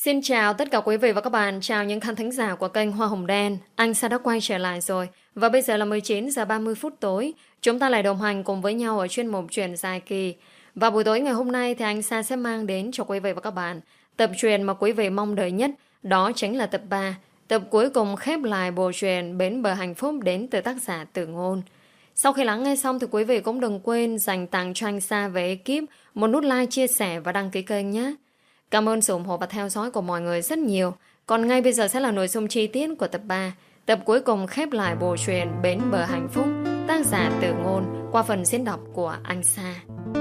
Xin chào tất cả quý vị và các bạn, chào những khán thính giả của kênh Hoa Hồng Đen. Anh Sa đã quay trở lại rồi. Và bây giờ là 19 giờ 30 phút tối. Chúng ta lại đồng hành cùng với nhau ở chuyên mục Chuyện dài kỳ. Và buổi tối ngày hôm nay thì anh Sa sẽ mang đến cho quý vị và các bạn tập truyện mà quý vị mong đợi nhất. Đó chính là tập 3, tập cuối cùng khép lại bộ truyện Bến Bờ Hạnh Phúc đến từ tác giả Tử Ngôn. Sau khi lắng nghe xong thì quý vị cũng đừng quên dành tặng cho anh Sa về ekip một nút like, chia sẻ và đăng ký kênh nhé. Cảm ơn sự ủng hộ và theo dõi của mọi người rất nhiều. Còn ngay bây giờ sẽ là nội dung chi tiết của tập 3, tập cuối cùng khép lại bộ truyện Bến Bờ Hạnh Phúc, tác giả Tử Ngôn, qua phần diễn đọc của anh Sa.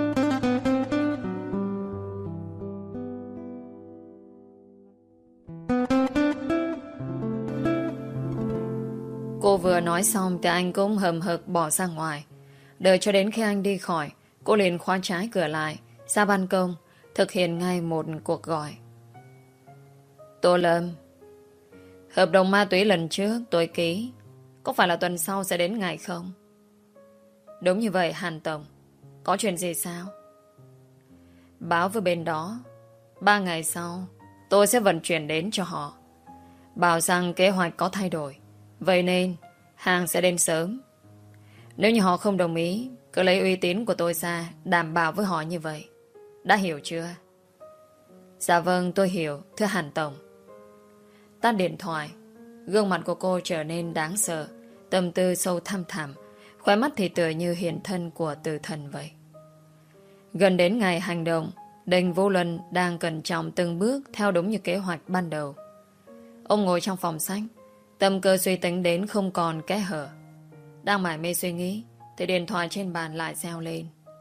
Cô vừa nói xong thì anh cũng hầm hực bỏ ra ngoài. Đợi cho đến khi anh đi khỏi, cô liền khóa trái cửa lại, ra ban công, thực hiện ngay một cuộc gọi. Tô Lâm, hợp đồng ma túy lần trước tôi ký, có phải là tuần sau sẽ đến ngày không? Đúng như vậy Hàn Tổng. Có chuyện gì sao? Báo với bên đó 3 ngày sau tôi sẽ vận chuyển đến cho họ. Bảo rằng kế hoạch có thay đổi, vậy nên hàng sẽ đến sớm. Nếu như họ không đồng ý, cứ lấy uy tín của tôi ra đảm bảo với họ như vậy. Đã hiểu chưa? Dạ vâng, tôi hiểu, thưa Hàn Tổng. Tắt điện thoại, gương mặt của cô trở nên đáng sợ, tâm tư sâu thăm thẳm, khóe mắt thì tựa như hiện thân của tử thần vậy. Gần đến ngày hành động, Đinh Vũ Luân đang cẩn trọng từng bước theo đúng như kế hoạch ban đầu. Ông ngồi trong phòng sách, tâm cơ suy tính đến không còn kẽ hở. Đang mải mê suy nghĩ thì điện thoại trên bàn lại reo lên.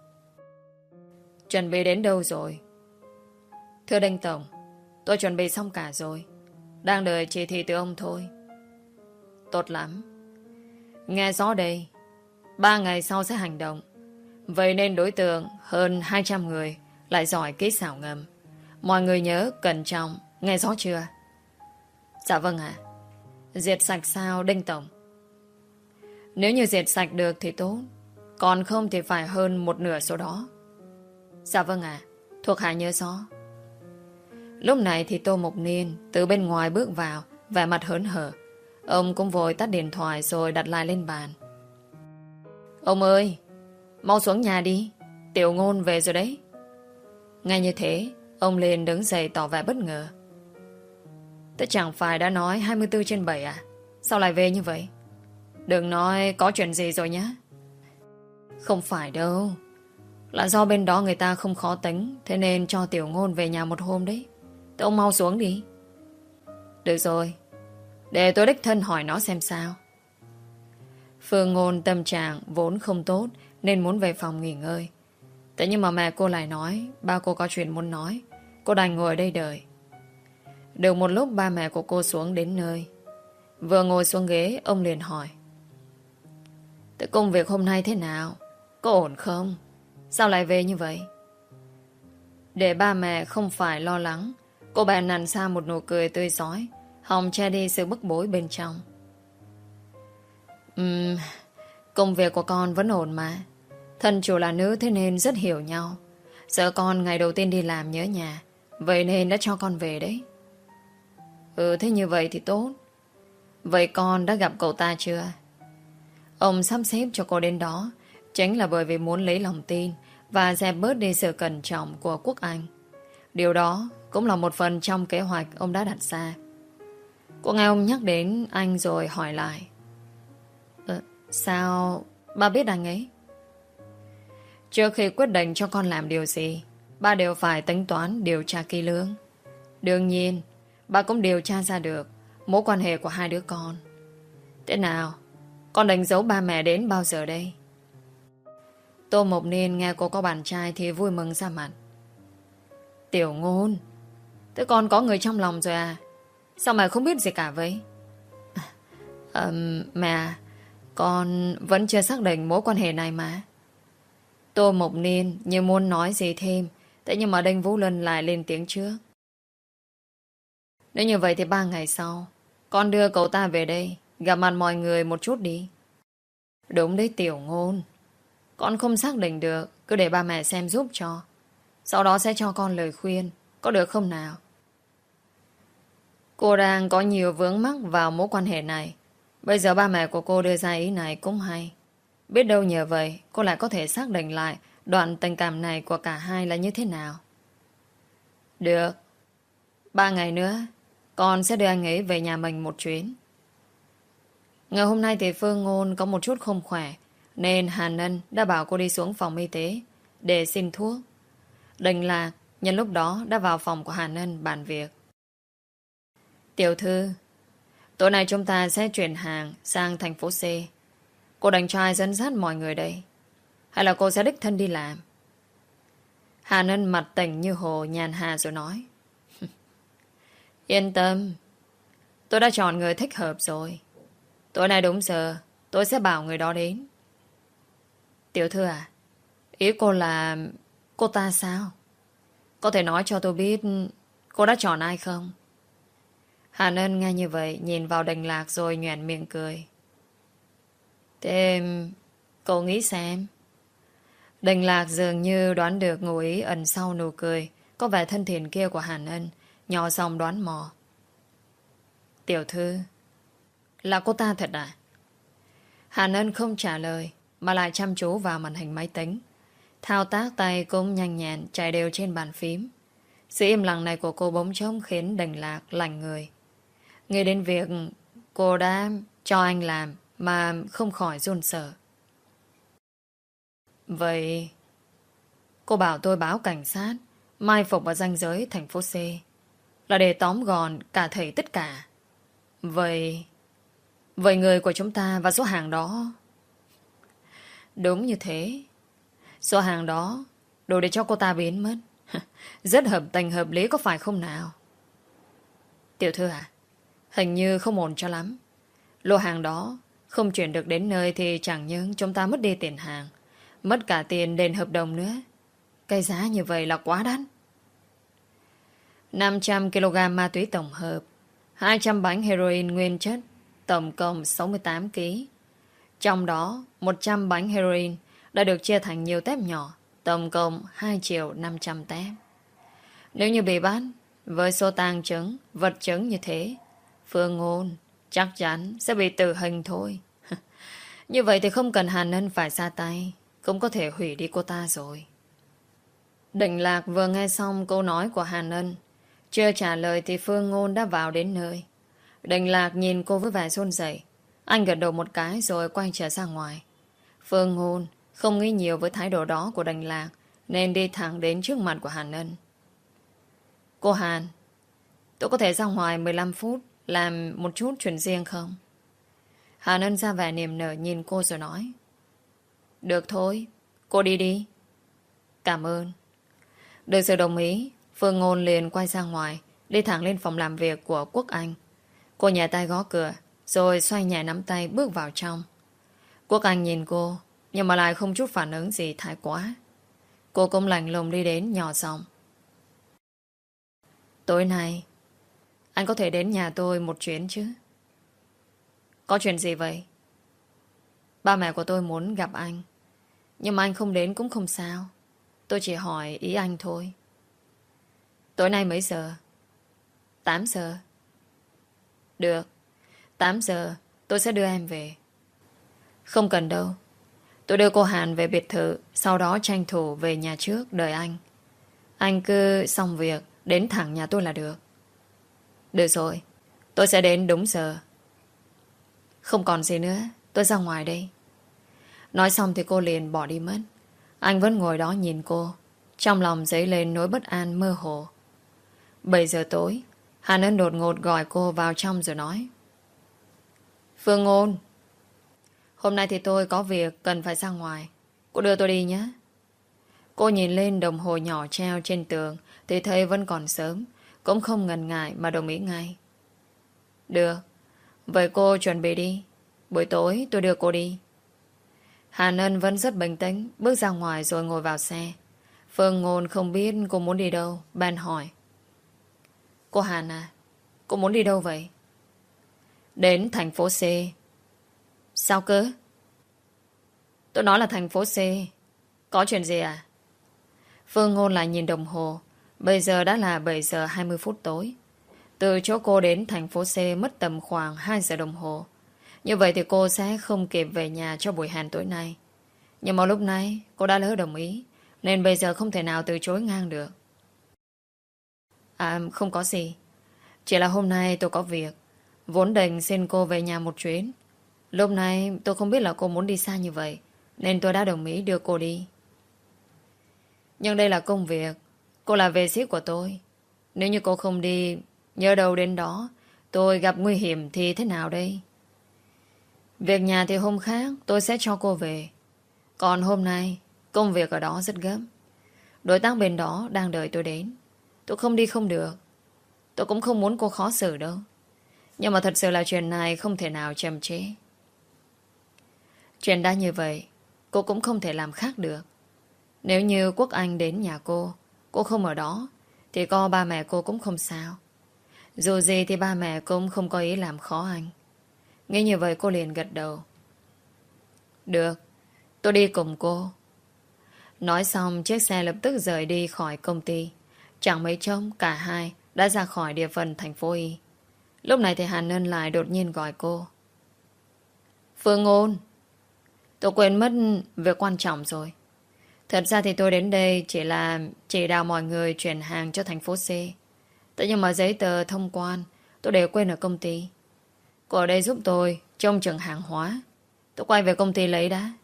Chuẩn bị đến đâu rồi? Thưa Đinh Tổng, tôi chuẩn bị xong cả rồi, đang đợi chỉ thị từ ông thôi. Tốt lắm. Nghe rõ đây, 3 ngày sau sẽ hành động. Vậy nên đối tượng hơn 200 người lại giỏi kỹ xảo ngầm. Mọi người nhớ cẩn trọng, nghe rõ chưa? Dạ vâng ạ. Diệt sạch sao Đinh Tổng? Nếu như diệt sạch được thì tốt, còn không thì phải hơn một nửa số đó. Dạ vâng ạ, thuộc hạ nhớ rõ. Lúc này thì Tô Mộc Niên từ bên ngoài bước vào, vẻ mặt hớn hở. Ông cũng vội tắt điện thoại rồi đặt lại lên bàn. Ông ơi, mau xuống nhà đi, Tiểu Ngôn về rồi đấy. Ngay như thế, ông liền đứng dậy tỏ vẻ bất ngờ. Thế chẳng phải đã nói 24/7 à? Sao lại về như vậy? Đừng nói có chuyện gì rồi nhé. Không phải đâu, là do bên đó người ta không khó tính, thế nên cho Tiểu Ngôn về nhà một hôm đấy. Thế ông mau xuống đi. Được rồi, để tôi đích thân hỏi nó xem sao. Phương Ngôn tâm trạng vốn không tốt nên muốn về phòng nghỉ ngơi. Thế nhưng mà mẹ cô lại nói ba cô có chuyện muốn nói. Cô đành ngồi ở đây đợi. Được một lúc ba mẹ của cô xuống đến nơi. Vừa ngồi xuống ghế, ông liền hỏi. Thế công việc hôm nay thế nào? Có ổn không? Sao lại về như vậy? Để ba mẹ không phải lo lắng, cô bèn nặn ra một nụ cười tươi rói, hòng che đi sự bức bối bên trong. Công việc của con vẫn ổn mà. Thân chủ là nữ thế nên rất hiểu nhau. Sợ con ngày đầu tiên đi làm nhớ nhà, vậy nên đã cho con về đấy. Thế như vậy thì tốt. Vậy con đã gặp cậu ta chưa? Ông sắp xếp cho cô đến đó chính là bởi vì muốn lấy lòng tin và dẹp bớt đi sự cẩn trọng của Quốc Anh. Điều đó cũng là một phần trong kế hoạch ông đã đặt ra. Cô nghe ông nhắc đến anh rồi hỏi lại. Sao ba biết anh ấy? Trước khi quyết định cho con làm điều gì, ba đều phải tính toán điều tra kỹ lưỡng. Đương nhiên ba cũng điều tra ra được mối quan hệ của hai đứa con. Thế nào, con định giấu ba mẹ đến bao giờ đây? Tô Mộc Niên nghe cô có bạn trai thì vui mừng ra mặt. Tiểu Ngôn, thế con có người trong lòng rồi à? Sao mẹ không biết gì cả vậy? Mẹ, con vẫn chưa xác định mối quan hệ này mà. Tô Mộc Niên như muốn nói gì thêm, thế nhưng mà Đinh Vũ Luân lại lên tiếng trước. Nếu như vậy thì 3 ngày sau con đưa cậu ta về đây gặp mặt mọi người một chút đi. Đúng đấy Tiểu Ngôn, con không xác định được, cứ để ba mẹ xem giúp cho. Sau đó sẽ cho con lời khuyên, có được không nào? Cô đang có nhiều vướng mắc vào mối quan hệ này. Bây giờ ba mẹ của cô đưa ra ý này cũng hay. Biết đâu nhờ vậy cô lại có thể xác định lại đoạn tình cảm này của cả hai là như thế nào. Được. 3 ngày nữa con sẽ đưa anh ấy về nhà mình một chuyến. Ngày hôm nay thì Phương Ngôn có một chút không khỏe, nên Hàn Ân đã bảo cô đi xuống phòng y tế để xin thuốc. Đành Lạc nhân lúc đó đã vào phòng của Hàn Ân bàn việc. Tiểu thư, tối nay chúng ta sẽ chuyển hàng sang thành phố C. Cô đành cho ai dẫn dắt mọi người đây? Hay là cô sẽ đích thân đi làm? Hàn Ân mặt tỉnh như hồ nhàn hà rồi nói. Yên tâm, tôi đã chọn người thích hợp rồi. Tối nay đúng giờ tôi sẽ bảo người đó đến. Tiểu thư à, ý cô là cô ta sao? Có thể nói cho tôi biết cô đã chọn ai không? Hàn Ân nghe như vậy nhìn vào Đành Lạc rồi nhoẻn miệng cười. Thế cậu nghĩ xem. Đành Lạc dường như đoán được ngụ ý ẩn sau nụ cười có vẻ thân thiện kia của Hàn Ân, nhỏ giọng đoán mò. Tiểu thư, là cô ta thật à? Hàn Ân không trả lời mà lại chăm chú vào màn hình máy tính. Thao tác tay cũng nhanh nhẹn chạy đều trên bàn phím. Sự im lặng này của cô bỗng trông khiến Đành Lạc lạnh người. Nghĩ đến việc cô đã cho anh làm mà không khỏi run sợ. Vậy cô bảo tôi báo cảnh sát mai phục vào ranh giới thành phố C là để tóm gọn cả thảy tất cả. Vậy người của chúng ta và số hàng đó. Đúng như thế. Số hàng đó đủ để cho cô ta biến mất. Rất hợp tình hợp lý có phải không nào? Tiểu thư à, hình như không ổn cho lắm. Lô hàng đó không chuyển được đến nơi thì chẳng những chúng ta mất đi tiền hàng, mất cả tiền đền hợp đồng nữa. Cái giá như vậy là quá đắt. 500 kg ma túy tổng hợp, 200 bánh heroin nguyên chất, tổng cộng 68 kg. Trong đó 100 bánh heroin đã được chia thành nhiều tép nhỏ, tổng cộng 2 triệu 500 tép. Nếu như bị bắt với số tang chứng, vật chứng như thế, Phương Ngôn chắc chắn sẽ bị tử hình thôi. Như vậy thì không cần Hàn Ân phải ra tay, cũng có thể hủy đi cô ta rồi. Định Lạc vừa nghe xong câu nói của Hàn Ân, chưa trả lời thì Phương Ngôn đã vào đến nơi. Định Lạc nhìn cô với vẻ run rẩy. Anh gật đầu một cái rồi quay trở ra ngoài. Phương Ngôn không nghĩ nhiều với thái độ đó của Định Lạc, nên đi thẳng đến trước mặt của Hàn Ân. Cô Hàn, tôi có thể ra ngoài 15 phút làm một chút chuyện riêng không? Hàn Ân ra vẻ niềm nở nhìn cô rồi nói. Được thôi, cô đi đi. Cảm ơn. Được sự đồng ý, Phương Ngôn liền quay ra ngoài, đi thẳng lên phòng làm việc của Quốc Anh. Cô nhẹ tay gõ cửa, rồi xoay nhẹ nắm tay bước vào trong. Quốc Anh nhìn cô, nhưng mà lại không chút phản ứng gì thái quá. Cô cũng lạnh lùng đi đến nhỏ giọng. Tối nay anh có thể đến nhà tôi một chuyến chứ? Có chuyện gì vậy? Ba mẹ của tôi muốn gặp anh, nhưng mà anh không đến cũng không sao. Tôi chỉ hỏi ý anh thôi. Tối nay mấy giờ? 8 giờ. Được, 8 giờ tôi sẽ đưa em về. Không cần đâu. Tôi đưa cô Hàn về biệt thự, sau đó tranh thủ về nhà trước đợi anh. Anh cứ xong việc đến thẳng nhà tôi là được. Được rồi, tôi sẽ đến đúng giờ. Không còn gì nữa, tôi ra ngoài đây. Nói xong thì cô liền bỏ đi mất. Anh vẫn ngồi đó nhìn cô, trong lòng dấy lên nỗi bất an mơ hồ. 7 giờ tối, Hàn Ân đột ngột gọi cô vào trong rồi nói. Phương Ngôn, hôm nay thì tôi có việc cần phải ra ngoài. Cô đưa tôi đi nhé. Cô nhìn lên đồng hồ nhỏ treo trên tường thì thấy vẫn còn sớm, cũng không ngần ngại mà đồng ý ngay. Được, vậy cô chuẩn bị đi. Buổi tối tôi đưa cô đi. Hàn Ân vẫn rất bình tĩnh, bước ra ngoài rồi ngồi vào xe. Phương Ngôn không biết cô muốn đi đâu, bèn hỏi. Cô Hàn à, cô muốn đi đâu vậy? Đến thành phố C. Sao cơ? Tôi nói là thành phố C. Có chuyện gì à? Phương Ngôn lại nhìn đồng hồ. Bây giờ đã là 7 giờ 20 phút tối. Từ chỗ cô đến thành phố C mất tầm khoảng 2 giờ đồng hồ. Như vậy thì cô sẽ không kịp về nhà cho buổi hẹn tối nay. Nhưng mà lúc này cô đã lỡ đồng ý, nên bây giờ không thể nào từ chối ngang được. À, không có gì. Chỉ là hôm nay tôi có việc, vốn định xin cô về nhà một chuyến. Lúc này tôi không biết là cô muốn đi xa như vậy, nên tôi đã đồng ý đưa cô đi. Nhưng đây là công việc, cô là vệ sĩ của tôi. Nếu như cô không đi, nhớ đâu đến đó tôi gặp nguy hiểm thì thế nào đây? Việc nhà thì hôm khác tôi sẽ cho cô về. Còn hôm nay công việc ở đó rất gấp. Đối tác bên đó đang đợi tôi đến. Tôi không đi không được. Tôi cũng không muốn cô khó xử đâu. Nhưng mà thật sự là chuyện này không thể nào chậm trễ. Chuyện đã như vậy, cô cũng không thể làm khác được. Nếu như Quốc Anh đến nhà cô không ở đó, thì có ba mẹ cô cũng không sao. Dù gì thì ba mẹ cũng không có ý làm khó anh. Nghĩ như vậy cô liền gật đầu. Được, tôi đi cùng cô. Nói xong chiếc xe lập tức rời đi khỏi công ty. Chẳng mấy chốc cả hai đã ra khỏi địa phận thành phố Y. Lúc này thì Hàn Ân lại đột nhiên gọi cô. Phương Ngôn, tôi quên mất việc quan trọng rồi. Thật ra thì tôi đến đây chỉ là chỉ đạo mọi người chuyển hàng cho thành phố C. Thế nhưng mà giấy tờ thông quan tôi để quên ở công ty. Cô ở đây giúp tôi trông chừng hàng hóa. Tôi quay về công ty lấy đã.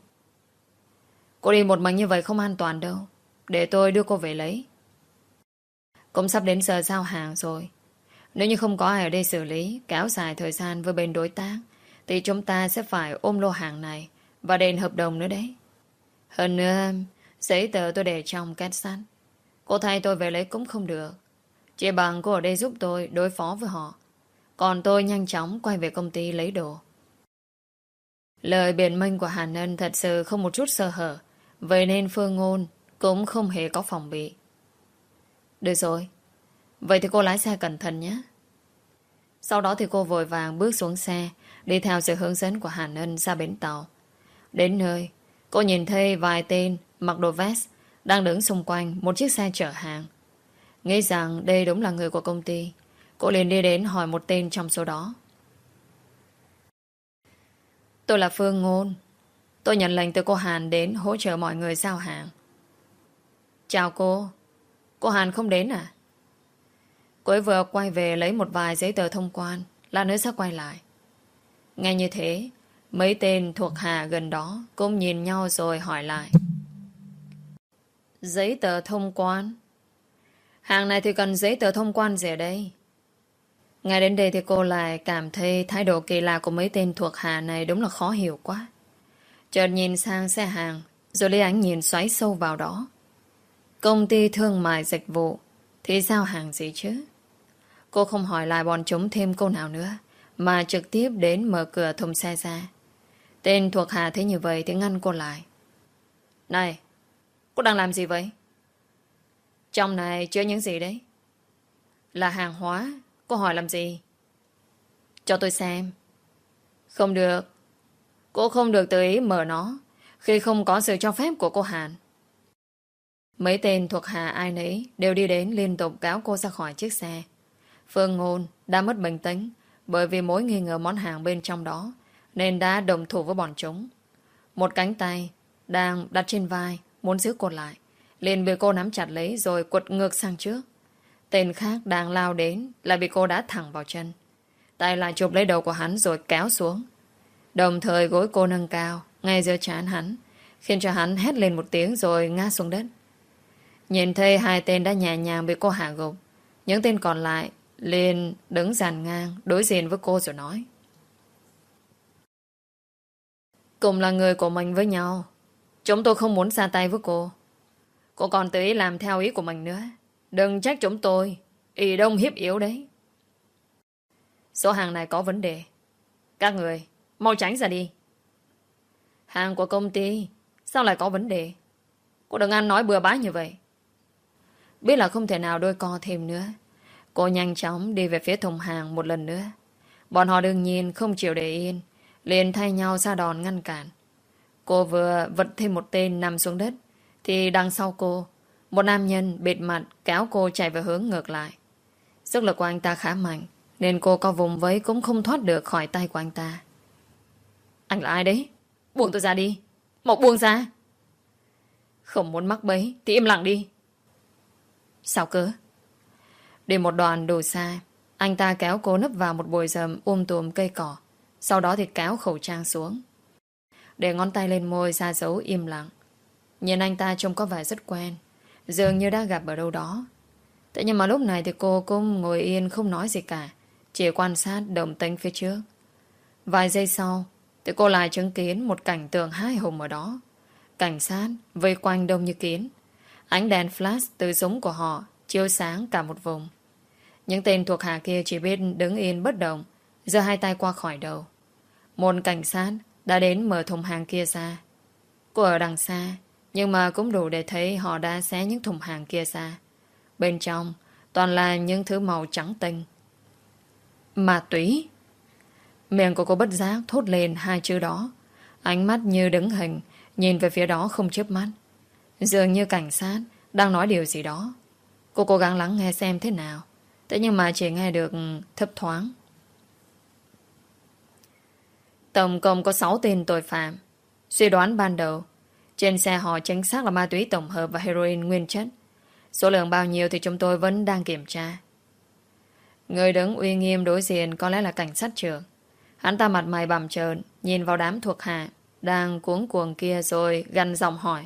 Cô đi một mình như vậy không an toàn đâu. Để tôi đưa cô về lấy. Cũng sắp đến giờ giao hàng rồi. Nếu như không có ai ở đây xử lý, kéo dài thời gian với bên đối tác, thì chúng ta sẽ phải ôm lô hàng này và đền hợp đồng nữa đấy. Hơn nữa, giấy tờ tôi để trong két sắt. Cô thay tôi về lấy cũng không được. Chỉ bằng cô ở đây giúp tôi đối phó với họ. Còn tôi nhanh chóng quay về công ty lấy đồ. Lời biện minh của Hàn Ân thật sự không một chút sơ hở. Vậy nên Phương Ngôn cũng không hề có phòng bị. Được rồi. Vậy thì cô lái xe cẩn thận nhé. Sau đó thì cô vội vàng bước xuống xe, đi theo sự hướng dẫn của Hàn Ân ra bến tàu. Đến nơi, cô nhìn thấy vài tên mặc đồ vest đang đứng xung quanh một chiếc xe chở hàng. Nghĩ rằng đây đúng là người của công ty, cô liền đi đến hỏi một tên trong số đó. Tôi là Phương Ngôn. Tôi nhận lệnh từ cô Hàn đến hỗ trợ mọi người giao hàng. Chào cô. Cô Hàn không đến à? Cô ấy vừa quay về lấy một vài giấy tờ thông quan, lát nữa sẽ quay lại. Nghe như thế, mấy tên thuộc hạ gần đó cũng nhìn nhau rồi hỏi lại. Giấy tờ thông quan? Hàng này thì cần giấy tờ thông quan gì ở đây? Ngay đến đây thì cô lại cảm thấy thái độ kỳ lạ của mấy tên thuộc hạ này đúng là khó hiểu quá. Chợt nhìn sang xe hàng, rồi lấy ánh nhìn xoáy sâu vào đó. Công ty thương mại dịch vụ thì giao hàng gì chứ? Cô không hỏi lại bọn chúng thêm câu nào nữa, mà trực tiếp đến mở cửa thùng xe ra. Tên thuộc hạ thấy như vậy thì ngăn cô lại. Này, cô đang làm gì vậy? Trong này chứa những gì đấy? Là hàng hóa. Cô hỏi làm gì? Cho tôi xem. Không được. Cô không được tự ý mở nó khi không có sự cho phép của cô Hàn. Mấy tên thuộc hạ ai nấy đều đi đến liên tục kéo cô ra khỏi chiếc xe. Phương Ngôn đã mất bình tĩnh bởi vì mối nghi ngờ món hàng bên trong đó, nên đã đồng thủ với bọn chúng. Một cánh tay đang đặt trên vai muốn giữ cô lại, liền bị cô nắm chặt lấy rồi quật ngược sang trước. Tên khác đang lao đến lại bị cô đá thẳng vào chân. Tay lại chụp lấy đầu của hắn rồi kéo xuống. Đồng thời gối cô nâng cao ngay giữa trán hắn, khiến cho hắn hét lên một tiếng rồi ngã xuống đất. Nhìn thấy hai tên đã nhẹ nhàng bị cô hạ gục, những tên còn lại liền đứng dàn ngang đối diện với cô rồi nói. Cùng là người của mình với nhau, chúng tôi không muốn ra tay với cô. Cô còn tự ý làm theo ý của mình nữa. Đừng trách chúng tôi ỷ đông hiếp yếu đấy. Số hàng này có vấn đề. Các người mau tránh ra đi. Hàng của công ty sao lại có vấn đề? Cô đừng ăn nói bừa bãi như vậy. Biết là không thể nào đôi co thêm nữa, cô nhanh chóng đi về phía thùng hàng một lần nữa. Bọn họ đương nhiên không chịu để yên, liền thay nhau ra đòn ngăn cản. Cô vừa vật thêm một tên nằm xuống đất, thì đằng sau cô, một nam nhân bịt mặt kéo cô chạy về hướng ngược lại. Sức lực của anh ta khá mạnh, nên cô có vùng vẫy cũng không thoát được khỏi tay của anh ta. Anh là ai đấy? Buông tôi ra đi. Mau buông ra. Không muốn mắc bẫy thì im lặng đi. Sao cơ? Đi một đoạn đủ xa, anh ta kéo cô nấp vào một bụi rậm tùm cây cỏ. Sau đó thì kéo khẩu trang xuống, để ngón tay lên môi ra dấu im lặng. Nhìn anh ta trông có vẻ rất quen, dường như đã gặp ở đâu đó. Thế nhưng mà lúc này thì cô cũng ngồi yên không nói gì cả, chỉ quan sát động tĩnh phía trước. Vài giây sau thì cô lại chứng kiến một cảnh tượng hãi hùng ở đó. Cảnh sát vây quanh đông như kiến. Ánh đèn flash từ súng của họ chiếu sáng cả một vùng. Những tên thuộc hạ kia chỉ biết đứng yên bất động, giơ hai tay qua khỏi đầu. Một cảnh sát đã đến mở thùng hàng kia ra. Cô ở đằng xa, nhưng mà cũng đủ để thấy họ đã xé những thùng hàng kia ra. Bên trong toàn là những thứ màu trắng tinh. Ma túy. Miệng của cô bất giác thốt lên hai chữ đó. Ánh mắt như đứng hình, nhìn về phía đó không chớp mắt. Dường như cảnh sát đang nói điều gì đó. Cô cố gắng lắng nghe xem thế nào, thế nhưng mà chỉ nghe được thấp thoáng. Tổng cộng có 6 tên tội phạm. Suy đoán ban đầu, trên xe họ chính xác là ma túy tổng hợp và heroin nguyên chất. Số lượng bao nhiêu thì chúng tôi vẫn đang kiểm tra. Người đứng uy nghiêm đối diện có lẽ là cảnh sát trưởng. Hắn ta mặt mày bặm trợn, nhìn vào đám thuộc hạ đang cuống cuồng kia rồi gằn giọng hỏi.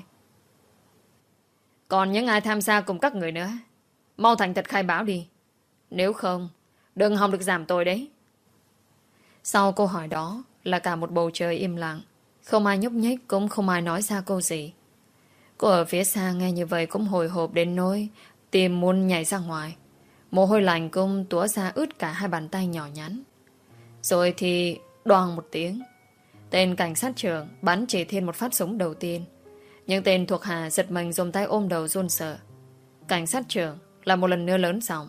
Còn những ai tham gia cùng các người nữa, mau thành thật khai báo đi. Nếu không, đừng hòng được giảm tội đấy. Sau câu hỏi đó là cả một bầu trời im lặng. Không ai nhúc nhích, cũng không ai nói ra câu gì. Cô ở phía xa nghe như vậy cũng hồi hộp đến nỗi tim muốn nhảy ra ngoài. Mồ hôi lạnh cũng túa ra ướt cả hai bàn tay nhỏ nhắn. Rồi thì đoàng một tiếng, tên cảnh sát trưởng bắn chỉ thiên một phát súng đầu tiên. Những tên thuộc hạ giật mình dùng tay ôm đầu run sợ. Cảnh sát trưởng là một lần nữa lớn giọng.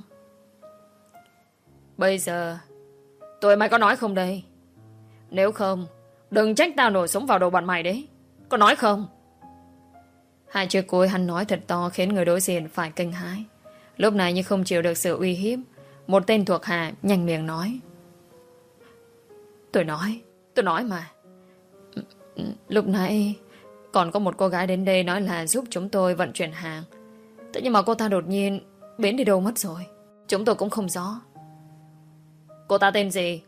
Bây giờ tụi mày có nói không đây? Nếu không, đừng trách tao nổ súng vào đầu bọn mày đấy. Có nói không? Hai chữ cuối hắn nói thật to khiến người đối diện phải kinh hãi. Lúc này như không chịu được sự uy hiếp, một tên thuộc hạ nhanh miệng nói. Tôi nói mà. Lúc nãy còn có một cô gái đến đây nói là giúp chúng tôi vận chuyển hàng. Thế nhưng mà cô ta đột nhiên biến đi đâu mất rồi. Chúng tôi cũng không rõ. Cô ta tên gì?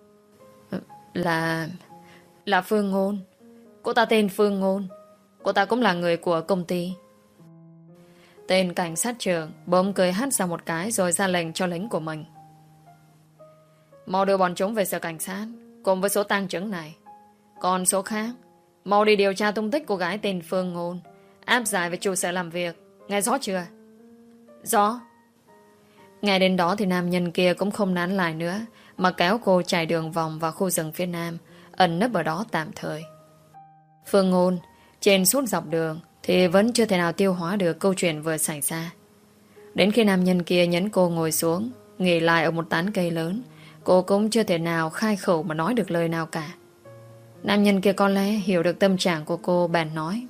Là Phương Ngôn. Cô ta tên Phương Ngôn. Cô ta cũng là người của công ty. Tên cảnh sát trưởng bỗng cười hắt ra một cái rồi ra lệnh cho lính của mình. Mau đưa bọn chúng về sở cảnh sát cùng với số tang chứng này. Còn số khác, mau đi điều tra tung tích cô gái tên Phương Ngôn, áp giải về trụ sở làm việc. Nghe rõ chưa? Rõ. Nghe đến đó thì nam nhân kia cũng không nán lại nữa, mà kéo cô chạy đường vòng vào khu rừng phía nam, ẩn nấp ở đó tạm thời. Phương Ngôn trên suốt dọc đường thì vẫn chưa thể nào tiêu hóa được câu chuyện vừa xảy ra. Đến khi nam nhân kia nhấn cô ngồi xuống, nghỉ lại ở một tán cây lớn, cô cũng chưa thể nào khai khẩu mà nói được lời nào cả. Nam nhân kia có lẽ hiểu được tâm trạng của cô, bèn nói.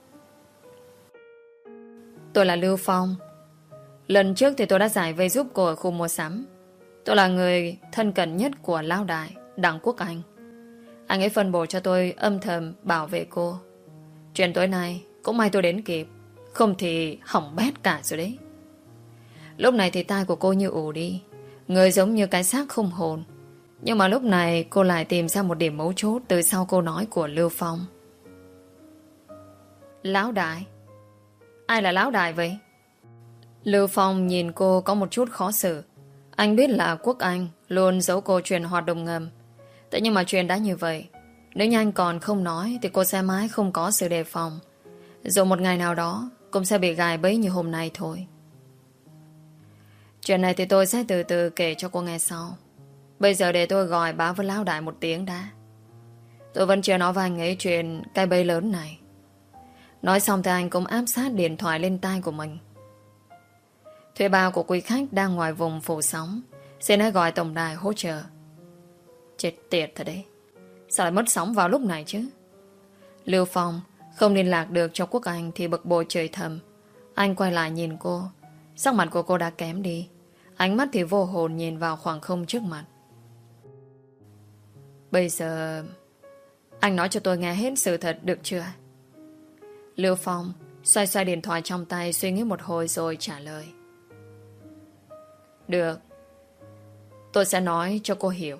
Tôi là Lưu Phong. Lần trước thì tôi đã giải vây giúp cô ở khu mua sắm. Tôi là người thân cận nhất của Lão Đại, Đặng Quốc Anh. Anh ấy phân bổ cho tôi âm thầm bảo vệ cô. Chuyện tối nay cũng may tôi đến kịp, không thì hỏng bét cả rồi đấy. Lúc này thì tai của cô như ù đi, người giống như cái xác không hồn. Nhưng mà lúc này cô lại tìm ra một điểm mấu chốt từ sau câu nói của Lưu Phong. Lão Đại? Ai là Lão Đại vậy? Lưu Phong nhìn cô có một chút khó xử. Anh biết là Quốc Anh luôn giấu cô chuyện hoạt động ngầm. Thế nhưng mà chuyện đã như vậy, nếu như anh còn không nói thì cô sẽ mãi không có sự đề phòng. Rồi một ngày nào đó cũng sẽ bị gài bẫy như hôm nay thôi. Chuyện này thì tôi sẽ từ từ kể cho cô nghe sau. Bây giờ để tôi gọi báo với Lão Đại một tiếng đã. Tôi vẫn chưa nói với anh ấy chuyện cái bẫy lớn này. Nói xong thì anh cũng áp sát điện thoại lên tai của mình. Thuê bao của quý khách đang ngoài vùng phủ sóng, xin hãy gọi tổng đài hỗ trợ. Chết tiệt thật đấy, sao lại mất sóng vào lúc này chứ? Lưu Phong không liên lạc được cho Quốc Anh thì bực bội chửi thầm. Anh quay lại nhìn cô. Sắc mặt của cô đã kém đi. Ánh mắt thì vô hồn nhìn vào khoảng không trước mặt. Bây giờ anh nói cho tôi nghe hết sự thật được chưa? Lưu Phong xoay xoay điện thoại trong tay, suy nghĩ một hồi rồi trả lời. Được, tôi sẽ nói cho cô hiểu.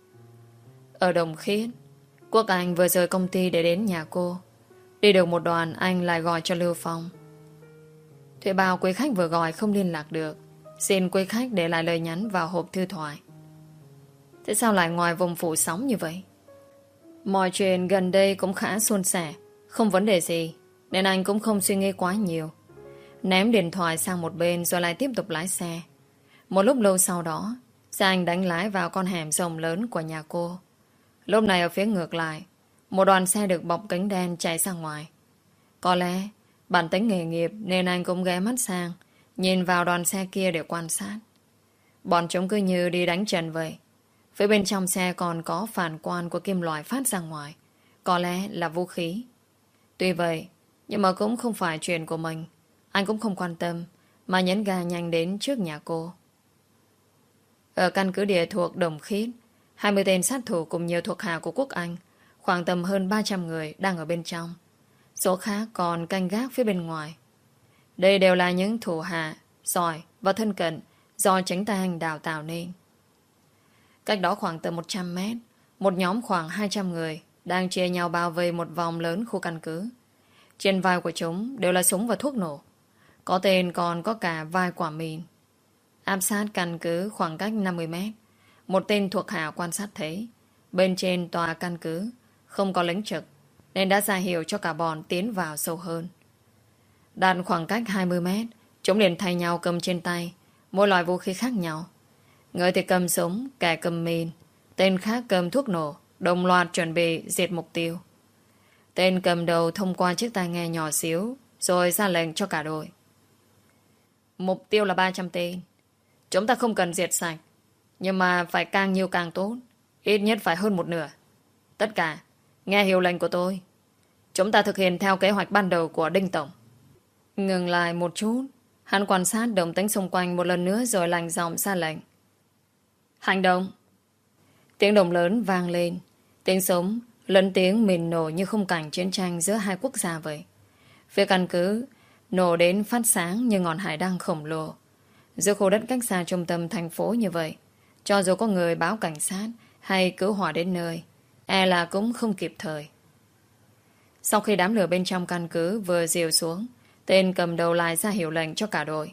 Ở Đồng Khiết, Quốc Anh vừa rời công ty để đến nhà cô. Đi được một đoạn, anh lại gọi cho Lưu Phong. Thuê bao quý khách vừa gọi không liên lạc được, xin quý khách để lại lời nhắn vào hộp thư thoại. Thế sao lại ngoài vùng phủ sóng như vậy? Mọi chuyện gần đây cũng khá suôn sẻ, không vấn đề gì, nên anh cũng không suy nghĩ quá nhiều. Ném điện thoại sang một bên rồi lại tiếp tục lái xe. Một lúc lâu sau đó, xe anh đánh lái vào con hẻm rộng lớn của nhà cô. Lúc này ở phía ngược lại, một đoàn xe được bọc kính đen chạy ra ngoài. Có lẽ bản tính nghề nghiệp nên anh cũng ghé mắt sang, nhìn vào đoàn xe kia để quan sát. Bọn chúng cứ như đi đánh trận vậy. Phía bên trong xe còn có phản quang của kim loại phát ra ngoài, có lẽ là vũ khí. Tuy vậy, nhưng mà cũng không phải chuyện của mình. Anh cũng không quan tâm, mà nhấn ga nhanh đến trước nhà cô. Ở căn cứ địa thuộc Đồng Khiết, 20 tên sát thủ cùng nhiều thuộc hạ của Quốc Anh, khoảng tầm hơn 300 người đang ở bên trong. Số khác còn canh gác phía bên ngoài. Đây đều là những thủ hạ giỏi và thân cận do chính tay anh đào tạo nên. Cách đó khoảng tầm 100 mét, một nhóm khoảng 200 người đang chia nhau bao vây một vòng lớn khu căn cứ. Trên vai của chúng đều là súng và thuốc nổ. Có tên còn có cả vài quả mìn. Áp sát căn cứ khoảng cách 50 mét. Một tên thuộc hạ quan sát thấy bên trên tòa căn cứ không có lính trực, nên đã ra hiệu cho cả bọn tiến vào sâu hơn. Đạt khoảng cách 20 mét, chúng liền thay nhau cầm trên tay mỗi loại vũ khí khác nhau. Người thì cầm súng, kẻ cầm mìn, tên khác cầm thuốc nổ, đồng loạt chuẩn bị diệt mục tiêu. Tên cầm đầu thông qua chiếc tai nghe nhỏ xíu rồi ra lệnh cho cả đội. Mục tiêu là 300 tên. Chúng ta không cần diệt sạch, nhưng mà phải càng nhiều càng tốt. Ít nhất phải hơn một nửa. Tất cả nghe hiệu lệnh của tôi. Chúng ta thực hiện theo kế hoạch ban đầu của Đinh Tổng. Ngừng lại một chút, hắn quan sát động tĩnh xung quanh một lần nữa rồi lạnh giọng ra lệnh. Hành động. Tiếng động lớn vang lên. Tiếng súng lớn tiếng mìn nổ như khung cảnh chiến tranh giữa hai quốc gia vậy. Phía căn cứ nổ đến phát sáng như ngọn hải đăng khổng lồ. Giữa khu đất cách xa trung tâm thành phố như vậy, cho dù có người báo cảnh sát hay cứu hỏa đến nơi, e là cũng không kịp thời. Sau khi đám lửa bên trong căn cứ vừa dịu xuống, tên cầm đầu lại ra hiệu lệnh cho cả đội.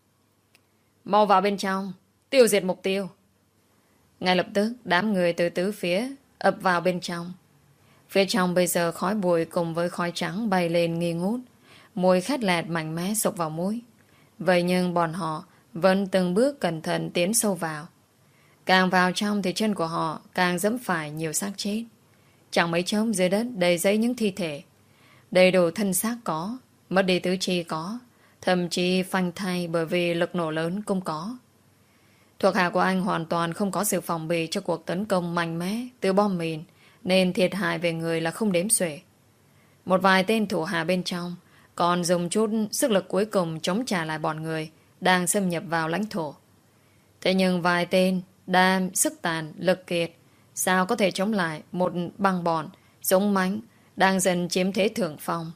Mau vào bên trong, tiêu diệt mục tiêu. Ngay lập tức đám người từ tứ phía ập vào bên trong. Phía trong bây giờ khói bụi cùng với khói trắng bay lên nghi ngút, mùi khét lẹt mạnh mẽ sộc vào mũi. Vậy nhưng bọn họ vẫn từng bước cẩn thận tiến sâu vào. Càng vào trong thì chân của họ càng dẫm phải nhiều xác chết. Chẳng mấy chốc dưới đất đầy giấy những thi thể. Đầy đủ thân xác có, mất đi tứ chi có, thậm chí phanh thay bởi vì lực nổ lớn cũng có. Thuộc hạ của anh hoàn toàn không có sự phòng bị cho cuộc tấn công mạnh mẽ từ bom mìn, nên thiệt hại về người là không đếm xuể. Một vài tên thủ hạ bên trong còn dùng chút sức lực cuối cùng chống trả lại bọn người đang xâm nhập vào lãnh thổ. Thế nhưng vài tên đam sức tàn, lực kiệt, sao có thể chống lại một băng bọn dũng mãnh đang dần chiếm thế thượng phong.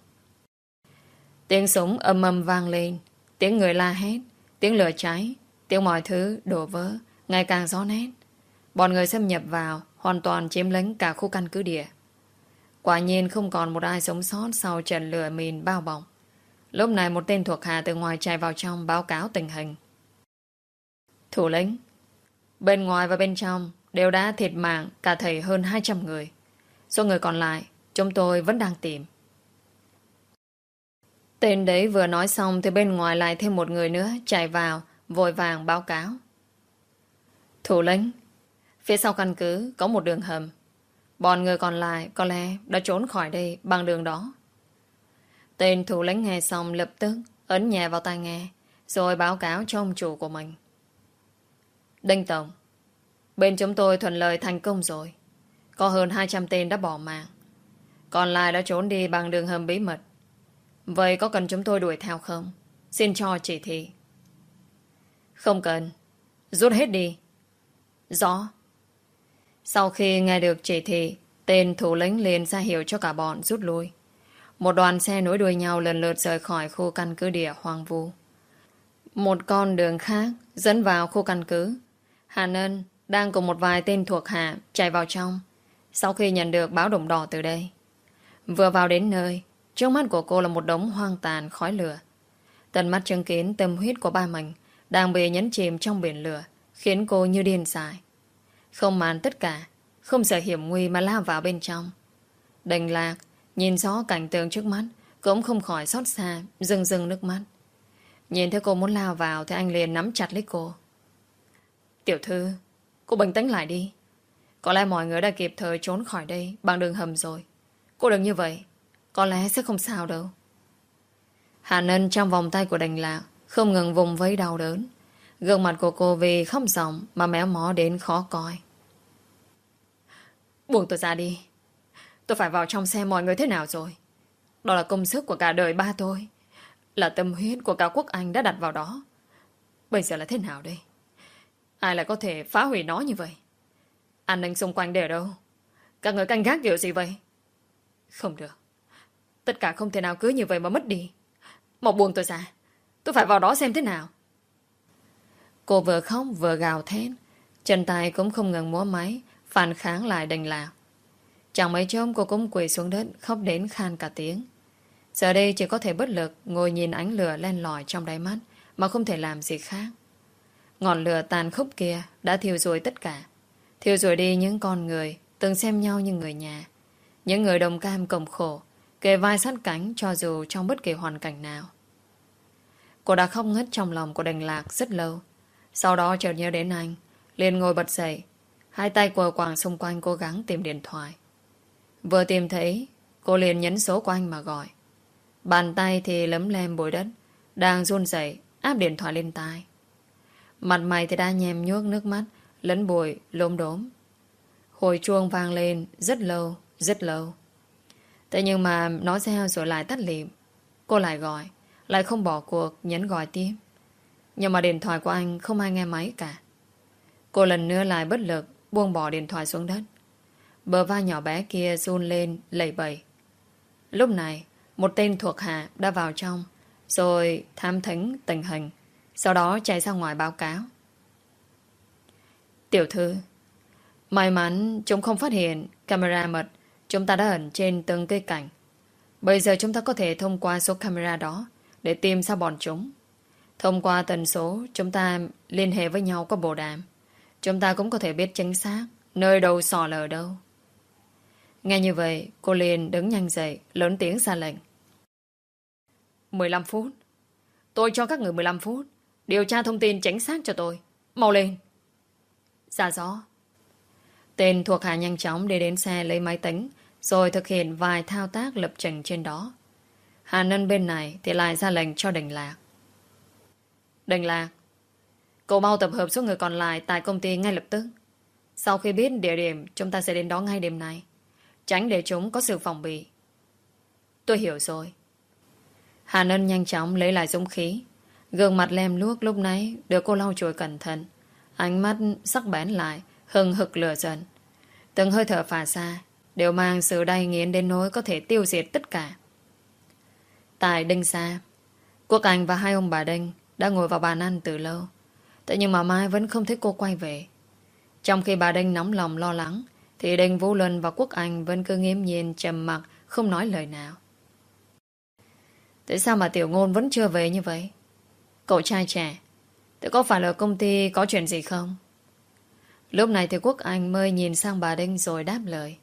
Tiếng súng ầm ầm vang lên, tiếng người la hét, tiếng lửa cháy, tiếng mọi thứ đổ vỡ ngày càng rõ nét. Bọn người xâm nhập vào hoàn toàn chiếm lĩnh cả khu căn cứ địa. Quả nhiên không còn một ai sống sót sau trận lửa mìn bao bọc. Lúc này một tên thuộc hạ từ ngoài chạy vào trong báo cáo tình hình. Thủ lĩnh, bên ngoài và bên trong đều đã thiệt mạng cả thảy hơn 200 người. Số người còn lại chúng tôi vẫn đang tìm. Tên đấy vừa nói xong thì bên ngoài lại thêm một người nữa chạy vào vội vàng báo cáo. Thủ lĩnh, phía sau căn cứ có một đường hầm. Bọn người còn lại có lẽ đã trốn khỏi đây bằng đường đó. Tên thủ lĩnh nghe xong lập tức ấn nhẹ vào tai nghe rồi báo cáo cho ông chủ của mình. Đinh Tổng, bên chúng tôi thuận lợi thành công rồi. Có hơn 200 tên đã bỏ mạng. Còn lại đã trốn đi bằng đường hầm bí mật. Vậy có cần chúng tôi đuổi theo không? Xin cho chỉ thị. Không cần. Rút hết đi. Rõ. Sau khi nghe được chỉ thị, tên thủ lĩnh liền ra hiệu cho cả bọn rút lui. Một đoàn xe nối đuôi nhau lần lượt rời khỏi khu căn cứ địa hoang vu. Một con đường khác dẫn vào khu căn cứ. Hàn Ân đang cùng một vài tên thuộc hạ chạy vào trong sau khi nhận được báo động đỏ từ đây. Vừa vào đến nơi, trước mắt của cô là một đống hoang tàn khói lửa. Tận mắt chứng kiến tâm huyết của ba mình đang bị nhấn chìm trong biển lửa, khiến cô như điên dại. Không màng tất cả, không sợ hiểm nguy mà lao vào bên trong. Đành Lạc nhìn rõ cảnh tượng trước mắt, cũng không khỏi xót xa, rưng rưng nước mắt. Nhìn thấy cô muốn lao vào thì anh liền nắm chặt lấy cô. Tiểu thư, cô bình tĩnh lại đi. Có lẽ mọi người đã kịp thời trốn khỏi đây bằng đường hầm rồi. Cô đừng như vậy, có lẽ sẽ không sao đâu. Hàn Ân trong vòng tay của Đành Lạc không ngừng vùng vẫy đau đớn. Gương mặt của cô vì khóc ròng mà méo mó đến khó coi. Buông tôi ra đi. Tôi phải vào trong xem mọi người thế nào rồi. Đó là công sức của cả đời ba tôi, là tâm huyết của cả quốc Anh đã đặt vào đó. Bây giờ là thế nào đây? Ai lại có thể phá hủy nó như vậy? An ninh xung quanh để ở đâu? Các người canh gác kiểu gì vậy? Không được. Tất cả không thể nào cứ như vậy mà mất đi. Mau buông tôi ra. Tôi phải vào đó xem thế nào. Cô vừa khóc vừa gào thét. Chân tay cũng không ngừng múa máy phản kháng lại Đành Lạc. Chẳng mấy chốc cô cũng quỳ xuống đất khóc đến khan cả tiếng. Giờ đây chỉ có thể bất lực ngồi nhìn ánh lửa len lỏi trong đáy mắt mà không thể làm gì khác. Ngọn lửa tàn khốc kia đã thiêu rụi tất cả. Thiêu rụi đi những con người từng xem nhau như người nhà. Những người đồng cam cộng khổ, kề vai sát cánh cho dù trong bất kỳ hoàn cảnh nào. Cô đã khóc ngất trong lòng của Đành Lạc rất lâu. Sau đó chợt nhớ đến anh, liền ngồi bật dậy, hai tay quờ quàng xung quanh cố gắng tìm điện thoại. Vừa tìm thấy, cô liền nhấn số của anh mà gọi. Bàn tay thì lấm lem bụi đất, đang run rẩy áp điện thoại lên tai. Mặt mày thì đã nhem nhuốc nước mắt, lẫn bụi lốm đốm. Hồi chuông vang lên rất lâu, rất lâu. Thế nhưng mà nó reo rồi lại tắt lịm. Cô lại gọi, lại không bỏ cuộc nhấn gọi tiếp. Nhưng mà điện thoại của anh không ai nghe máy cả. Cô lần nữa lại bất lực buông bỏ điện thoại xuống đất. Bờ vai nhỏ bé kia run lên lẩy bẩy. Lúc này một tên thuộc hạ đã vào trong, rồi thám thính tình hình, sau đó chạy ra ngoài báo cáo. Tiểu thư, may mắn chúng không phát hiện camera mật chúng ta đã ẩn trên từng cây cảnh. Bây giờ chúng ta có thể thông qua số camera đó để tìm ra bọn chúng. Thông qua tần số chúng ta liên hệ với nhau qua bộ đàm, chúng ta cũng có thể biết chính xác nơi đầu sọ là ở đâu. Nghe như vậy, cô liền đứng nhanh dậy, lớn tiếng ra lệnh. 15 phút. Tôi cho các người 15 phút. Điều tra thông tin chính xác cho tôi. Mau lên. Dạ rõ. Tên thuộc hạ nhanh chóng đi đến xe lấy máy tính, rồi thực hiện vài thao tác lập trình trên đó. Hà Nân bên này thì lại ra lệnh cho Đành Lạc. Đành Lạc, cậu mau tập hợp số người còn lại tại công ty ngay lập tức. Sau khi biết địa điểm, chúng ta sẽ đến đó ngay đêm nay, tránh để chúng có sự phòng bị. Tôi hiểu rồi. Hà Nân nhanh chóng lấy lại dũng khí. Gương mặt lem luốc lúc nãy được cô lau chùi cẩn thận, ánh mắt sắc bén lại, hừng hực lửa giận. Từng hơi thở phả ra đều mang sự đay nghiến đến nỗi có thể tiêu diệt tất cả. Tại Đinh Sa, Quốc Anh và hai ông bà Đinh đã ngồi vào bàn ăn từ lâu. Thế nhưng mà Mai vẫn không thấy cô quay về. Trong khi bà Đinh nóng lòng lo lắng, thì Đinh Vũ Luân và Quốc Anh vẫn cứ nghiêm nhiên trầm mặc, không nói lời nào. Tại sao mà Tiểu Ngôn vẫn chưa về như vậy? Cậu trai trẻ, thế có phải là công ty có chuyện gì không? Lúc này thì Quốc Anh mới nhìn sang bà Đinh rồi đáp lời.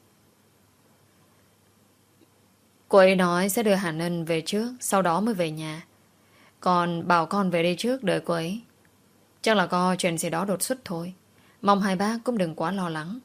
Cô ấy nói sẽ đưa Hàn Ân về trước, sau đó mới về nhà. Còn bảo con về đây trước đợi cô ấy. Chắc là có chuyện gì đó đột xuất thôi. Mong hai bác cũng đừng quá lo lắng.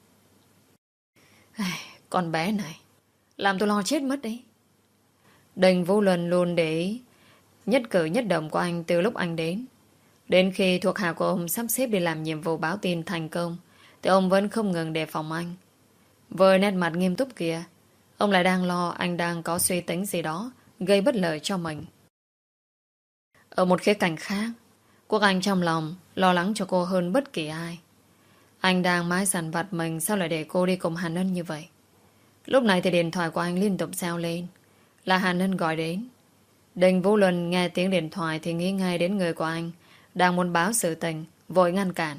Con bé này làm tôi lo chết mất đấy. Đinh Vũ Luân luôn để ý nhất cử nhất động của anh từ lúc anh đến. Đến khi thuộc hạ của ông sắp xếp đi làm nhiệm vụ báo tin thành công, thì ông vẫn không ngừng đề phòng anh. Với nét mặt nghiêm túc kia, ông lại đang lo anh đang có suy tính gì đó gây bất lợi cho mình. Ở một khía cạnh khác, Quốc Anh trong lòng lo lắng cho cô hơn bất kỳ ai. Anh đang mãi dằn vặt mình, sao lại để cô đi cùng Hàn Ân như vậy? Lúc này thì điện thoại của anh liên tục reo lên. Là Hàn Ân gọi đến. Đình Vũ Luân nghe tiếng điện thoại thì nghĩ ngay đến người của anh đang muốn báo sự tình, vội ngăn cản.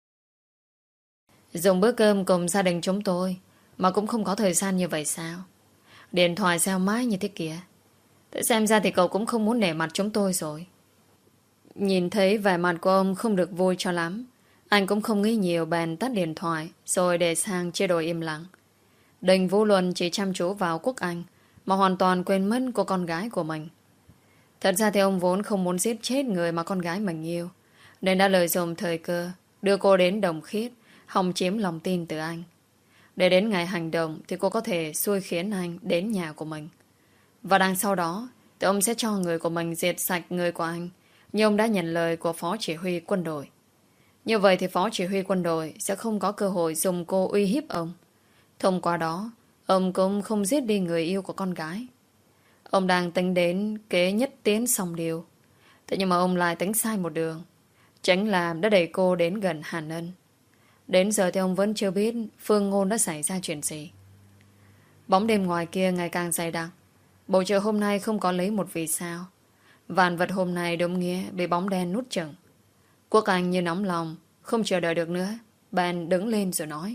Dùng bữa cơm cùng gia đình chúng tôi mà cũng không có thời gian như vậy sao? Điện thoại reo mãi như thế kìa. Thế xem ra thì cậu cũng không muốn nể mặt chúng tôi rồi. Nhìn thấy vẻ mặt của ông không được vui cho lắm, anh cũng không nghĩ nhiều, bèn tắt điện thoại rồi để sang chế độ im lặng. Đình Vũ Luân chỉ chăm chú vào Quốc Anh mà hoàn toàn quên mất cô con gái của mình. Thật ra thì ông vốn không muốn giết chết người mà con gái mình yêu, nên đã lợi dụng thời cơ đưa cô đến Đồng Khiết, hòng chiếm lòng tin từ anh. Để đến ngày hành động thì cô có thể xui khiến anh đến nhà của mình. Và đằng sau đó thì ông sẽ cho người của mình diệt sạch người của anh, như ông đã nhận lời của Phó Chỉ huy quân đội. Như vậy thì Phó Chỉ huy quân đội sẽ không có cơ hội dùng cô uy hiếp ông. Thông qua đó, ông cũng không giết đi người yêu của con gái. Ông đang tính đến kế nhất tiến xong điều. Thế nhưng mà ông lại tính sai một đường. Tránh làm đã đẩy cô đến gần Hàn Ân. Đến giờ thì ông vẫn chưa biết Phương Ngôn đã xảy ra chuyện gì. Bóng đêm ngoài kia ngày càng dày đặc. Bầu trời hôm nay không có lấy một vì sao. Vạn vật hôm nay đúng nghĩa bị bóng đen nút chừng. Quốc Anh như nóng lòng, không chờ đợi được nữa, bèn đứng lên rồi nói: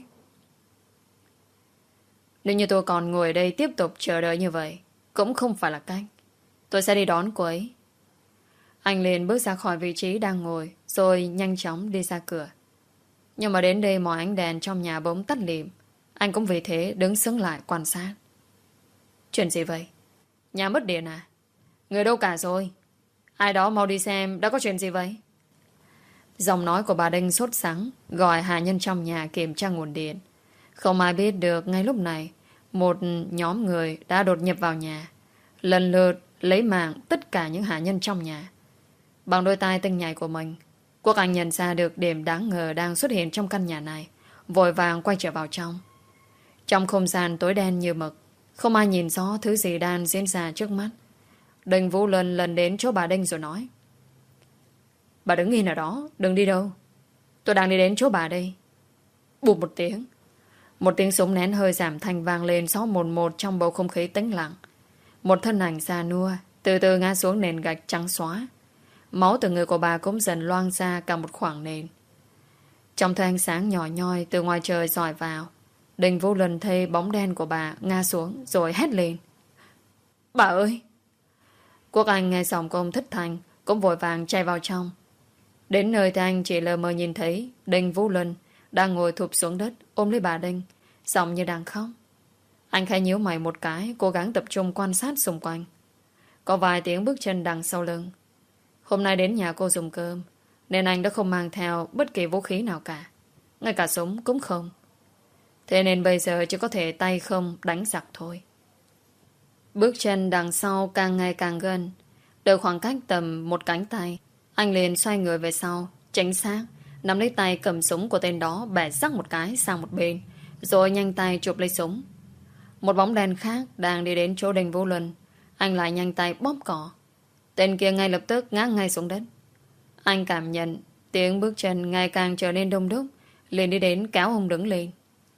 nếu như tôi còn ngồi ở đây tiếp tục chờ đợi như vậy, cũng không phải là cách. Tôi sẽ đi đón cô ấy. Anh liền bước ra khỏi vị trí đang ngồi, rồi nhanh chóng đi ra cửa. Nhưng mà đến đây mọi ánh đèn trong nhà bỗng tắt lịm. Anh cũng vì thế đứng sững lại quan sát. Chuyện gì vậy? Nhà mất điện à? Người đâu cả rồi? Ai đó mau đi xem đã có chuyện gì vậy? Giọng nói của bà Đinh sốt sắng gọi hạ nhân trong nhà kiểm tra nguồn điện. Không ai biết được ngay lúc này một nhóm người đã đột nhập vào nhà, lần lượt lấy mạng tất cả những hạ nhân trong nhà. Bằng đôi tai tinh nhạy của mình, Quốc Anh nhận ra được điểm đáng ngờ đang xuất hiện trong căn nhà này, vội vàng quay trở vào trong. Trong không gian tối đen như mực, không ai nhìn rõ thứ gì đang diễn ra trước mắt. Đình Vũ Luân lần đến chỗ bà Đinh rồi nói: bà đứng yên ở đó, đừng đi đâu. Tôi đang đi đến chỗ bà đây. Bụp một tiếng, một tiếng súng nén hơi giảm thanh vang lên xó một một trong bầu không khí tĩnh lặng. Một thân ảnh già nua từ từ ngã xuống nền gạch trắng xóa. Máu từ người của bà cũng dần loang ra cả một khoảng nền. Trong thứ ánh sáng nhỏ nhoi từ ngoài trời dọi vào, Đình Vũ Luân thấy bóng đen của bà ngã xuống rồi hét lên: bà ơi! Quốc Anh nghe giọng của ông thất thanh cũng vội vàng chạy vào trong. Đến nơi thì anh chỉ lờ mờ nhìn thấy Đình Vũ Luân đang ngồi thụp xuống đất ôm lấy bà Đinh, giọng như đang khóc. Anh khẽ nhíu mày một cái, cố gắng tập trung quan sát xung quanh. Có vài tiếng bước chân đằng sau lưng. Hôm nay đến nhà cô dùng cơm, nên anh đã không mang theo bất kỳ vũ khí nào cả, ngay cả súng cũng không. Thế nên bây giờ chỉ có thể tay không đánh giặc thôi. Bước chân đằng sau càng ngày càng gần. Được khoảng cách tầm một cánh tay, anh liền xoay người về sau, chính xác nắm lấy tay cầm súng của tên đó, bẻ rắc một cái sang một bên, rồi nhanh tay chụp lấy súng. Một bóng đen khác đang đi đến chỗ Đình Vũ Luân, anh lại nhanh tay bóp cỏ. Tên kia ngay lập tức ngã ngay xuống đất. Anh cảm nhận tiếng bước chân ngày càng trở nên đông đúc, liền đi đến kéo ông đứng lên.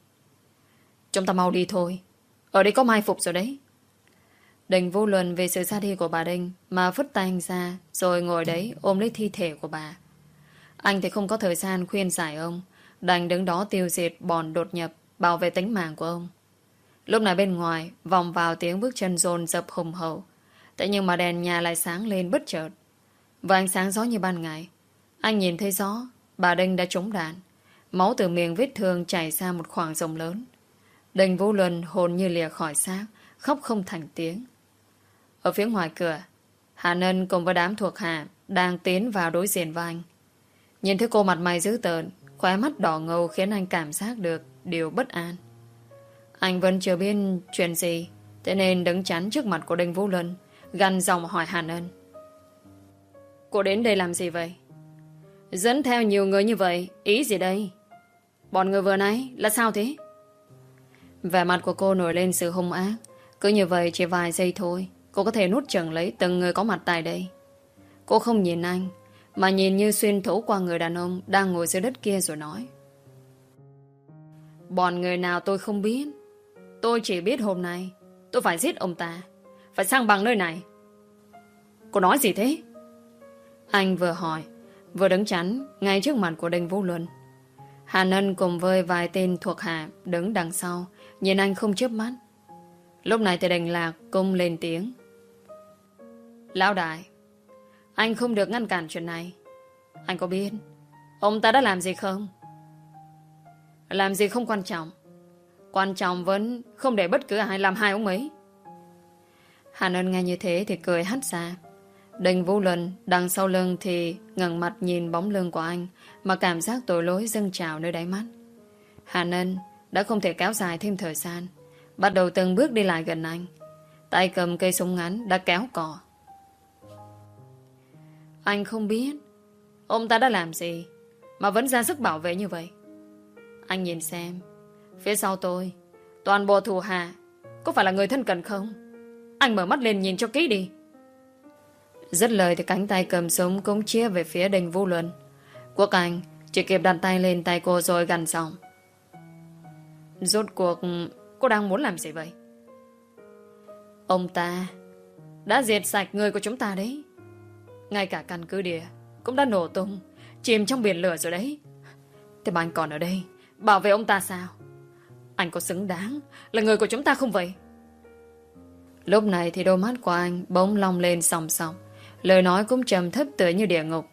Chúng ta mau đi thôi, ở đây có mai phục rồi đấy. Đình Vũ Luân về sự ra đi của bà Đinh mà vứt tay anh ra, rồi ngồi đấy ôm lấy thi thể của bà. Anh thì không có thời gian khuyên giải ông, đành đứng đó tiêu diệt bọn đột nhập, bảo vệ tính mạng của ông. Lúc này bên ngoài vòng vào tiếng bước chân dồn dập hùng hậu. Thế nhưng mà đèn nhà lại sáng lên bất chợt. Và ánh sáng rõ như ban ngày, anh nhìn thấy rõ bà Đinh đã trúng đạn. Máu từ miệng vết thương chảy ra một khoảng rộng lớn. Đình Vũ Luân hồn như lìa khỏi xác, khóc không thành tiếng. Ở phía ngoài cửa, Hàn Ân cùng với đám thuộc hạ đang tiến vào đối diện với anh. Nhìn thấy cô mặt mày dữ tợn, khóe mắt đỏ ngầu khiến anh cảm giác được điều bất an. Anh vẫn chưa biết chuyện gì, thế nên đứng chắn trước mặt của Đình Vũ Luân, gằn giọng hỏi Hàn Ân: cô đến đây làm gì vậy? Dẫn theo nhiều người như vậy, ý gì đây? Bọn người vừa nãy là sao thế? Vẻ mặt của cô nổi lên sự hung ác. Cứ như vậy chỉ vài giây thôi, cô có thể nuốt chửng lấy từng người có mặt tại đây. Cô không nhìn anh, mà nhìn như xuyên thấu qua người đàn ông đang ngồi dưới đất kia rồi nói. Bọn người nào tôi không biết. Tôi chỉ biết hôm nay tôi phải giết ông ta, phải sang bằng nơi này. Cô nói gì thế? Anh vừa hỏi vừa đứng chắn ngay trước mặt của Đinh Vũ Luân. Hàn Ân cùng với vài tên thuộc hạ đứng đằng sau nhìn anh không chớp mắt. Lúc này thì Đinh Lạc cũng lên tiếng. Lão đại, anh không được ngăn cản chuyện này. Anh có biết ông ta đã làm gì không? Làm gì không quan trọng. Quan trọng vẫn không để bất cứ ai làm hai ông ấy. Hàn Ân nghe như thế thì cười hắt ra. Đinh Vũ Luân đằng sau lưng thì ngẩng mặt nhìn bóng lưng của anh mà cảm giác tội lỗi dâng trào nơi đáy mắt. Hàn Ân đã không thể kéo dài thêm thời gian, bắt đầu từng bước đi lại gần anh, tay cầm cây súng ngắn đã kéo cò. Anh không biết ông ta đã làm gì mà vẫn ra sức bảo vệ như vậy. Anh nhìn xem, phía sau tôi toàn bộ thủ hạ có phải là người thân cận không? Anh mở mắt lên nhìn cho kỹ đi. Dứt lời thì cánh tay cầm súng cũng chia về phía Đinh Vũ Luân. Quốc Anh chỉ kịp đặt tay lên tay cô rồi gằn giọng. Rốt cuộc cô đang muốn làm gì vậy? Ông ta đã diệt sạch người của chúng ta đấy. Ngay cả căn cứ địa cũng đã nổ tung, chìm trong biển lửa rồi đấy. Thế mà anh còn ở đây bảo vệ ông ta sao? Anh có xứng đáng là người của chúng ta không vậy? Lúc này thì đôi mắt của anh bỗng long lên sòng sòng, lời nói cũng trầm thấp tựa như địa ngục.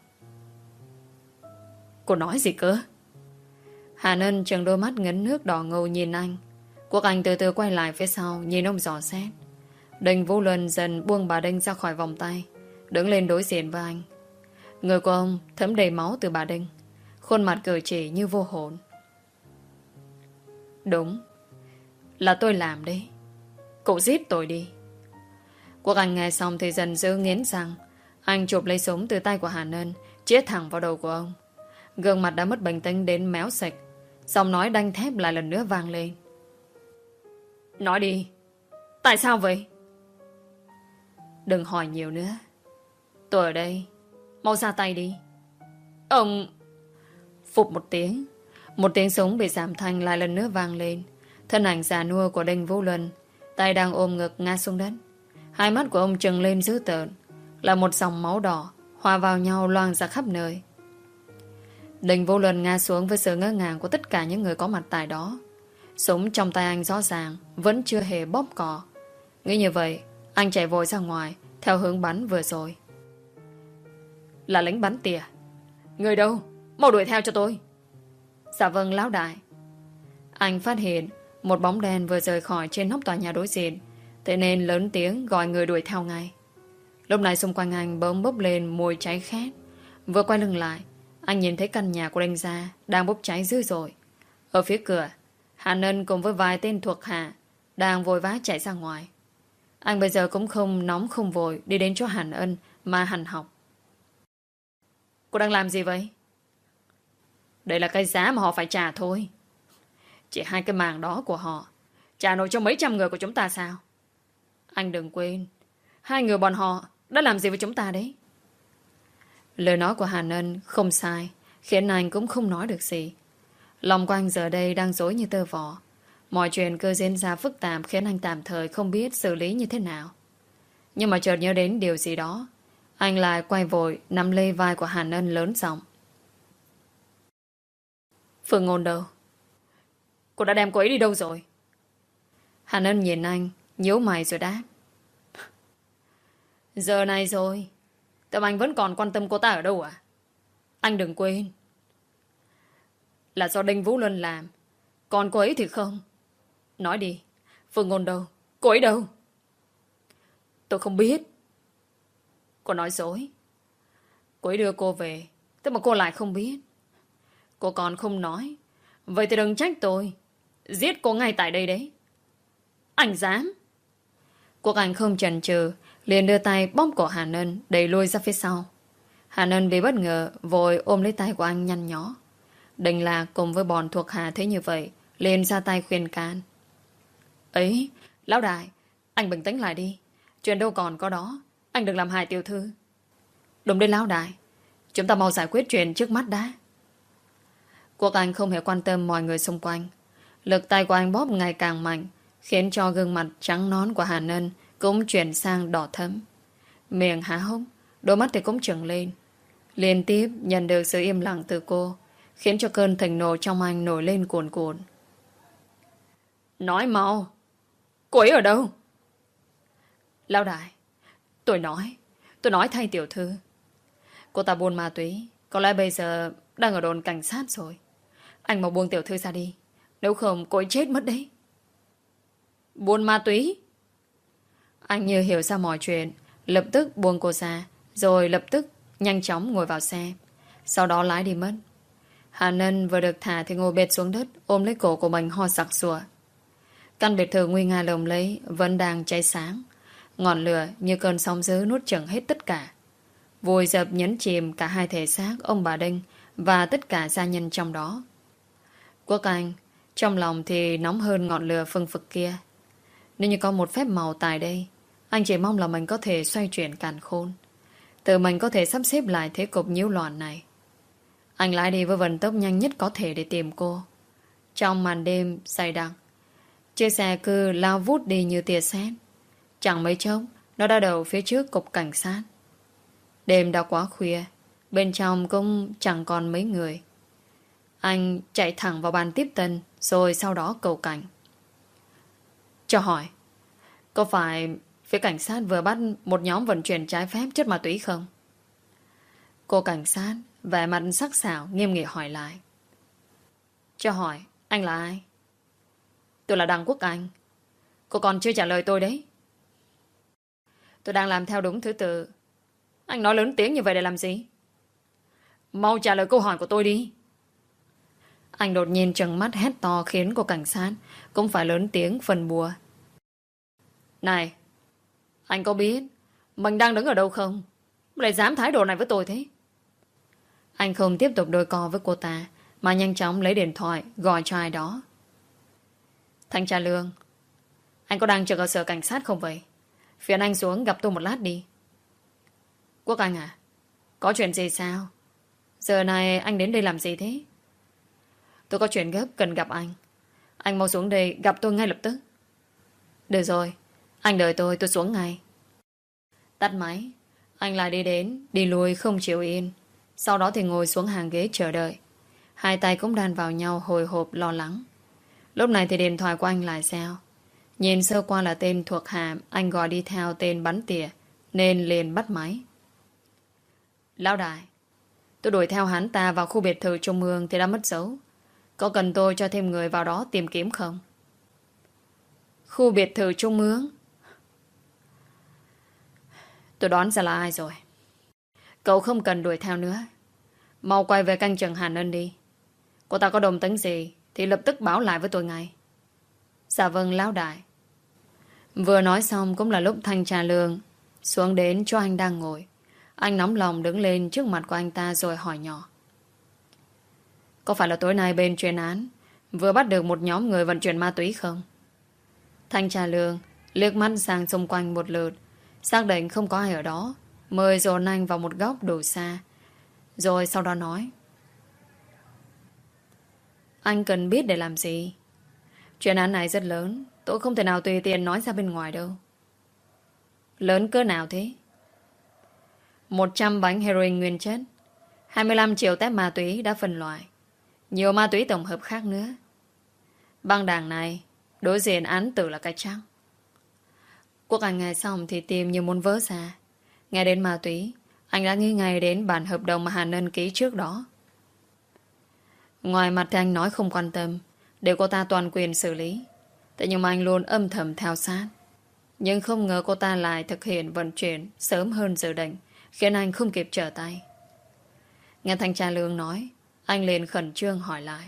Cô nói gì cơ? Hàn Ân trừng đôi mắt ngấn nước đỏ ngầu nhìn anh. Quốc Anh từ từ quay lại phía sau nhìn ông dò xét. Đinh Vũ Luân dần buông bà Đinh ra khỏi vòng tay, đứng lên đối diện với anh. Người của ông thấm đầy máu từ bà Đinh, khuôn mặt cử chỉ như vô hồn. Đúng, là tôi làm đấy. Cậu giết tôi đi. Quốc Anh nghe xong thì dần dữ nghiến răng. Anh chụp lấy súng từ tay của Hàn Ân, chĩa thẳng vào đầu của ông. Gương mặt đã mất bình tĩnh đến méo sạch. Giọng nói đanh thép lại lần nữa vang lên. Nói đi, tại sao vậy? Đừng hỏi nhiều nữa. Tôi ở đây, mau ra tay đi. Ông... Phụt một tiếng súng bị giảm thanh lại lần nữa vang lên. Thân ảnh già nua của Đinh Vũ Luân, tay đang ôm ngực ngã xuống đất. Hai mắt của ông trừng lên dữ tợn, là một dòng máu đỏ hòa vào nhau loang ra khắp nơi. Đinh Vũ Luân ngã xuống với sự ngỡ ngàng của tất cả những người có mặt tại đó. Súng trong tay anh rõ ràng vẫn chưa hề bóp cò. Nghĩ như vậy, anh chạy vội ra ngoài theo hướng bắn vừa rồi. Là lính bắn tỉa. Người đâu? Mau đuổi theo cho tôi. Dạ vâng lão đại. Anh phát hiện một bóng đen vừa rời khỏi trên nóc tòa nhà đối diện, thế nên lớn tiếng gọi người đuổi theo ngay. Lúc này xung quanh anh bỗng bốc lên mùi cháy khét. Vừa quay lưng lại, anh nhìn thấy căn nhà của Đinh gia đang bốc cháy dữ dội. Ở phía cửa, Hàn Ân cùng với vài tên thuộc hạ đang vội vã chạy ra ngoài. Anh bây giờ cũng không nóng không vội đi đến chỗ Hàn Ân mà hằn học. Cô đang làm gì vậy? Đây là cái giá mà họ phải trả thôi. Chỉ hai cái màng đó của họ trả nổi cho mấy trăm người của chúng ta sao? Anh đừng quên, hai người bọn họ đã làm gì với chúng ta đấy? Lời nói của Hàn Ân không sai, khiến anh cũng không nói được gì. Lòng của anh giờ đây đang rối như tơ vò. Mọi chuyện cứ diễn ra phức tạp khiến anh tạm thời không biết xử lý như thế nào. Nhưng mà chợt nhớ đến điều gì đó, anh lại quay vội nắm lấy vai của Hàn Ân lớn giọng. Phương Ngôn đâu? Cô đã đem cô ấy đi đâu rồi? Hàn Ân nhìn anh, nhíu mày rồi đáp. Giờ này rồi, Tâm Anh vẫn còn quan tâm cô ta ở đâu à? Anh đừng quên, là do Đinh Vũ Luân làm. Còn cô ấy thì không. Nói đi, Phương Ngôn đâu? Cô ấy đâu? Tôi không biết. Cô nói dối. Cô ấy đưa cô về, thế mà cô lại không biết. Cô còn không nói, vậy thì đừng trách tôi giết cô ngay tại đây đấy. Anh dám? Quốc Anh không chần chừ, liền đưa tay bóp cổ Hàn Ân đẩy lui ra phía sau. Hàn Ân bị bất ngờ vội ôm lấy tay của anh nhăn nhó. Đinh Lạc cùng với bọn thuộc hạ thấy như vậy liền ra tay khuyên can. Ấy, lão đại, anh bình tĩnh lại đi. Chuyện đâu còn có đó, anh đừng làm hại tiểu thư. Đúng đấy lão đại, Chúng ta mau giải quyết chuyện trước mắt đã. Quốc Anh không hề quan tâm mọi người xung quanh. Lực tay của anh bóp ngày càng mạnh, khiến cho gương mặt trắng nõn của Hàn Ân cũng chuyển sang đỏ thẫm. Miệng há hốc, đôi mắt thì cũng trừng lên. Liên tiếp nhận được sự im lặng từ cô, khiến cho cơn thịnh nộ trong anh nổi lên cuồn cuộn. Nói mau, cô ấy ở đâu? Lão đại, tôi nói thay tiểu thư. Cô ta buôn ma túy, có lẽ bây giờ đang ở đồn cảnh sát rồi. Anh mau buông tiểu thư ra đi, nếu không cô ấy chết mất đấy. Buôn ma túy? Anh như hiểu ra mọi chuyện, lập tức buông cô ra, rồi lập tức nhanh chóng ngồi vào xe, sau đó lái đi mất. Hàn Ân vừa được thả thì ngồi bệt xuống đất, ôm lấy cổ của mình ho sặc sụa. Căn biệt thự nguy nga lộng lẫy vẫn đang cháy sáng, ngọn lửa như cơn sóng dữ nuốt chửng hết tất cả, vùi dập nhấn chìm cả hai thể xác ông bà Đinh và tất cả gia nhân trong đó. Quốc Anh trong lòng thì nóng hơn ngọn lửa phừng phực kia. Nếu như có một phép màu tại đây, anh chỉ mong là mình có thể xoay chuyển càn khôn, tự mình có thể sắp xếp lại thế cục nhiễu loạn này. Anh lái đi với vận tốc nhanh nhất có thể để tìm cô. Trong màn đêm dày đặc, chiếc xe cứ lao vút đi như tia sét. Chẳng mấy chốc nó đã đậu phía trước cục cảnh sát. Đêm đã quá khuya, bên trong cũng chẳng còn mấy người. Anh chạy thẳng vào bàn tiếp tân, rồi sau đó cầu cảnh. Cho hỏi, có phải phía cảnh sát vừa bắt một nhóm vận chuyển trái phép chất ma túy không? Cô cảnh sát vẻ mặt sắc sảo nghiêm nghị hỏi lại. Cho hỏi, anh là ai? Tôi là Đăng Quốc Anh. Cô còn chưa trả lời tôi đấy. Tôi đang làm theo đúng thứ tự. Anh nói lớn tiếng như vậy để làm gì? Mau trả lời câu hỏi của tôi đi. Anh đột nhiên trừng mắt hét to, khiến cô cảnh sát cũng phải lớn tiếng phân bua. Này, anh có biết mình đang đứng ở đâu không? Lại dám thái độ này với tôi thế? Anh không tiếp tục đôi co với cô ta, mà nhanh chóng lấy điện thoại gọi cho ai đó. Thanh tra Lương, anh có đang trực ở sở cảnh sát không vậy? Phiền anh xuống gặp tôi một lát đi. Quốc Anh à, có chuyện gì sao? Giờ này anh đến đây làm gì thế? Tôi có chuyện gấp cần gặp anh. Anh mau xuống đây gặp tôi ngay lập tức. Được rồi, anh đợi tôi xuống ngay. Tắt máy, anh lại đi đến, đi lui không chịu yên. Sau đó thì ngồi xuống hàng ghế chờ đợi. Hai tay cũng đan vào nhau hồi hộp lo lắng. Lúc này thì điện thoại của anh lại reo. Nhìn sơ qua là tên thuộc hạ anh gọi đi theo tên bắn tỉa, nên liền bắt máy. Lão đại, tôi đuổi theo hắn ta vào khu biệt thự Trung ương thì đã mất dấu. Có cần tôi cho thêm người vào đó tìm kiếm không? Khu biệt thự Trung ương? Tôi đoán ra là ai rồi. Cậu không cần đuổi theo nữa. Mau quay về canh chừng Hàn Ân đi. Cô ta có đồng tính gì thì lập tức báo lại với tôi ngay. Dạ vâng lão đại. Vừa nói xong cũng là lúc thanh tra Lương xuống đến chỗ anh đang ngồi. Anh nóng lòng đứng lên trước mặt của anh ta rồi hỏi nhỏ. Có phải là tối nay bên chuyên án vừa bắt được một nhóm người vận chuyển ma túy không? Thanh tra Lương liếc mắt sang xung quanh một lượt, xác định không có ai ở đó, mời dồn anh vào một góc đủ xa, rồi sau đó nói. Anh cần biết để làm gì? Chuyên án này rất lớn, tôi không thể nào tùy tiện nói ra bên ngoài đâu. Lớn cỡ nào thế? 100 bánh heroin nguyên chất, 25 triệu tép ma túy đã phân loại, nhiều ma túy tổng hợp khác nữa. Băng đảng này đối diện án tử là cái chắc. Quốc Anh nghe xong thì tim như muốn vỡ ra. Nghe đến ma túy, anh đã nghĩ ngay đến bản hợp đồng mà Hàn Ân ký trước đó. Ngoài mặt thì anh nói không quan tâm, để cô ta toàn quyền xử lý. Thế nhưng mà anh luôn âm thầm theo sát. Nhưng không ngờ cô ta lại thực hiện vận chuyển sớm hơn dự định, khiến anh không kịp trở tay. Nghe thanh tra Lương nói, anh liền khẩn trương hỏi lại.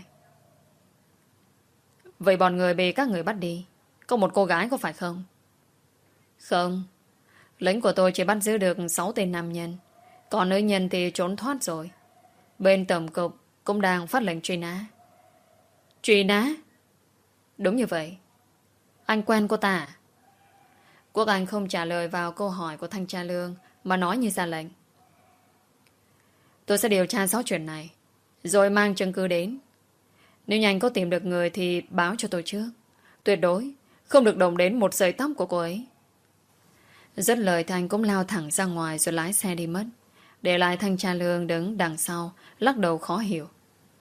Vậy bọn người bị các người bắt đi, có một cô gái có phải không? Không, lính của tôi chỉ bắt giữ được 6 tên nam nhân, còn nữ nhân thì trốn thoát rồi. Bên tổng cục cũng đang phát lệnh truy nã. Truy nã? Đúng như vậy. Anh quen cô ta à? Quốc Anh không trả lời vào câu hỏi của thanh tra Lương, mà nói như ra lệnh. Tôi sẽ điều tra rõ chuyện này, rồi mang chứng cứ đến. Nếu nhanh có tìm được người thì báo cho tôi trước. Tuyệt đối không được động đến một sợi tóc của cô ấy. Dứt lời thì anh cũng lao thẳng ra ngoài rồi lái xe đi mất. Để lại thanh tra Lương đứng đằng sau, lắc đầu khó hiểu.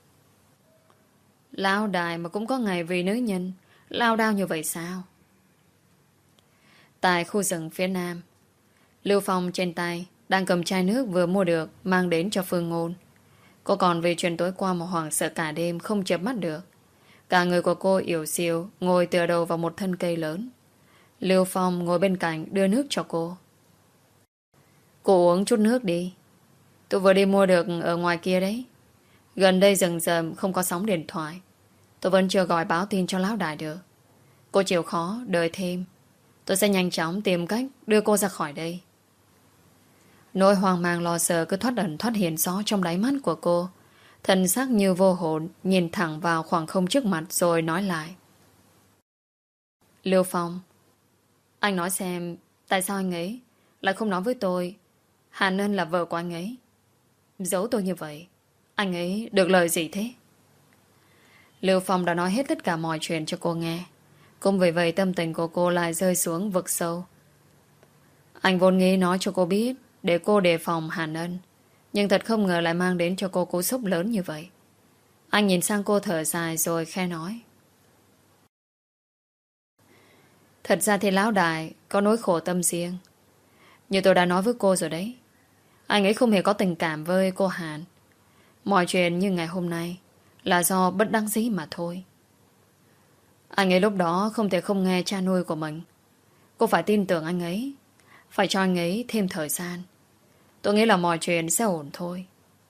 Lao đài mà cũng có ngày vì nữ nhân, lao đao như vậy sao? Tại khu rừng phía nam, Lưu Phong trên tay đang cầm chai nước vừa mua được mang đến cho Phương Ngôn. Cô còn vì chuyện tối qua mà hoảng sợ cả đêm không chợp mắt được. Cả người của cô yểu xìu ngồi tựa đầu vào một thân cây lớn. Lưu Phong ngồi bên cạnh đưa nước cho cô. Cô uống chút nước đi. Tôi vừa đi mua được ở ngoài kia đấy. Gần đây rừng rậm không có sóng điện thoại. Tôi vẫn chưa gọi báo tin cho lão đại được. Cô chịu khó đợi thêm. Tôi sẽ nhanh chóng tìm cách đưa cô ra khỏi đây. Nỗi hoang mang lo sợ cứ thoát ẩn thoát hiện rõ trong đáy mắt của cô. Thần sắc như vô hồn nhìn thẳng vào khoảng không trước mặt rồi nói lại. Lưu Phong, anh nói xem tại sao anh ấy lại không nói với tôi Hàn Ân là vợ của anh ấy. Giấu tôi như vậy, anh ấy được lời gì thế? Lưu Phong đã nói hết tất cả mọi chuyện cho cô nghe. Cũng vì vậy tâm tình của cô lại rơi xuống vực sâu. Anh vốn nghĩ nói cho cô biết để cô đề phòng Hàn Ân, nhưng thật không ngờ lại mang đến cho cô cú sốc lớn như vậy. Anh nhìn sang cô thở dài rồi khe nói. Thật ra thì lão đại có nỗi khổ tâm riêng. Như tôi đã nói với cô rồi đấy, anh ấy không hề có tình cảm với cô Hàn. Mọi chuyện như ngày hôm nay là do bất đắc dĩ mà thôi. Anh ấy lúc đó không thể không nghe cha nuôi của mình. Cô phải tin tưởng anh ấy, phải cho anh ấy thêm thời gian. Tôi nghĩ là mọi chuyện sẽ ổn thôi.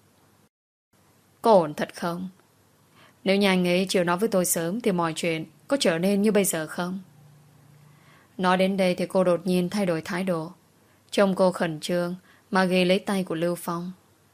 Có ổn thật không? Nếu như anh ấy chịu nói với tôi sớm thì mọi chuyện có trở nên như bây giờ không? Nói đến đây thì cô đột nhiên thay đổi thái độ. Trông cô khẩn trương mà ghi lấy tay của Lưu Phong.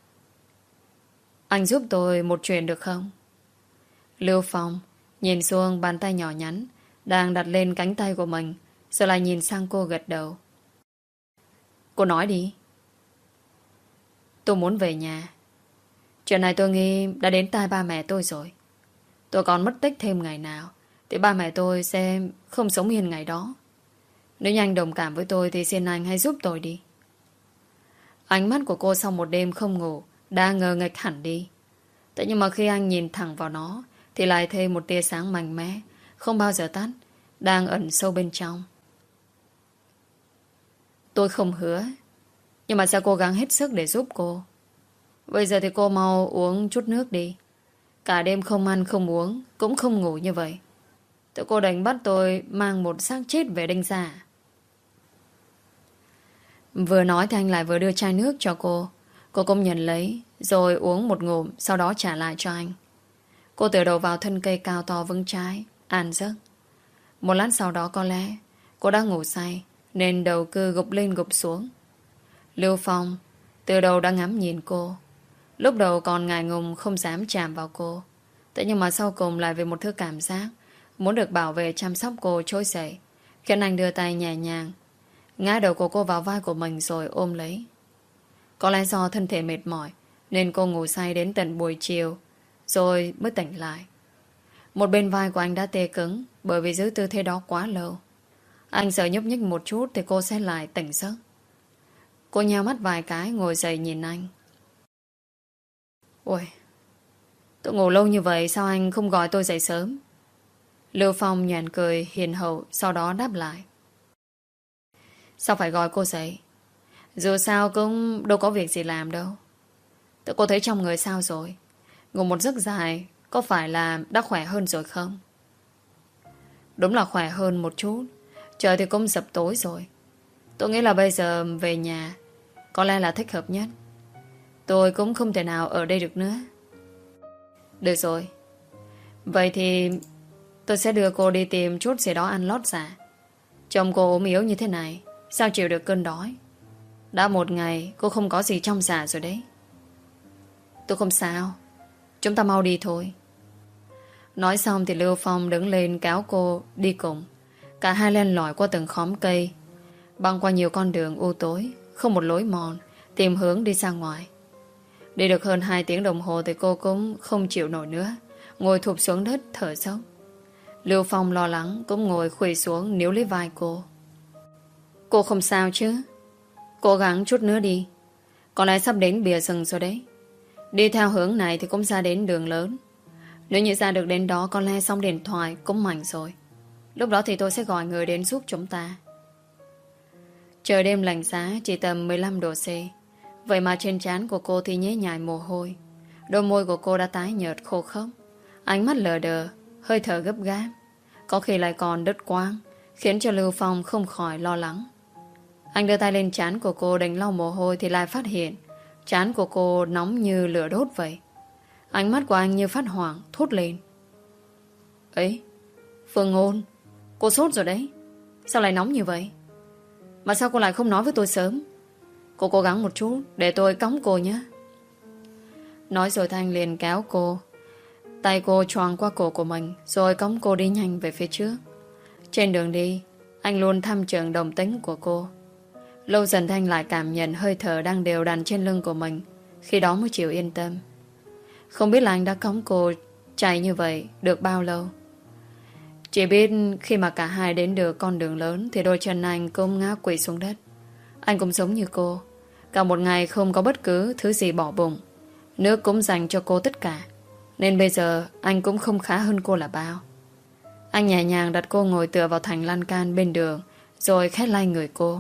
Anh giúp tôi một chuyện được không? Lưu Phong nhìn xuống bàn tay nhỏ nhắn đang đặt lên cánh tay của mình, rồi lại nhìn sang cô gật đầu. Cô nói đi. Tôi muốn về nhà. Chuyện này tôi nghĩ đã đến tai ba mẹ tôi rồi. Tôi còn mất tích thêm ngày nào thì ba mẹ tôi sẽ không sống yên ngày đó. Nếu như anh đồng cảm với tôi thì xin anh hãy giúp tôi đi. Ánh mắt của cô sau một đêm không ngủ đã ngờ nghệch hẳn đi. Thế nhưng mà khi anh nhìn thẳng vào nó thì lại thêm một tia sáng mạnh mẽ, không bao giờ tắt, đang ẩn sâu bên trong. Tôi không hứa, nhưng mà sẽ cố gắng hết sức để giúp cô. Bây giờ thì cô mau uống chút nước đi. Cả đêm không ăn không uống, cũng không ngủ như vậy. Tụi cô đánh bắt tôi mang một xác chết về đinh ra. Vừa nói thì anh lại vừa đưa chai nước cho cô. Cô cũng nhận lấy, rồi uống một ngụm, sau đó trả lại cho anh. Cô tựa đầu vào thân cây cao to vững chãi, an giấc. Một lát sau đó có lẽ cô đã ngủ say, nên đầu cứ gục lên gục xuống. Lưu Phong từ đầu đã ngắm nhìn cô. Lúc đầu còn ngại ngùng không dám chạm vào cô. Thế nhưng mà sau cùng lại vì một thứ cảm giác muốn được bảo vệ chăm sóc cô trỗi dậy, khiến anh đưa tay nhẹ nhàng ngã đầu của cô vào vai của mình rồi ôm lấy. Có lẽ do thân thể mệt mỏi nên cô ngủ say đến tận buổi chiều rồi mới tỉnh lại. Một bên vai của anh đã tê cứng bởi vì giữ tư thế đó quá lâu. Anh sợ nhúc nhích một chút thì cô sẽ lại tỉnh giấc. Cô nheo mắt vài cái ngồi dậy nhìn anh. Ôi, tôi ngủ lâu như vậy sao anh không gọi tôi dậy sớm? Lưu Phong nhoẻn cười hiền hậu, sau đó đáp lại. Sao phải gọi cô dậy? Dù sao cũng đâu có việc gì làm đâu. Tự cô thấy trong người sao rồi? Ngủ một giấc dài có phải là đã khỏe hơn rồi không? Đúng là khỏe hơn một chút. Trời thì cũng sập tối rồi. Tôi nghĩ là bây giờ về nhà có lẽ là thích hợp nhất. Tôi cũng không thể nào ở đây được nữa. Được rồi. Vậy thì tôi sẽ đưa cô đi tìm chút gì đó ăn lót dạ. Chồng cô ốm yếu như thế này, sao chịu được cơn đói? Đã một ngày cô không có gì trong dạ rồi đấy. Tôi không sao. Chúng ta mau đi thôi. Nói xong thì Lưu Phong đứng lên kéo cô đi cùng. Cả hai len lỏi qua từng khóm cây, băng qua nhiều con đường u tối, không một lối mòn, tìm hướng đi ra ngoài. Đi được hơn 2 tiếng đồng hồ thì cô cũng không chịu nổi nữa, ngồi thụp xuống đất thở dốc. Lưu Phong lo lắng cũng ngồi khuỵu xuống níu lấy vai cô. Cô không sao chứ? Cố gắng chút nữa đi. Có lẽ sắp đến bìa rừng rồi đấy. Đi theo hướng này thì cũng ra đến đường lớn. Nếu như ra được đến đó, có lẽ xong điện thoại cũng mạnh rồi. Lúc đó thì tôi sẽ gọi người đến giúp chúng ta. Trời đêm lạnh giá, chỉ tầm 15 độ C. Vậy mà trên trán của cô thì nhễ nhại mồ hôi. Đôi môi của cô đã tái nhợt khô khốc, ánh mắt lờ đờ, hơi thở gấp gáp, có khi lại còn đứt quãng, khiến cho Lưu Phong không khỏi lo lắng. Anh đưa tay lên trán của cô định lau mồ hôi thì lại phát hiện trán của cô nóng như lửa đốt vậy. Ánh mắt của anh như phát hoảng, thốt lên. Ấy, Phương Ngôn, cô sốt rồi đấy. Sao lại nóng như vậy? Mà sao cô lại không nói với tôi sớm? Cô cố gắng một chút để tôi cõng cô nhé. Nói rồi Thanh liền kéo cô. Tay cô choàng qua cổ của mình, rồi cõng cô đi nhanh về phía trước. Trên đường đi, anh luôn thăm trường đồng tính của cô. Lâu dần Thanh lại cảm nhận hơi thở đang đều đặn trên lưng của mình. Khi đó mới chịu yên tâm. Không biết là anh đã cõng cô chạy như vậy được bao lâu. Chỉ biết khi mà cả hai đến được con đường lớn thì đôi chân anh cũng ngã quỵ xuống đất. Anh cũng giống như cô, cả một ngày không có bất cứ thứ gì bỏ bụng. Nước cũng dành cho cô tất cả, nên bây giờ anh cũng không khá hơn cô là bao. Anh nhẹ nhàng đặt cô ngồi tựa vào thành lan can bên đường, rồi khét lay người cô.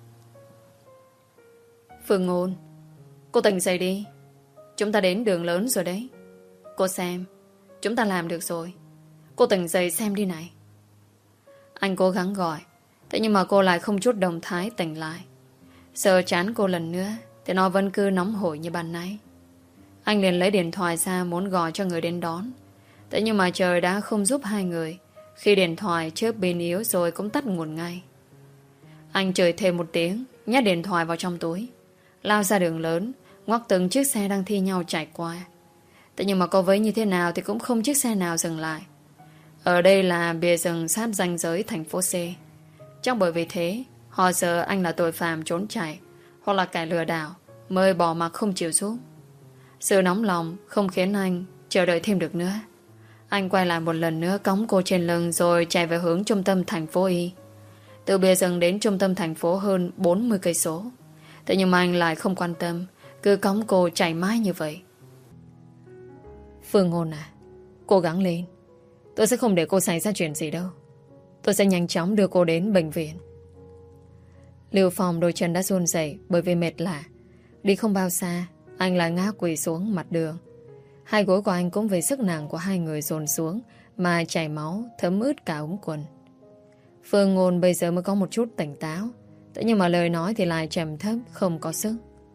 Phương Ngôn, cô tỉnh dậy đi. Chúng ta đến đường lớn rồi đấy. Cô xem, chúng ta làm được rồi. Cô tỉnh dậy xem đi này. Anh cố gắng gọi, thế nhưng mà cô lại không chút động thái tỉnh lại. Sờ chán cô lần nữa thì nó vẫn cứ nóng hổi như ban nãy. Anh liền lấy điện thoại ra muốn gọi cho người đến đón. Thế nhưng mà trời đã không giúp hai người. Khi điện thoại chớp pin yếu rồi cũng tắt nguồn ngay. Anh chửi thêm một tiếng, nhét điện thoại vào trong túi, lao ra đường lớn, ngoắc từng chiếc xe đang thi nhau chạy qua. Thế nhưng mà có với như thế nào thì cũng không chiếc xe nào dừng lại. Ở đây là bìa rừng sát ranh giới thành phố C. Chắc bởi vì thế họ sợ anh là tội phạm trốn chạy hoặc là kẻ lừa đảo mới bỏ mặc không chịu giúp. Sự nóng lòng không khiến anh chờ đợi thêm được nữa. Anh quay lại một lần nữa, cõng cô trên lưng rồi chạy về hướng trung tâm thành phố Y. Từ bìa rừng đến trung tâm thành phố hơn 40 cây số. Thế nhưng mà anh lại không quan tâm, cứ cõng cô chạy mãi như vậy. Phương Ngôn à, cố gắng lên. Tôi sẽ không để cô xảy ra chuyện gì đâu. Tôi sẽ nhanh chóng đưa cô đến bệnh viện. Lưu Phong đôi chân đã run rẩy bởi vì mệt lạ. Đi không bao xa, anh lại ngã quỵ xuống mặt đường. Hai gối của anh cũng vì sức nặng của hai người dồn xuống mà chảy máu, thấm ướt cả ống quần. Phương Ngôn bây giờ mới có một chút tỉnh táo, thế nhưng mà lời nói thì lại trầm thấp, không có sức.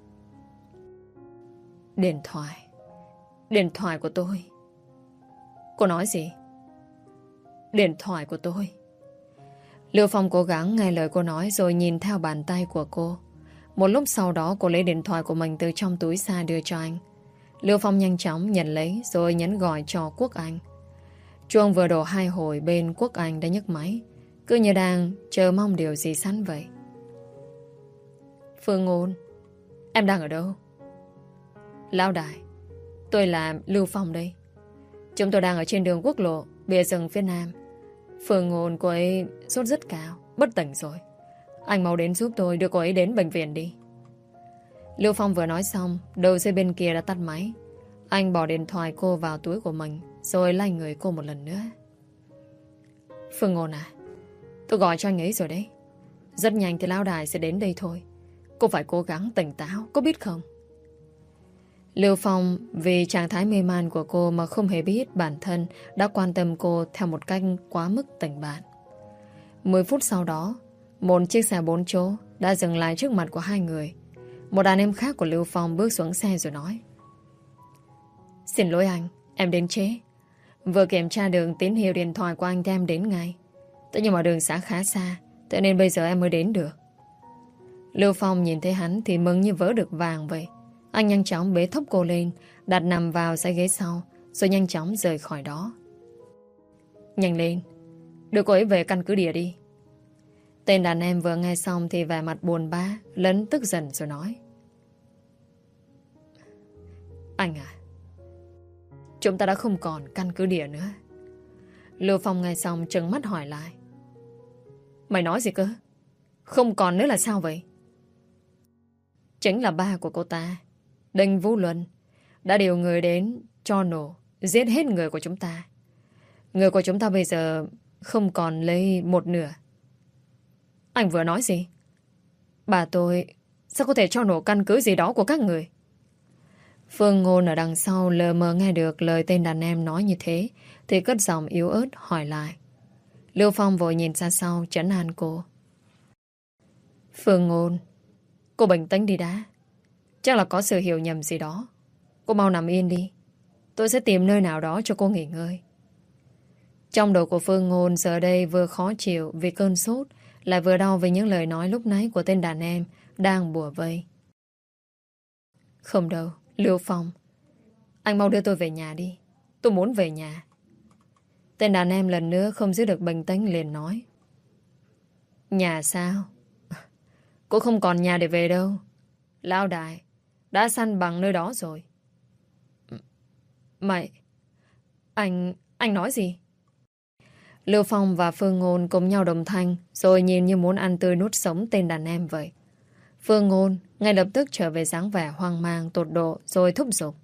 Điện thoại của tôi. Cô nói gì? Điện thoại của tôi. Lưu Phong cố gắng nghe lời cô nói rồi nhìn theo bàn tay của cô. Một lúc sau đó cô lấy điện thoại của mình từ trong túi ra đưa cho anh. Lưu Phong nhanh chóng nhận lấy rồi nhấn gọi cho Quốc Anh. Chuông vừa đổ 2 hồi bên Quốc Anh đã nhấc máy, cứ như đang chờ mong điều gì sẵn vậy. Phương Ngôn, em đang ở đâu? Lão đại, tôi là Lưu Phong đây. Chúng tôi đang ở trên đường quốc lộ bìa rừng phía nam. Phương Ngôn cô ấy sốt rất cao, bất tỉnh rồi. Anh mau đến giúp tôi đưa cô ấy đến bệnh viện đi. Lưu Phong vừa nói xong, đầu dây bên kia đã tắt máy. Anh bỏ điện thoại cô vào túi của mình rồi lay người cô một lần nữa. Phương Ngôn à, tôi gọi cho anh ấy rồi đấy. Rất nhanh thì lão đại sẽ đến đây thôi. Cô phải cố gắng tỉnh táo, có biết không? Lưu Phong vì trạng thái mê man của cô mà không hề biết bản thân đã quan tâm cô theo một cách quá mức tình bạn. 10 phút sau đó, một chiếc xe 4 chỗ đã dừng lại trước mặt của hai người. Một đàn em khác của Lưu Phong bước xuống xe rồi nói: Xin lỗi anh, em đến trễ. Vừa kiểm tra đường tín hiệu điện thoại của anh thì em đến ngay. Thế nhưng mà đường xã khá xa, thế nên bây giờ em mới đến được. Lưu Phong nhìn thấy hắn thì mừng như vỡ được vàng vậy. Anh nhanh chóng bế thốc cô lên, đặt nằm vào dãy ghế sau, rồi nhanh chóng rời khỏi đó. Nhanh lên, đưa cô ấy về căn cứ địa đi. Tên đàn em vừa nghe xong thì vẻ mặt buồn bã, lẫn tức giận rồi nói: Anh à, chúng ta đã không còn căn cứ địa nữa. Lưu Phong nghe xong trừng mắt hỏi lại. Mày nói gì cơ? Không còn nữa là sao vậy? Chính là ba của cô ta, Đinh Vũ Luân, đã điều người đến cho nổ, giết hết người của chúng ta. Người của chúng ta bây giờ không còn lấy một nửa. Anh vừa nói gì? Bà tôi sao có thể cho nổ căn cứ gì đó của các người? Phương Ngôn ở đằng sau lờ mờ nghe được lời tên đàn em nói như thế, thì cất giọng yếu ớt hỏi lại. Lưu Phong vội nhìn ra sau trấn an cô. Phương Ngôn, cô bình tĩnh đi đã. Chắc là có sự hiểu nhầm gì đó. Cô mau nằm yên đi. Tôi sẽ tìm nơi nào đó cho cô nghỉ ngơi. Trong đầu của Phương Ngôn giờ đây vừa khó chịu vì cơn sốt, lại vừa đau vì những lời nói lúc nãy của tên đàn em đang bủa vây. Không đâu, Lưu Phong. Anh mau đưa tôi về nhà đi. Tôi muốn về nhà. Tên đàn em lần nữa không giữ được bình tĩnh liền nói. Nhà sao? Cô không còn nhà để về đâu. Lão đại đã săn bằng nơi đó rồi. Mày... Anh nói gì? Lưu Phong và Phương Ngôn cùng nhau đồng thanh, rồi nhìn như muốn ăn tươi nuốt sống tên đàn em vậy. Phương Ngôn ngay lập tức trở về dáng vẻ hoang mang tột độ, rồi thúc giục.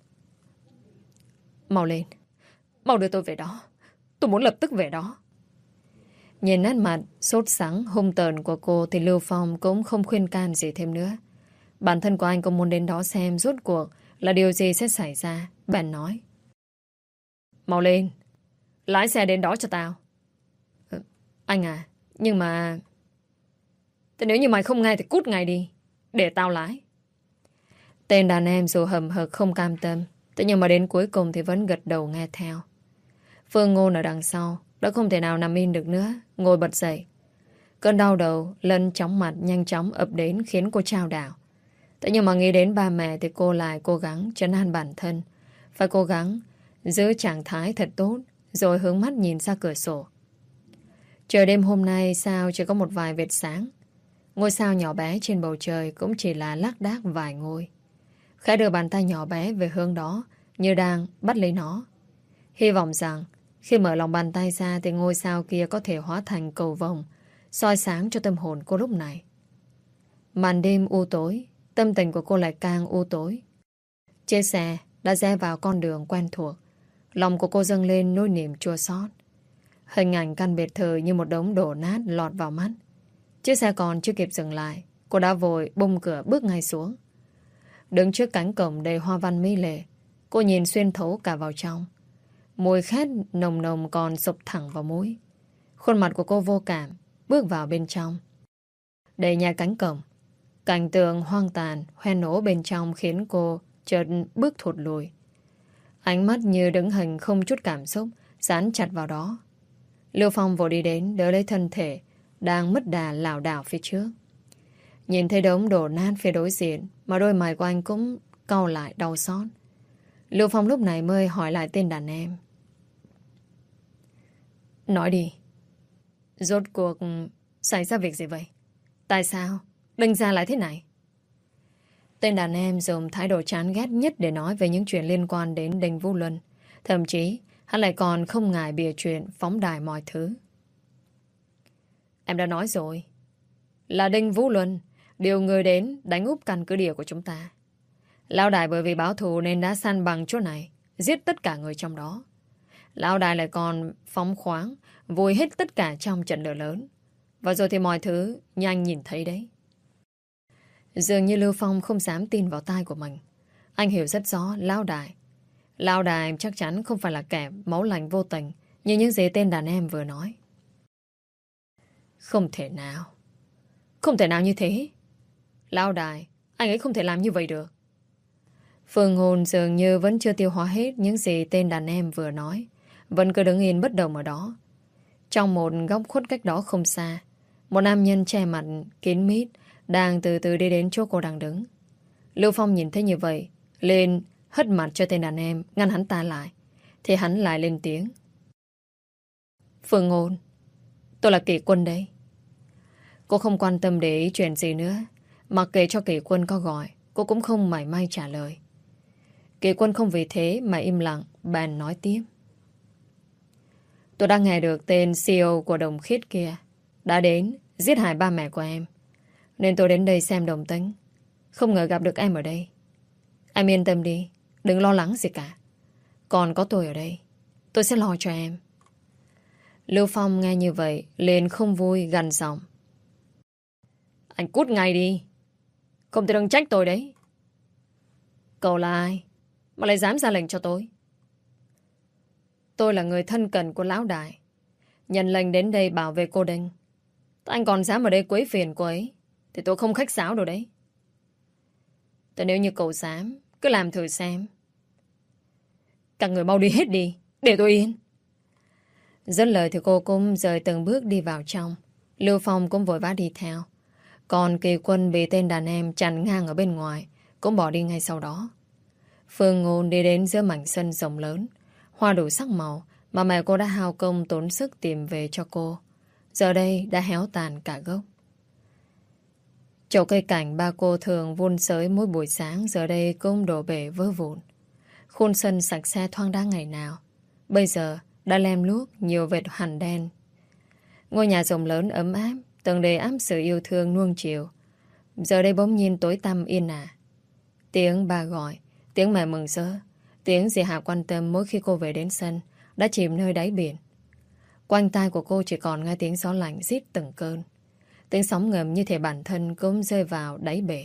Mau lên, mau đưa tôi về đó. Tôi muốn lập tức về đó. Nhìn nét mặt sốt sắng hung tợn của cô thì Lưu Phong cũng không khuyên can gì thêm nữa. Bản thân của anh cũng muốn đến đó xem rốt cuộc là điều gì sẽ xảy ra. Bèn nói. Mau lên, lái xe đến đó cho tao. Anh à, nhưng mà... Thế nếu như mày không nghe thì cút ngay đi, để tao lái. Tên đàn em dù hầm hực không cam tâm, thế nhưng mà đến cuối cùng thì vẫn gật đầu nghe theo. Phương Ngôn ở đằng sau đã không thể nào nằm yên được nữa, ngồi bật dậy. Cơn đau đầu lẫn chóng mặt nhanh chóng ập đến khiến cô chao đảo. Thế nhưng mà nghĩ đến ba mẹ thì cô lại cố gắng trấn an bản thân, phải cố gắng giữ trạng thái thật tốt, rồi hướng mắt nhìn ra cửa sổ. Trời đêm hôm nay sao chỉ có một vài vệt sáng. Ngôi sao nhỏ bé trên bầu trời cũng chỉ là lác đác vài ngôi. Khẽ đưa bàn tay nhỏ bé về hướng đó, như đang bắt lấy nó. Hy vọng rằng khi mở lòng bàn tay ra thì ngôi sao kia có thể hóa thành cầu vồng, soi sáng cho tâm hồn cô lúc này. Màn đêm u tối, tâm tình của cô lại càng u tối. Chiếc xe đã rẽ vào con đường quen thuộc. Lòng của cô dâng lên nỗi niềm chua xót. Hình ảnh căn biệt thự như một đống đổ nát lọt vào mắt. Chiếc xe còn chưa kịp dừng lại, cô đã vội bung cửa bước ngay xuống. Đứng trước cánh cổng đầy hoa văn mỹ lệ, cô nhìn xuyên thấu cả vào trong. Mùi khét nồng nồng còn sụp thẳng vào mũi. Khuôn mặt của cô vô cảm, bước vào bên trong. Đầy nhà cánh cổng, cảnh tượng hoang tàn, hoen ố bên trong khiến cô chợt bước thụt lùi. Ánh mắt như đứng hình không chút cảm xúc, dán chặt vào đó. Lưu Phong vội đi đến đỡ lấy thân thể đang mất đà lảo đảo phía trước. Nhìn thấy đống đổ nát phía đối diện mà đôi mày của anh cũng cau lại đau xót. Lưu Phong lúc này mới hỏi lại tên đàn em. Nói đi, rốt cuộc xảy ra việc gì vậy? Tại sao Đinh Gia lại thế này? Tên đàn em dùng thái độ chán ghét nhất để nói về những chuyện liên quan đến Đinh Vũ Luân. Thậm chí hắn lại còn không ngại bịa chuyện phóng đài mọi thứ. Em đã nói rồi, là Đinh Vũ Luân điều người đến đánh úp căn cứ địa của chúng ta. Lão đại bởi vì báo thù nên đã săn bằng chỗ này, giết tất cả người trong đó. Lão đại lại còn phóng khoáng, vùi hết tất cả trong trận lửa lớn. Và rồi thì mọi thứ như anh nhìn thấy đấy. Dường như Lưu Phong không dám tin vào tai của mình. Anh hiểu rất rõ Lão đại chắc chắn không phải là kẻ máu lạnh vô tình như những gì tên đàn em vừa nói. Không thể nào. Không thể nào như thế. Lão đại, anh ấy không thể làm như vậy được. Phương Ngôn dường như vẫn chưa tiêu hóa hết những gì tên đàn em vừa nói. Vẫn cứ đứng yên bất động ở đó. Trong một góc khuất cách đó không xa, một nam nhân che mặt kín mít đang từ từ đi đến chỗ cô đang đứng. Lưu Phong nhìn thấy như vậy, lên hất mặt cho tên đàn em, ngăn hắn ta lại. Thì hắn lại lên tiếng. Phương Ngôn, tôi là Kỷ Quân đấy. Cô không quan tâm để ý chuyện gì nữa. Mặc kệ cho Kỷ Quân có gọi, cô cũng không mảy may trả lời. Kỳ Quân không vì thế mà im lặng, bèn nói tiếp. Tôi đã nghe được tên CEO của Đồng Khiết kia đã đến giết hại ba mẹ của em. Nên tôi đến đây xem đồng tính. Không ngờ gặp được em ở đây. Em yên tâm đi, đừng lo lắng gì cả. Còn có tôi ở đây, tôi sẽ lo cho em. Lưu Phong nghe như vậy liền không vui gằn giọng. Anh cút ngay đi. Không thể đừng trách tôi đấy. Cậu là ai mà lại dám ra lệnh cho tôi? Tôi là người thân cận của lão đại, nhận lệnh đến đây bảo vệ cô Đinh. Anh còn dám ở đây quấy phiền cô ấy thì tôi không khách sáo đâu đấy.แต่nếu như cậu dám, cứ làm thử xem. Các người mau đi hết đi, để tôi yên. Dứt lời thì cô cũng rời từng bước đi vào trong. Lưu Phong cũng vội vã đi theo. Còn Kỳ Quân bị tên đàn em chặn ngang ở bên ngoài, cũng bỏ đi ngay sau đó. Phương Ngôn đi đến giữa mảnh sân rộng lớn, hoa đủ sắc màu mà mẹ cô đã hao công tốn sức tìm về cho cô. Giờ đây đã héo tàn cả gốc. Chậu cây cảnh ba cô thường vun sới mỗi buổi sáng giờ đây cũng đổ bể vỡ vụn. Khuôn sân sạch sẽ thoáng đãng ngày nào bây giờ đã lem luốc nhiều vệt hằn đen. Ngôi nhà rộng lớn ấm áp từng đầy áp sự yêu thương nuông chiều giờ đây bỗng nhiên tối tăm yên ả. Tiếng ba gọi, tiếng mẹ mừng rỡ, tiếng dì Hà quan tâm mỗi khi cô về đến sân đã chìm nơi đáy biển. Quanh tai của cô chỉ còn nghe tiếng gió lạnh rít từng cơn. Tiếng sóng ngầm như thể bản thân cũng rơi vào đáy bể.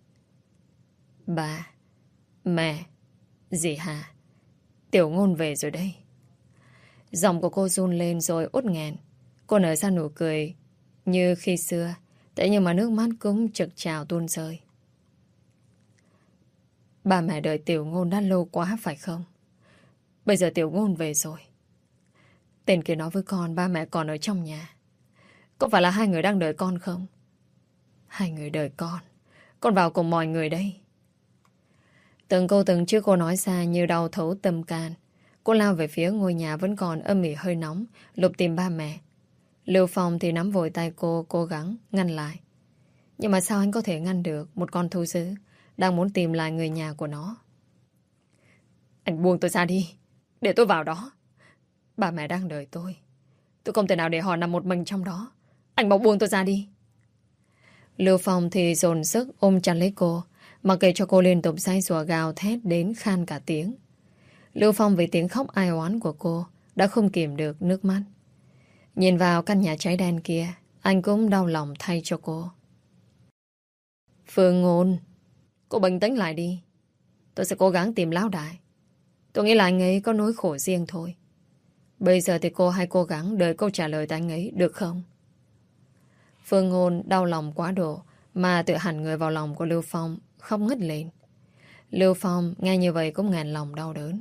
Ba, mẹ, dì Hà, Tiểu Ngôn về rồi đây. Giọng của cô run lên rồi ốt nghẹn. Cô nở ra nụ cười như khi xưa, thế nhưng mà nước mắt cũng trực trào tuôn rơi. Ba mẹ đợi Tiểu Ngôn đã lâu quá phải không? Bây giờ Tiểu Ngôn về rồi. Tên kia nói với con ba mẹ còn ở trong nhà. Có phải là hai người đang đợi con không? Hai người đợi con vào cùng mọi người đây. Từng câu từng chữ cô nói ra như đau thấu tâm can. Cô lao về phía ngôi nhà vẫn còn âm ỉ hơi nóng, lục tìm ba mẹ. Lưu Phong thì nắm vội tay cô, cố gắng ngăn lại. Nhưng mà sao anh có thể ngăn được một con thú dữ đang muốn tìm lại người nhà của nó? Anh buông tôi ra đi, để tôi vào đó. Ba mẹ đang đợi tôi không thể nào để họ nằm một mình trong đó. Anh mau buông tôi ra đi. Lưu Phong thì dồn sức ôm chặt lấy cô, mặc kệ cho cô liên tục giãy giụa gào thét đến khan cả tiếng. Lưu Phong vì tiếng khóc ai oán của cô đã không kìm được nước mắt. Nhìn vào căn nhà cháy đen kia, anh cũng đau lòng thay cho cô. Phương Ngôn, cô bình tĩnh lại đi. Tôi sẽ cố gắng tìm lão đại. Tôi nghĩ là anh ấy có nỗi khổ riêng thôi. Bây giờ thì cô hãy cố gắng đợi câu trả lời từ anh ấy được không? Phương Ngôn đau lòng quá độ mà tự hẳn người vào lòng của Lưu Phong, khóc ngất lên. Lưu Phong nghe như vậy cũng ngàn lòng đau đớn.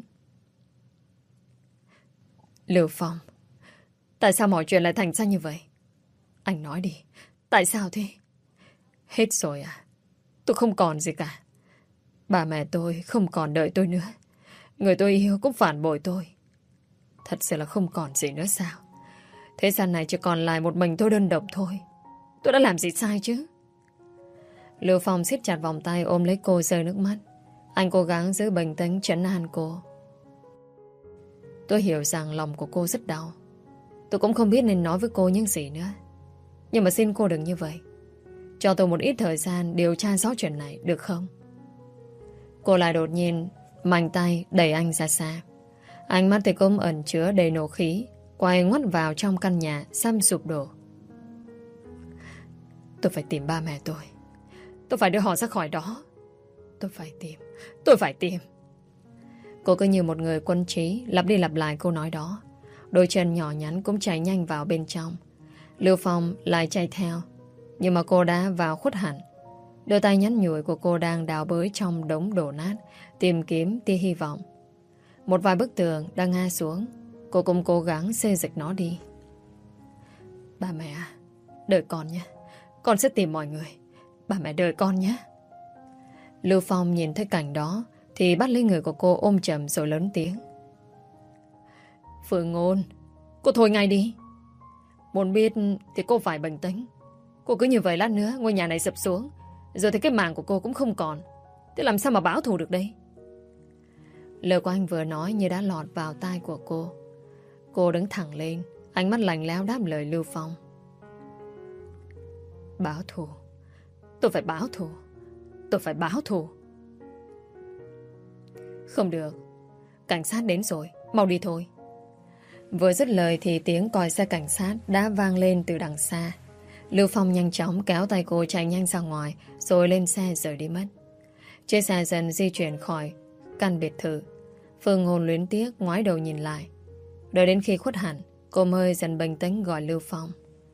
Lưu Phong, tại sao mọi chuyện lại thành ra như vậy? Anh nói đi, tại sao thế? Hết rồi à? Tôi không còn gì cả. Bà mẹ tôi không còn đợi tôi nữa. Người tôi yêu cũng phản bội tôi. Thật sự là không còn gì nữa sao? Thế gian này chỉ còn lại một mình tôi đơn độc thôi. Tôi đã làm gì sai chứ? Lưu Phong siết chặt vòng tay ôm lấy cô rơi nước mắt. Anh cố gắng giữ bình tĩnh trấn an cô. Tôi hiểu rằng lòng của cô rất đau. Tôi cũng không biết nên nói với cô những gì nữa. Nhưng mà xin cô đừng như vậy. Cho tôi một ít thời gian điều tra rõ chuyện này được không? Cô lại đột nhiên mạnh tay đẩy anh ra xa. Ánh mắt thì cũng ẩn chứa đầy nộ khí, quay ngoắt vào trong căn nhà xăm sụp đổ. Tôi phải tìm ba mẹ tôi. Tôi phải đưa họ ra khỏi đó. Tôi phải tìm. Cô cứ như một người quân trí lặp đi lặp lại câu nói đó. Đôi chân nhỏ nhắn cũng chạy nhanh vào bên trong. Lưu Phong lại chạy theo. Nhưng mà cô đã vào khuất hẳn. Đôi tay nhắn nhủi của cô đang đào bới trong đống đổ nát, tìm kiếm tia hy vọng. Một vài bức tường đang ngã xuống. Cô cũng cố gắng xê dịch nó đi. Ba mẹ à, đợi con nhé. Con sẽ tìm mọi người. Ba mẹ đợi con nhé. Lưu Phong nhìn thấy cảnh đó thì bắt lấy người của cô ôm chầm rồi lớn tiếng. Phương Ngôn, cô thôi ngay đi. Muốn biết thì cô phải bình tĩnh. Cô cứ như vậy lát nữa ngôi nhà này sập xuống, rồi thì cái mạng của cô cũng không còn. Thế làm sao mà báo thù được đây? Lời của anh vừa nói như đã lọt vào tai của cô. Cô đứng thẳng lên, ánh mắt lạnh lẽo đáp lời Lưu Phong. Báo thù. Tôi phải báo thù. Tôi phải báo thù. Không được. Cảnh sát đến rồi, mau đi thôi. Vừa dứt lời thì tiếng còi xe cảnh sát đã vang lên từ đằng xa. Lưu Phong nhanh chóng kéo tay cô chạy nhanh ra ngoài, rồi lên xe rời đi mất. Chiếc xe dần di chuyển khỏi căn biệt thự. Phương Ngôn luyến tiếc ngoái đầu nhìn lại. Đợi đến khi khuất hẳn, cô mới dần bình tĩnh gọi Lưu Phong.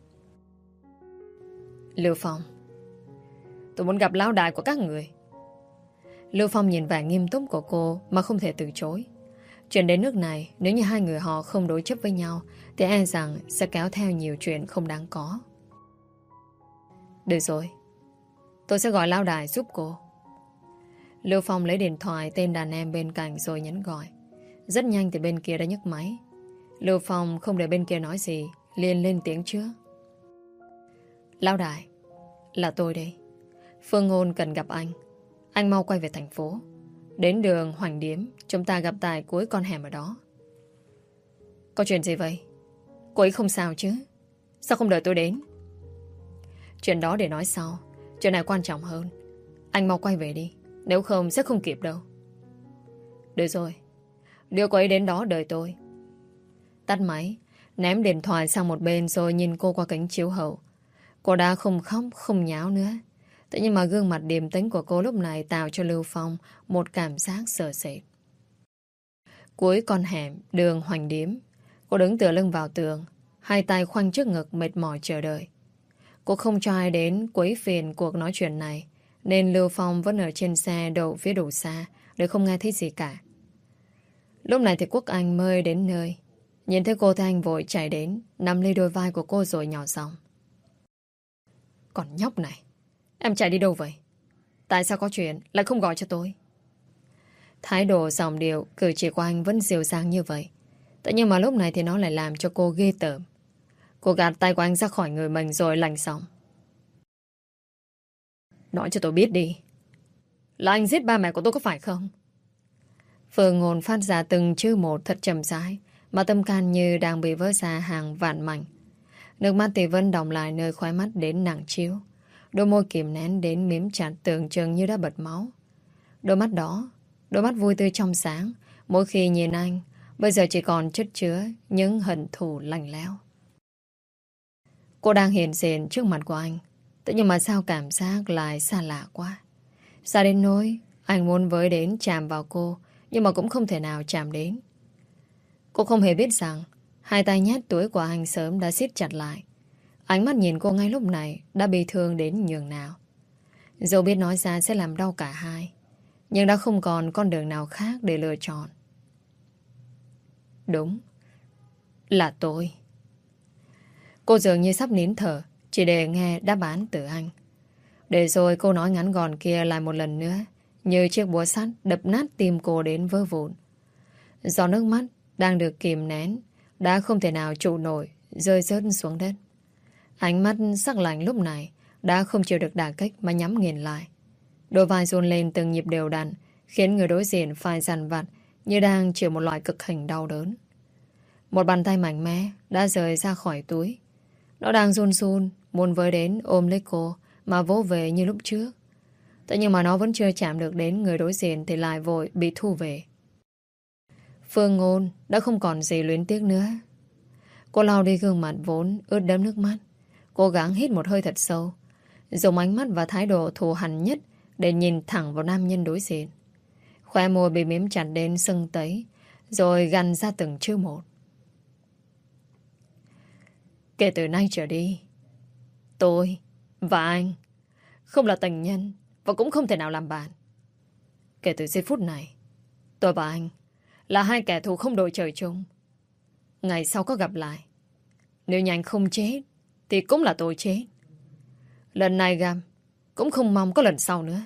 Lưu Phong, tôi muốn gặp lão đại của các người. Lưu Phong nhìn vẻ nghiêm túc của cô mà không thể từ chối. Chuyện đến nước này, nếu như hai người họ không đối chấp với nhau thì e rằng sẽ kéo theo nhiều chuyện không đáng có. Được rồi, tôi sẽ gọi lão đại giúp cô. Lưu Phong lấy điện thoại tên đàn em bên cạnh rồi nhấn gọi. Rất nhanh thì bên kia đã nhấc máy. Lưu Phong không để bên kia nói gì, liền lên tiếng trước. Lão đại, là tôi đây. Phương Ngôn cần gặp anh. Anh mau quay về thành phố. Đến đường Hoành Điếm, chúng ta gặp tại cuối con hẻm ở đó. Có chuyện gì vậy? Cô ấy không sao chứ? Sao không đợi tôi đến? Chuyện đó để nói sau. Chuyện này quan trọng hơn. Anh mau quay về đi. Nếu không sẽ không kịp đâu. Được rồi, đưa cô ấy đến đó đợi tôi. Tắt máy, ném điện thoại sang một bên rồi nhìn cô qua kính chiếu hậu. Cô đã không khóc, không nháo nữa. Thế nhưng mà gương mặt điềm tĩnh của cô lúc này tạo cho Lưu Phong một cảm giác sợ sệt. Cuối con hẻm, đường Hoành Điếm, cô đứng tựa lưng vào tường, hai tay khoanh trước ngực mệt mỏi chờ đợi. Cô không cho ai đến quấy phiền cuộc nói chuyện này, nên Lưu Phong vẫn ở trên xe đậu phía đủ xa để không nghe thấy gì cả. Lúc này thì Quốc Anh mới đến nơi. Nhìn thấy cô thì anh vội chạy đến, nắm lấy đôi vai của cô rồi nhỏ giọng. Còn nhóc này, em chạy đi đâu vậy? Tại sao có chuyện lại không gọi cho tôi? Thái độ, giọng điệu, cử chỉ của anh vẫn dịu dàng như vậy. Thế nhưng mà lúc này thì nó lại làm cho cô ghê tởm. Cô gạt tay của anh ra khỏi người mình rồi lạnh giọng. Nói cho tôi biết đi. Là anh giết ba mẹ của tôi có phải không? Phương Ngôn phát ra từng chữ một thật chậm rãi, mà tâm can như đang bị vỡ ra hàng vạn mảnh. Nước mắt thì vẫn đọng lại nơi khóe mắt đến nặng chiếu. Đôi môi kìm nén đến mím chặt tưởng chừng như đã bật máu. Đôi mắt đó, đôi mắt vui tươi trong sáng, mỗi khi nhìn anh, bây giờ chỉ còn chất chứa những hận thù lạnh lẽo. Cô đang hiện diện trước mặt của anh. Thế nhưng mà sao cảm giác lại xa lạ quá. Xa đến nỗi anh muốn với đến chạm vào cô, nhưng mà cũng không thể nào chạm đến. Cô không hề biết rằng hai tay nhát túi của anh sớm đã siết chặt lại. Ánh mắt nhìn cô ngay lúc này đã bị thương đến nhường nào. Dẫu biết nói ra sẽ làm đau cả hai, nhưng đã không còn con đường nào khác để lựa chọn. Đúng, là tôi. Cô dường như sắp nín thở chỉ để nghe đáp án từ anh. Để rồi câu nói ngắn gọn kia lại một lần nữa, như chiếc búa sắt đập nát tim cô đến vỡ vụn. Giọt nước mắt đang được kìm nén đã không thể nào trụ nổi, rơi rớt xuống đất. Ánh mắt sắc lạnh lúc này đã không chịu được đả kích mà nhắm nghiền lại. Đôi vai run lên từng nhịp đều đặn, khiến người đối diện phải dằn vặt như đang chịu một loại cực hình đau đớn. Một bàn tay mạnh mẽ đã rời ra khỏi túi. Nó đang run run, muốn với đến ôm lấy cô mà vỗ về như lúc trước. Thế nhưng mà nó vẫn chưa chạm được đến người đối diện thì lại vội bị thu về. Phương Ngôn đã không còn gì luyến tiếc nữa. Cô lau đi gương mặt vốn ướt đẫm nước mắt, cố gắng hít một hơi thật sâu, dùng ánh mắt và thái độ thù hằn nhất để nhìn thẳng vào nam nhân đối diện. Khóe môi bị mím chặt đến sưng tấy, rồi gằn ra từng chữ một. Kể từ nay trở đi, tôi và anh không là tình nhân và cũng không thể nào làm bạn. Kể từ giây phút này, tôi và anh là hai kẻ thù không đội trời chung. Ngày sau có gặp lại, nếu như anh không chết thì cũng là tôi chết. Lần này gặp cũng không mong có lần sau nữa.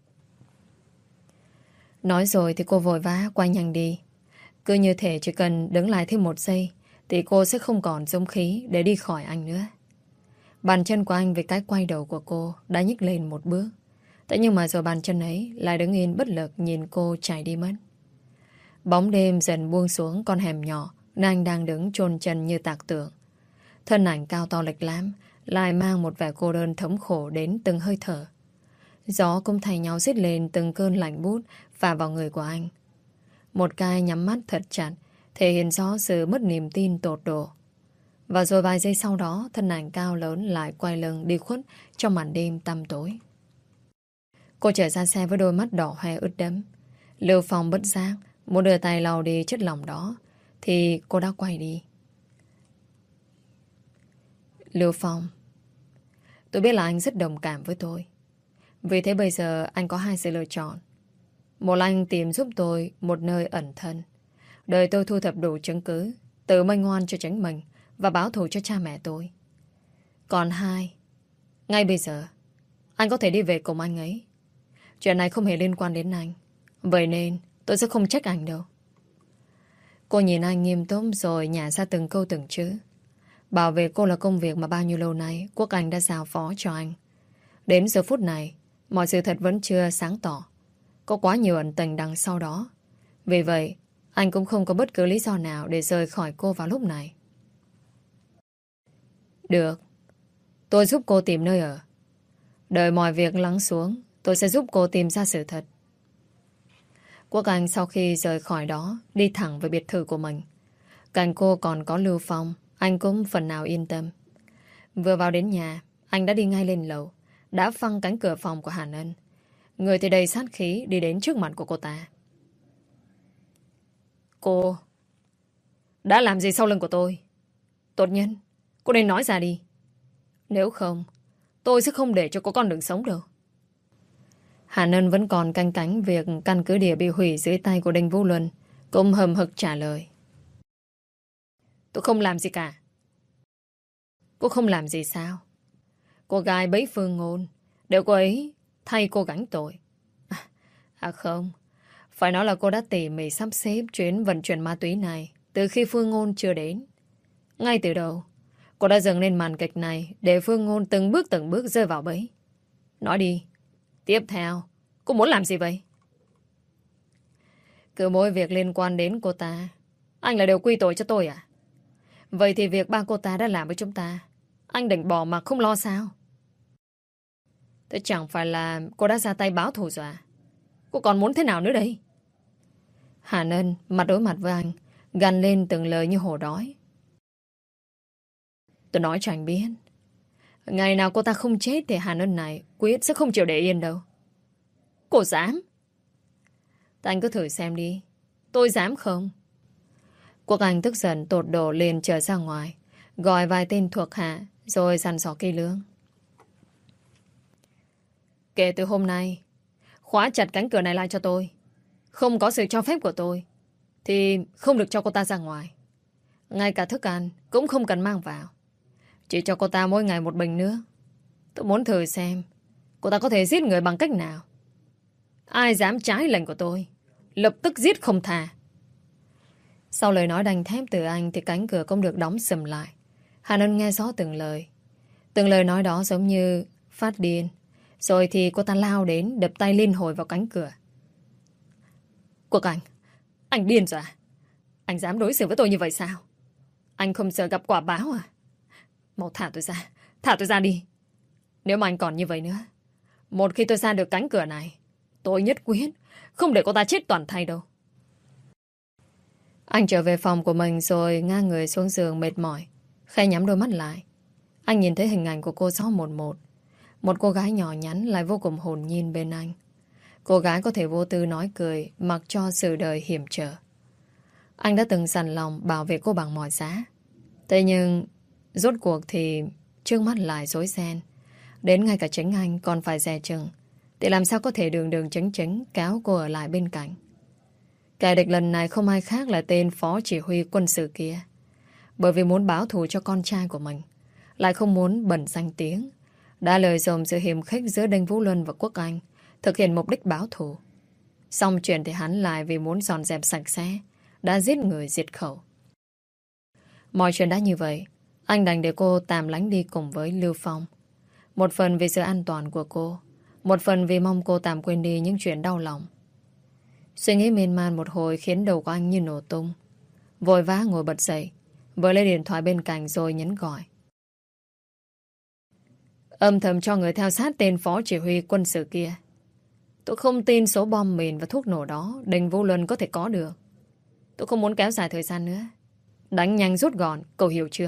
Nói rồi thì cô vội vã quay nhanh đi. Cứ như thể chỉ cần đứng lại thêm một giây thì cô sẽ không còn dũng khí để đi khỏi anh nữa. Bàn chân của anh vì cái quay đầu của cô đã nhích lên một bước. Thế nhưng mà rồi bàn chân ấy lại đứng yên bất lực nhìn cô chạy đi mất. Bóng đêm dần buông xuống con hẻm nhỏ, nơi anh đang đứng chôn chân như tạc tượng. Thân ảnh cao to lệch lám, lại mang một vẻ cô đơn thống khổ đến từng hơi thở. Gió cũng thay nhau rít lên từng cơn lạnh buốt phả vào người của anh. Một cái nhắm mắt thật chặt, thể hiện rõ sự mất niềm tin tột độ. Và rồi vài giây sau đó, thân ảnh cao lớn lại quay lưng đi khuất trong màn đêm tăm tối. Cô trở ra xe với đôi mắt đỏ hoe ướt đẫm. Lưu Phong bất giác muốn đưa tay lau đi chất lỏng đó, thì cô đã quay đi. Lưu Phong, tôi biết là anh rất đồng cảm với tôi. Vì thế bây giờ anh có hai sự lựa chọn. Một là anh tìm giúp tôi một nơi ẩn thân, đợi tôi thu thập đủ chứng cứ, tự minh oan cho chính mình và báo thù cho cha mẹ tôi. Còn hai, ngay bây giờ anh có thể đi về cùng anh ấy. Chuyện này không hề liên quan đến anh, vậy nên tôi sẽ không trách anh đâu. Cô nhìn anh nghiêm túc rồi nhả ra từng câu từng chữ. Bảo vệ cô là công việc mà bao nhiêu lâu nay Quốc Anh đã giao phó cho anh. Đến giờ phút này, mọi sự thật vẫn chưa sáng tỏ. Có quá nhiều ẩn tình đằng sau đó. Vì vậy, anh cũng không có bất cứ lý do nào để rời khỏi cô vào lúc này. Được, tôi giúp cô tìm nơi ở. Đợi mọi việc lắng xuống, tôi sẽ giúp cô tìm ra sự thật. Quốc Anh sau khi rời khỏi đó, đi thẳng về biệt thự của mình. Cạnh cô còn có Lưu Phong, anh cũng phần nào yên tâm. Vừa vào đến nhà, anh đã đi ngay lên lầu, đã phăng cánh cửa phòng của Hàn Ân. Người thì đầy sát khí đi đến trước mặt của cô ta. Cô đã làm gì sau lưng của tôi? Tốt nhân, cô nên nói ra đi. Nếu không, tôi sẽ không để cho cô con đường sống đâu. Hàn Ân vẫn còn canh cánh việc căn cứ địa bị hủy dưới tay của Đinh Vũ Luân, cũng hầm hực trả lời. Tôi không làm gì cả. Cô không làm gì sao? Cô gái bấy Phương Ngôn, để cô ấy thay cô gánh tội. Không, phải nói là cô đã tỉ mỉ sắp xếp chuyến vận chuyển ma túy này từ khi Phương Ngôn chưa đến. Ngay từ đầu, cô đã dừng lên màn kịch này để Phương Ngôn từng bước rơi vào bẫy. Nói đi, tiếp theo, cô muốn làm gì vậy? Cứ mỗi việc liên quan đến cô ta, anh là đều quy tội cho tôi à? Vậy thì việc ba cô ta đã làm với chúng ta, anh định bỏ mặc không lo sao? Thế chẳng phải là cô đã ra tay báo thù rồi à? Cô còn muốn thế nào nữa đây? Hàn Ân mặt đối mặt với anh, gằn lên từng lời như hổ đói. Tôi nói cho anh biết, ngày nào cô ta không chết thì Hàn Ân này quyết sẽ không chịu để yên đâu. Cô dám? Thì anh cứ thử xem đi, tôi dám không? Quốc Anh tức giận tột độ liền trở ra ngoài, gọi vài tên thuộc hạ rồi dặn dò kỹ lưỡng. Kể từ hôm nay, khóa chặt cánh cửa này lại cho tôi. Không có sự cho phép của tôi thì không được cho cô ta ra ngoài. Ngay cả thức ăn cũng không cần mang vào. Chỉ cho cô ta mỗi ngày một bình nước. Tôi muốn thử xem cô ta có thể giết người bằng cách nào. Ai dám trái lệnh của tôi, lập tức giết không tha. Sau lời nói đanh thép từ anh thì cánh cửa cũng được đóng sầm lại. Hàn Ân nghe rõ từng lời. Từng lời nói đó giống như phát điên. Rồi thì cô ta lao đến đập tay liên hồi vào cánh cửa. Quốc anh điên rồi à? Anh dám đối xử với tôi như vậy sao? Anh không sợ gặp quả báo à? Mau thả tôi ra đi. Nếu mà anh còn như vậy nữa, một khi tôi ra được cánh cửa này, tôi nhất quyết không để cô ta chết toàn thây đâu. Anh trở về phòng của mình rồi ngã người xuống giường mệt mỏi, khẽ nhắm đôi mắt lại. Anh nhìn thấy hình ảnh của cô rõ một một. Một cô gái nhỏ nhắn lại vô cùng hồn nhiên bên anh. Cô gái có thể vô tư nói cười mặc cho sự đời hiểm trở. Anh đã từng dằn lòng bảo vệ cô bằng mọi giá. Thế nhưng rốt cuộc thì trước mắt lại rối ren. Đến ngay cả chính anh còn phải dè chừng, thì làm sao có thể đường chính kéo cô ở lại bên cạnh. Kẻ địch lần này không ai khác là tên phó chỉ huy quân sự kia. Bởi vì muốn báo thù cho con trai của mình, lại không muốn bẩn danh tiếng, đã lợi dụng sự hiềm khích giữa Đinh Vũ Luân và Quốc Anh, thực hiện mục đích báo thù. Xong chuyện thì hắn lại vì muốn dọn dẹp sạch sẽ, đã giết người diệt khẩu. Mọi chuyện đã như vậy, anh đành để cô tạm lánh đi cùng với Lưu Phong. Một phần vì sự an toàn của cô, một phần vì mong cô tạm quên đi những chuyện đau lòng. Suy nghĩ miên man một hồi khiến đầu của anh như nổ tung. Vội vã ngồi bật dậy, vừa lấy điện thoại bên cạnh rồi nhấn gọi. Âm thầm cho người theo sát tên phó chỉ huy quân sự kia. Tôi không tin số bom mìn và thuốc nổ đó Đình Vũ Luân có thể có được. Tôi không muốn kéo dài thời gian nữa. Đánh nhanh rút gọn, cậu hiểu chưa?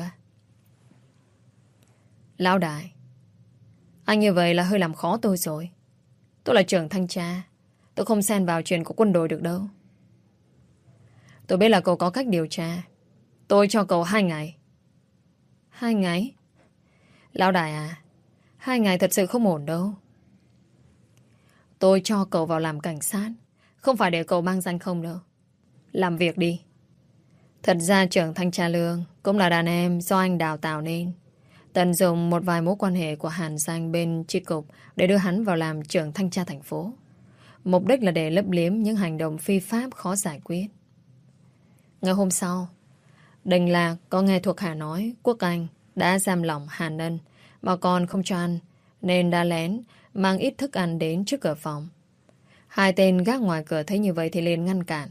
Lão đại, anh như vậy là hơi làm khó tôi rồi. Tôi là trưởng thanh tra. Tôi không xen vào chuyện của quân đội được đâu. Tôi biết là cậu có cách điều tra. Tôi cho cậu 2 ngày. 2 ngày? Lão đại à, 2 ngày thật sự không ổn đâu. Tôi cho cậu vào làm cảnh sát, không phải để cậu mang danh không đâu. Làm việc đi. Thật ra trưởng thanh tra Lương cũng là đàn em do anh đào tạo nên. Tận dụng một vài mối quan hệ của Hàn Danh bên chi cục để đưa hắn vào làm trưởng thanh tra thành phố. Mục đích là để lấp liếm những hành động phi pháp khó giải quyết. Ngày hôm sau, Đình Lạc có nghe thuộc hạ nói Quốc Anh đã giam lỏng Hàn Ân mà còn không cho ăn, nên đã lén mang ít thức ăn đến trước cửa phòng. 2 tên gác ngoài cửa thấy như vậy thì liền ngăn cản.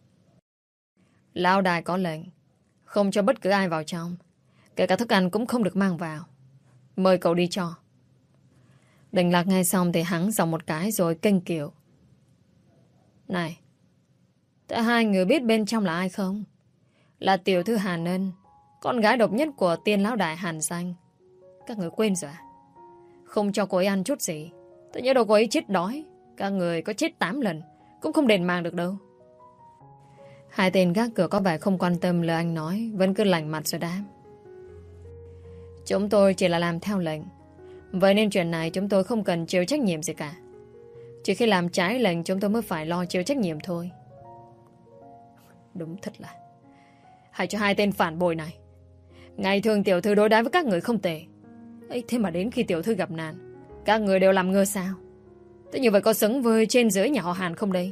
Lão đại có lệnh không cho bất cứ ai vào trong, kể cả thức ăn cũng không được mang vào. Mời cậu đi cho. Đình Lạc nghe xong thì hắn giọng một cái rồi kênh kiệu. Này, thế 2 người biết bên trong là ai không? Là tiểu thư Hàn Ân, con gái độc nhất của tiên lão đại Hàn Danh. Các người quên rồi à? Không cho cô ấy ăn chút gì, tự nhớ đâu cô ấy chết đói. Các người có chết 8 lần cũng không đền mạng được đâu. 2 tên gác cửa có vẻ không quan tâm lời anh nói, vẫn cứ lạnh mặt rồi đáp. Chúng tôi chỉ là làm theo lệnh, vậy nên chuyện này chúng tôi không cần chịu trách nhiệm gì cả. Chỉ khi làm trái lệnh chúng tôi mới phải lo chịu trách nhiệm thôi. Đúng thật là hãy cho 2 tên phản bội này. Ngày thường tiểu thư đối đãi với các người không tệ ấy, thế mà đến khi tiểu thư gặp nạn các người đều làm ngơ sao? Thế như vậy có xứng với trên dưới nhà họ Hàn không đây?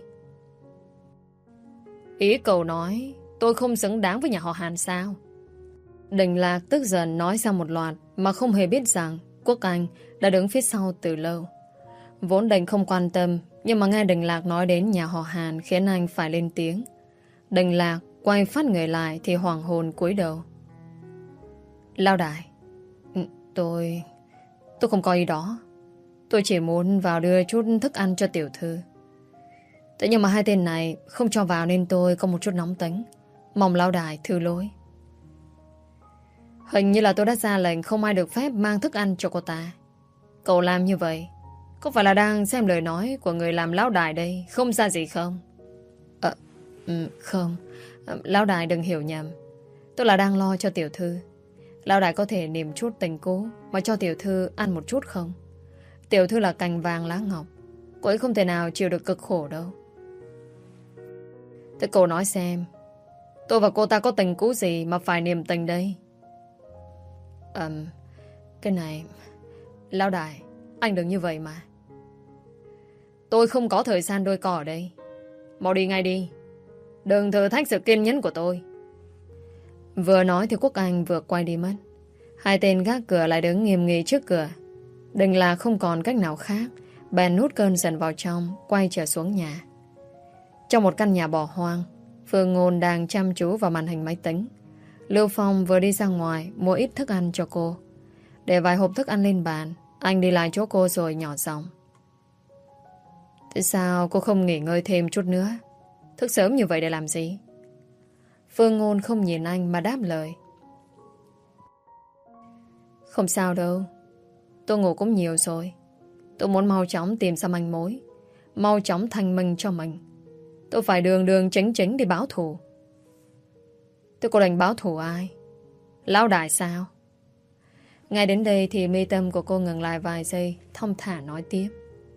Ý cậu nói tôi không xứng đáng với nhà họ Hàn sao? Đình Lạc tức giận nói ra một loạt mà không hề biết rằng Quốc Anh đã đứng phía sau từ lâu. Vốn Đình không quan tâm, nhưng mà nghe Đình Lạc nói đến nhà họ Hàn khiến anh phải lên tiếng. Đình Lạc quay phát người lại thì hoàng hồn cúi đầu. Lão đại, tôi không có ý đó. Tôi chỉ muốn vào đưa chút thức ăn cho tiểu thư. Thế nhưng mà 2 tên này không cho vào nên tôi có một chút nóng tính. Mong lão đại thứ lỗi. Hình như là tôi đã ra lệnh không ai được phép mang thức ăn cho cô ta. Cậu làm như vậy có phải là đang xem lời nói của người làm lão đại đây không ra gì không? Không. Lão đại đừng hiểu nhầm. Tôi là đang lo cho tiểu thư. Lão đại có thể niềm chút tình cố mà cho tiểu thư ăn một chút không? Tiểu thư là cành vàng lá ngọc, cô ấy không thể nào chịu được cực khổ đâu. Thế cô nói xem, tôi và cô ta có tình cũ gì mà phải niềm tình đây? Cái này, lão đại, anh đừng như vậy mà. Tôi không có thời gian đôi co ở đây. Mau đi ngay đi. Đừng thử thách sự kiên nhẫn của tôi. Vừa nói thì Quốc Anh vừa quay đi mất. 2 tên gác cửa lại đứng nghiêm nghị trước cửa. Đừng là không còn cách nào khác, bèn nút cơn giận vào trong, quay trở xuống nhà. Trong một căn nhà bỏ hoang, Phương Ngôn đang chăm chú vào màn hình máy tính. Lưu Phong vừa đi ra ngoài mua ít thức ăn cho cô. Để vài hộp thức ăn lên bàn, anh đi lại chỗ cô rồi nhỏ giọng. Thế sao cô không nghỉ ngơi thêm chút nữa? Thức sớm như vậy để làm gì? Phương Ngôn không nhìn anh mà đáp lời. Không sao đâu. Tôi ngủ cũng nhiều rồi. Tôi muốn mau chóng tìm ra manh mối, mau chóng thanh minh cho mình. Tôi phải đường đường chính chính đi báo thù. Tôi có định báo thù ai? Lão đại sao? Ngay đến đây thì mi tâm của cô ngừng lại vài giây, thong thả nói tiếp.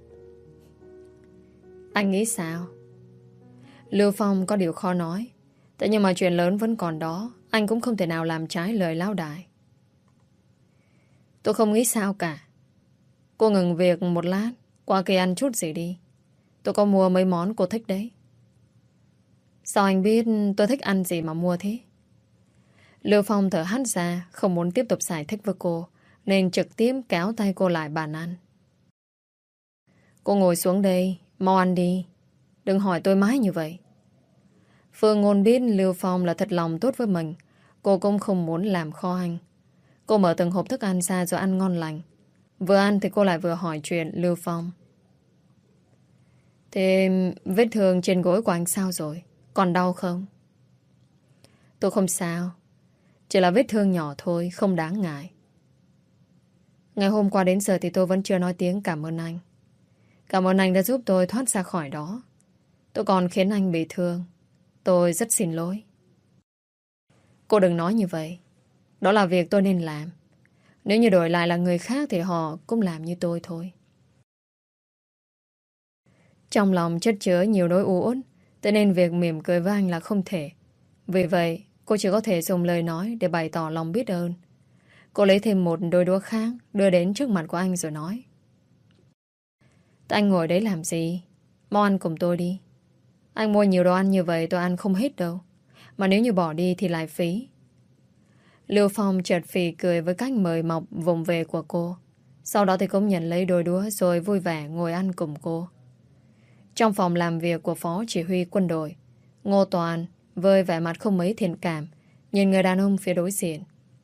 Anh nghĩ sao? Lưu Phong có điều khó nói. Thế nhưng mà chuyện lớn vẫn còn đó, anh cũng không thể nào làm trái lời lão đại. Tôi không nghĩ sao cả. Cô ngừng việc một lát, qua kia ăn chút gì đi. Tôi có mua mấy món cô thích đấy. Sao anh biết tôi thích ăn gì mà mua thế? Lưu Phong thở hắt ra, không muốn tiếp tục giải thích với cô, nên trực tiếp kéo tay cô lại bàn ăn. Cô ngồi xuống đây, mau ăn đi. Đừng hỏi tôi mãi như vậy. Phương Ngôn biết Lưu Phong là thật lòng tốt với mình. Cô cũng không muốn làm khó anh. Cô mở từng hộp thức ăn ra rồi ăn ngon lành. Vừa ăn thì cô lại vừa hỏi chuyện Lưu Phong. Thế vết thương trên gối của anh sao rồi? Còn đau không? Tôi không sao. Chỉ là vết thương nhỏ thôi, không đáng ngại. Ngày hôm qua đến giờ thì tôi vẫn chưa nói tiếng cảm ơn anh. Cảm ơn anh đã giúp tôi thoát ra khỏi đó. Tôi còn khiến anh bị thương. Tôi rất xin lỗi. Cô đừng nói như vậy. Đó là việc tôi nên làm. Nếu như đổi lại là người khác thì họ cũng làm như tôi thôi. Trong lòng chất chứa nhiều nỗi u uất, cho nên việc mỉm cười với anh là không thể. Vì vậy, cô chỉ có thể dùng lời nói để bày tỏ lòng biết ơn. Cô lấy thêm một đôi đũa khác đưa đến trước mặt của anh rồi nói. Thế anh ngồi đấy làm gì? Mau ăn cùng tôi đi. Anh mua nhiều đồ ăn như vậy tôi ăn không hết đâu. Mà nếu như bỏ đi thì lại phí. Lưu Phong chợt phì cười với cách mời mọc vùng về của cô. Sau đó thì cũng nhận lấy đôi đũa rồi vui vẻ ngồi ăn cùng cô. Trong phòng làm việc của phó chỉ huy quân đội, Ngô Toàn với vẻ mặt không mấy thiện cảm nhìn người đàn ông phía đối diện.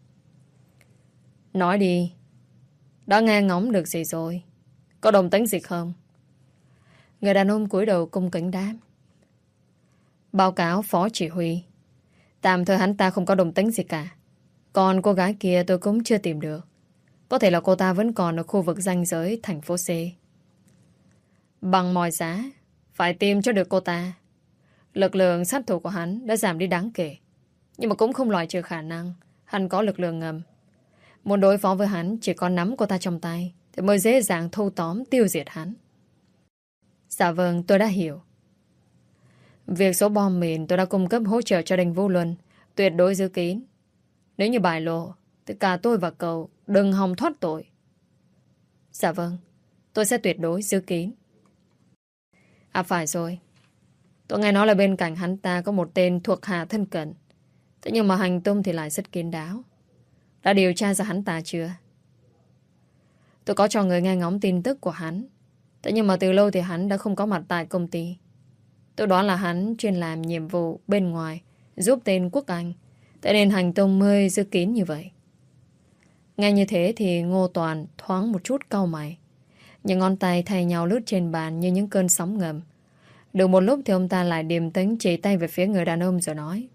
Nói đi. Đã nghe ngóng được gì rồi? Có đồng tính gì không? Người đàn ông cúi đầu cung kính đáp. Báo cáo phó chỉ huy. Tạm thời hắn ta không có đồng tính gì cả. Còn cô gái kia tôi cũng chưa tìm được. Có thể là cô ta vẫn còn ở khu vực ranh giới thành phố C. Bằng mọi giá phải tìm cho được cô ta. Lực lượng sát thủ của hắn đã giảm đi đáng kể. Nhưng mà cũng không loại trừ khả năng hắn có lực lượng ngầm. Muốn đối phó với hắn chỉ có nắm cô ta trong tay thì mới dễ dàng thâu tóm tiêu diệt hắn. Dạ vâng, tôi đã hiểu. Việc số bom mìn tôi đã cung cấp hỗ trợ cho Đinh Vũ Luân tuyệt đối giữ kín. Nếu như bại lộ thì cả tôi và cậu đừng hòng thoát tội. Dạ vâng, tôi sẽ tuyệt đối giữ kín. À phải rồi. Tôi nghe nói là bên cạnh hắn ta có một tên thuộc hạ thân cận. Thế nhưng mà hành tung thì lại rất kín đáo. Đã điều tra ra hắn ta chưa? Tôi có cho người nghe ngóng tin tức của hắn. Thế nhưng mà từ lâu thì hắn đã không có mặt tại công ty. Tôi đoán là hắn chuyên làm nhiệm vụ bên ngoài giúp tên Quốc Anh. Thế nên hành tung mới giữ kín như vậy. Nghe như thế thì Ngô Toàn thoáng một chút cau mày. Những ngón tay thay nhau lướt trên bàn như những cơn sóng ngầm. Được một lúc thì ông ta lại điềm tĩnh chỉ tay về phía người đàn ông rồi nói.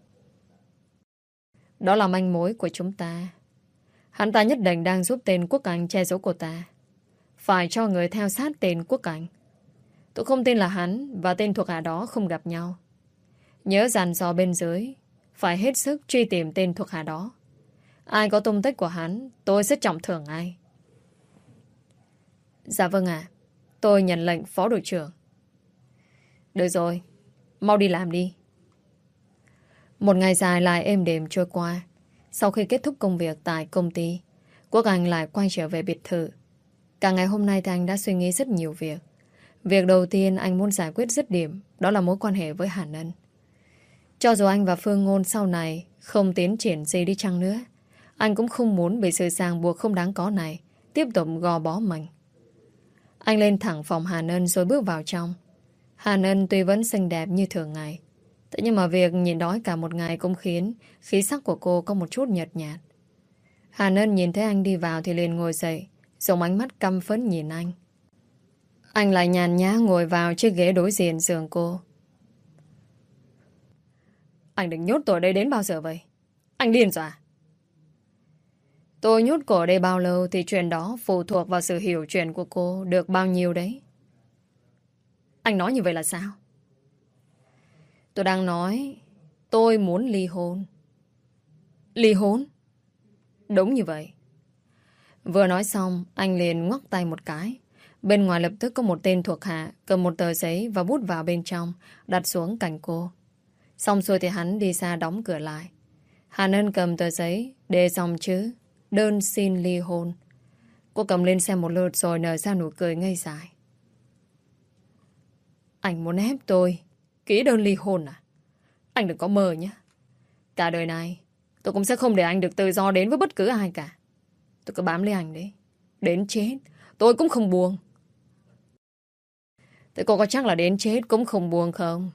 Đó là manh mối của chúng ta. Hắn ta nhất định đang giúp tên Quốc Anh che giấu cô ta. Phải cho người theo sát tên Quốc Anh. Tôi không tin là hắn và tên thuộc hạ đó không gặp nhau. Nhớ dặn dò bên dưới phải hết sức truy tìm tên thuộc hạ đó. Ai có tung tích của hắn tôi sẽ trọng thưởng ai. Dạ vâng ạ. Tôi nhận lệnh phó đội trưởng. Được rồi, mau đi làm đi. Một ngày dài lại êm đềm trôi qua. Sau khi kết thúc công việc tại công ty, Quốc Anh lại quay trở về biệt thự. Cả ngày hôm nay thì anh đã suy nghĩ rất nhiều việc. Việc đầu tiên anh muốn giải quyết dứt điểm đó là mối quan hệ với Hàn Ân. Cho dù anh và Phương Ngôn sau này không tiến triển gì đi chăng nữa, anh cũng không muốn bị sự ràng buộc không đáng có này tiếp tục gò bó mình. Anh lên thẳng phòng Hàn Ân rồi bước vào trong. Hàn Ân tuy vẫn xinh đẹp như thường ngày, thế nhưng mà việc nhìn đói cả một ngày cũng khiến khí sắc của cô có một chút nhợt nhạt. Hàn Ân nhìn thấy anh đi vào thì liền ngồi dậy, dùng ánh mắt căm phẫn nhìn anh. Anh lại nhàn nhã ngồi vào chiếc ghế đối diện giường cô. Anh định nhốt tôi ở đây đến bao giờ vậy? Anh điên rồi à? Tôi nhốt cô ở đây bao lâu thì chuyện đó phụ thuộc vào sự hiểu chuyện của cô được bao nhiêu đấy. Anh nói như vậy là sao? Tôi đang nói tôi muốn ly hôn. Ly hôn? Đúng như vậy. Vừa nói xong anh liền ngoắc tay một cái. Bên ngoài lập tức có một tên thuộc hạ cầm một tờ giấy và bút vào bên trong, đặt xuống cạnh cô. Xong rồi thì hắn đi ra đóng cửa lại. Hàn Ân cầm tờ giấy đề dòng chữ đơn xin ly hôn. Cô cầm lên xem một lượt rồi nở ra nụ cười ngây dại. Anh muốn ép tôi ký đơn ly hôn à? Anh đừng có mơ nhé. Cả đời này tôi cũng sẽ không để anh được tự do đến với bất cứ ai cả. Tôi cứ bám lấy anh đấy. Đến chết tôi cũng không buông. Thế cô có chắc là đến chết cũng không buông không?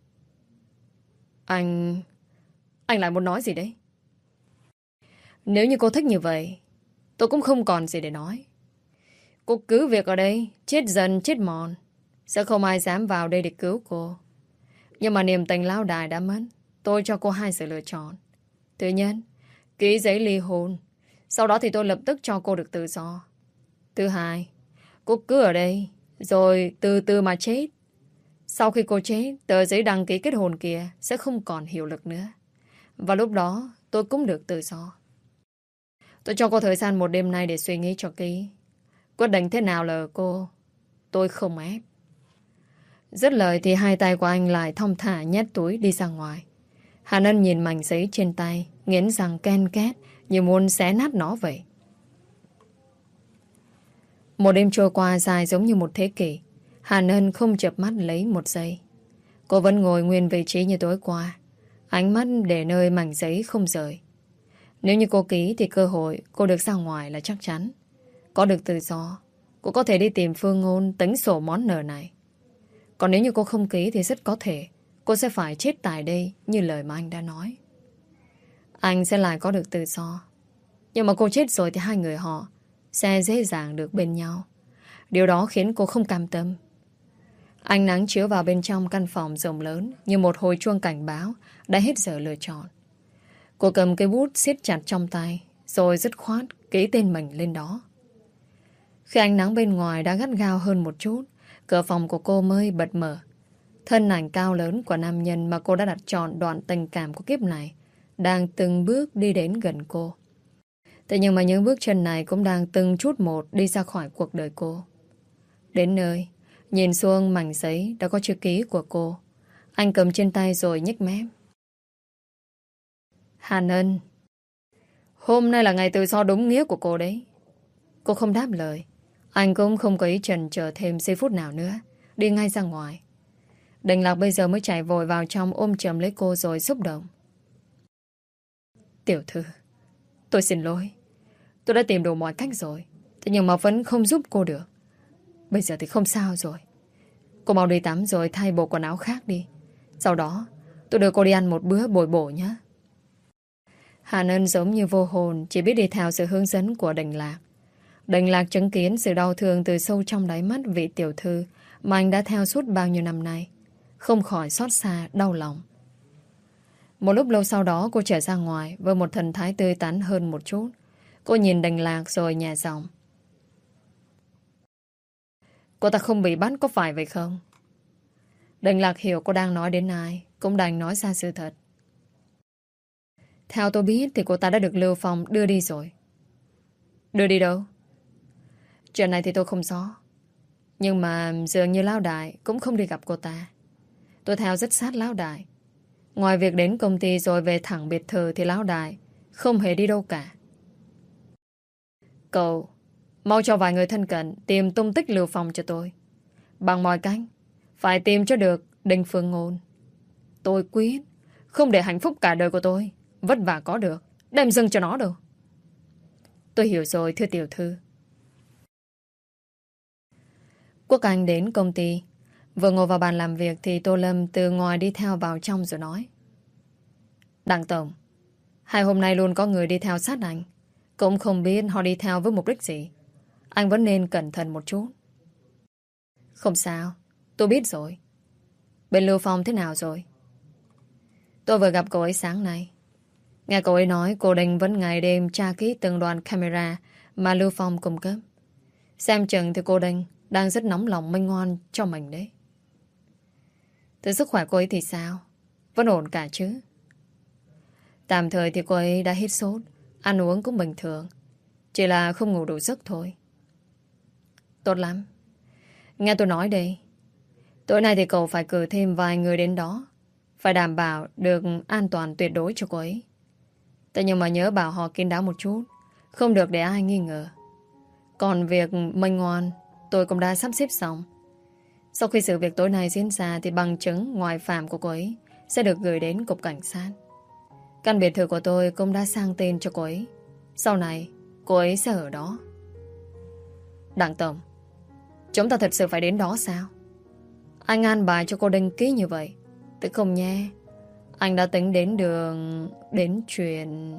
Anh lại muốn nói gì đấy? Nếu như cô thích như vậy, tôi cũng không còn gì để nói. Cô cứ việc ở đây, chết dần chết mòn. Sẽ không ai dám vào đây để cứu cô. Nhưng mà niềm tình lão đài đã mất. Tôi cho cô hai sự lựa chọn. Thứ nhất, ký giấy ly hôn. Sau đó thì tôi lập tức cho cô được tự do. Thứ hai, cô cứ ở đây, rồi từ từ mà chết. Sau khi cô chết, tờ giấy đăng ký kết hôn kia sẽ không còn hiệu lực nữa. Và lúc đó, tôi cũng được tự do. Tôi cho cô thời gian một đêm nay để suy nghĩ cho kỹ. Quyết định thế nào là ở cô. Tôi không ép. Dứt lời thì hai tay của anh lại thong thả nhét túi đi ra ngoài. Hàn Ân nhìn mảnh giấy trên tay, nghiến răng ken két như muốn xé nát nó vậy. Một đêm trôi qua dài giống như một thế kỷ. Hàn Ân không chợp mắt lấy một giây. Cô vẫn ngồi nguyên vị trí như tối qua, ánh mắt để nơi mảnh giấy không rời. Nếu như cô ký thì cơ hội cô được ra ngoài là chắc chắn. Có được tự do, cô có thể đi tìm Phương Ngôn tính sổ món nợ này. Còn nếu như cô không ký thì rất có thể cô sẽ phải chết tại đây như lời mà anh đã nói. Anh sẽ lại có được tự do. Nhưng mà cô chết rồi thì hai người họ sẽ dễ dàng được bên nhau. Điều đó khiến cô không cam tâm. Ánh nắng chiếu vào bên trong căn phòng rộng lớn như một hồi chuông cảnh báo đã hết giờ lựa chọn. Cô cầm cây bút siết chặt trong tay rồi dứt khoát ký tên mình lên đó. Khi ánh nắng bên ngoài đã gắt gao hơn một chút, cửa phòng của cô mới bật mở. Thân ảnh cao lớn của nam nhân mà cô đã đặt trọn đoạn tình cảm của kiếp này đang từng bước đi đến gần cô. Thế nhưng mà những bước chân này cũng đang từng chút một đi ra khỏi cuộc đời cô. Đến nơi, nhìn xuống mảnh giấy đã có chữ ký của cô. Anh cầm trên tay rồi nhếch mép. Hàn Ân, hôm nay là ngày tự do đúng nghĩa của cô đấy. Cô không đáp lời. Anh cũng không có ý chần chờ thêm giây phút nào nữa, đi ngay ra ngoài. Đình Lạc bây giờ mới chạy vội vào trong ôm chầm lấy cô rồi xúc động. Tiểu thư, tôi xin lỗi. Tôi đã tìm đủ mọi cách rồi, thế nhưng mà vẫn không giúp cô được. Bây giờ thì không sao rồi. Cô mau đi tắm rồi thay bộ quần áo khác đi. Sau đó tôi đưa cô đi ăn một bữa bồi bổ nhé. Hàn Ân giống như vô hồn, chỉ biết đi theo sự hướng dẫn của Đình Lạc. Đình Lạc chứng kiến sự đau thương từ sâu trong đáy mắt vị tiểu thư mà anh đã theo suốt bao nhiêu năm nay. Không khỏi xót xa, đau lòng. Một lúc lâu sau đó cô trở ra ngoài với một thần thái tươi tắn hơn một chút. Cô nhìn Đình Lạc rồi nhẹ giọng. Cô ta không bị bắt có phải vậy không? Đình Lạc hiểu cô đang nói đến ai, cũng đành nói ra sự thật. Theo tôi biết thì cô ta đã được Lưu Phong đưa đi rồi. Đưa đi đâu? Chuyện này thì tôi không rõ. Nhưng mà dường như Lão Đại cũng không đi gặp cô ta. Tôi theo rất sát Lão Đại. Ngoài việc đến công ty rồi về thẳng biệt thự thì Lão Đại không hề đi đâu cả. Cậu mau cho vài người thân cận tìm tung tích Lưu Phong cho tôi. Bằng mọi cách phải tìm cho được Đinh Phương Ngôn. Tôi quyết không để hạnh phúc cả đời của tôi vất vả có được đem dâng cho nó đâu. Tôi hiểu rồi thưa tiểu thư. Quốc Anh đến công ty. Vừa ngồi vào bàn làm việc thì Tô Lâm từ ngoài đi theo vào trong rồi nói. Đặng tổng, hai hôm nay luôn có người đi theo sát anh. Cũng không biết họ đi theo với mục đích gì. Anh vẫn nên cẩn thận một chút. Không sao, tôi biết rồi. Bên Lưu Phong thế nào rồi? Tôi vừa gặp cô ấy sáng nay. Nghe cô ấy nói cô Đinh vẫn ngày đêm tra kỹ từng đoàn camera mà Lưu Phong cung cấp. Xem chừng thì cô Đinh đang rất nóng lòng minh ngoan cho mình đấy. Từ sức khỏe cô ấy thì sao? Vẫn ổn cả chứ? Tạm thời thì cô ấy đã hết sốt, ăn uống cũng bình thường. Chỉ là không ngủ đủ giấc thôi. Tốt lắm. Nghe tôi nói đây. Tối nay thì cậu phải cử thêm vài người đến đó. Phải đảm bảo được an toàn tuyệt đối cho cô ấy. Thế nhưng mà nhớ bảo họ kín đáo một chút. Không được để ai nghi ngờ. Còn việc minh ngoan tôi cũng đã sắp xếp xong. Sau khi sự việc tối nay diễn ra thì bằng chứng ngoại phạm của cô ấy sẽ được gửi đến cục cảnh sát. Căn biệt thự của tôi cũng đã sang tên cho cô ấy. Sau này cô ấy sẽ ở đó. Đặng tổng, chúng ta thật sự phải đến đó sao? Anh an bài cho cô đăng ký như vậy. Tự không nha. Anh đã tính đến đường, đến chuyện...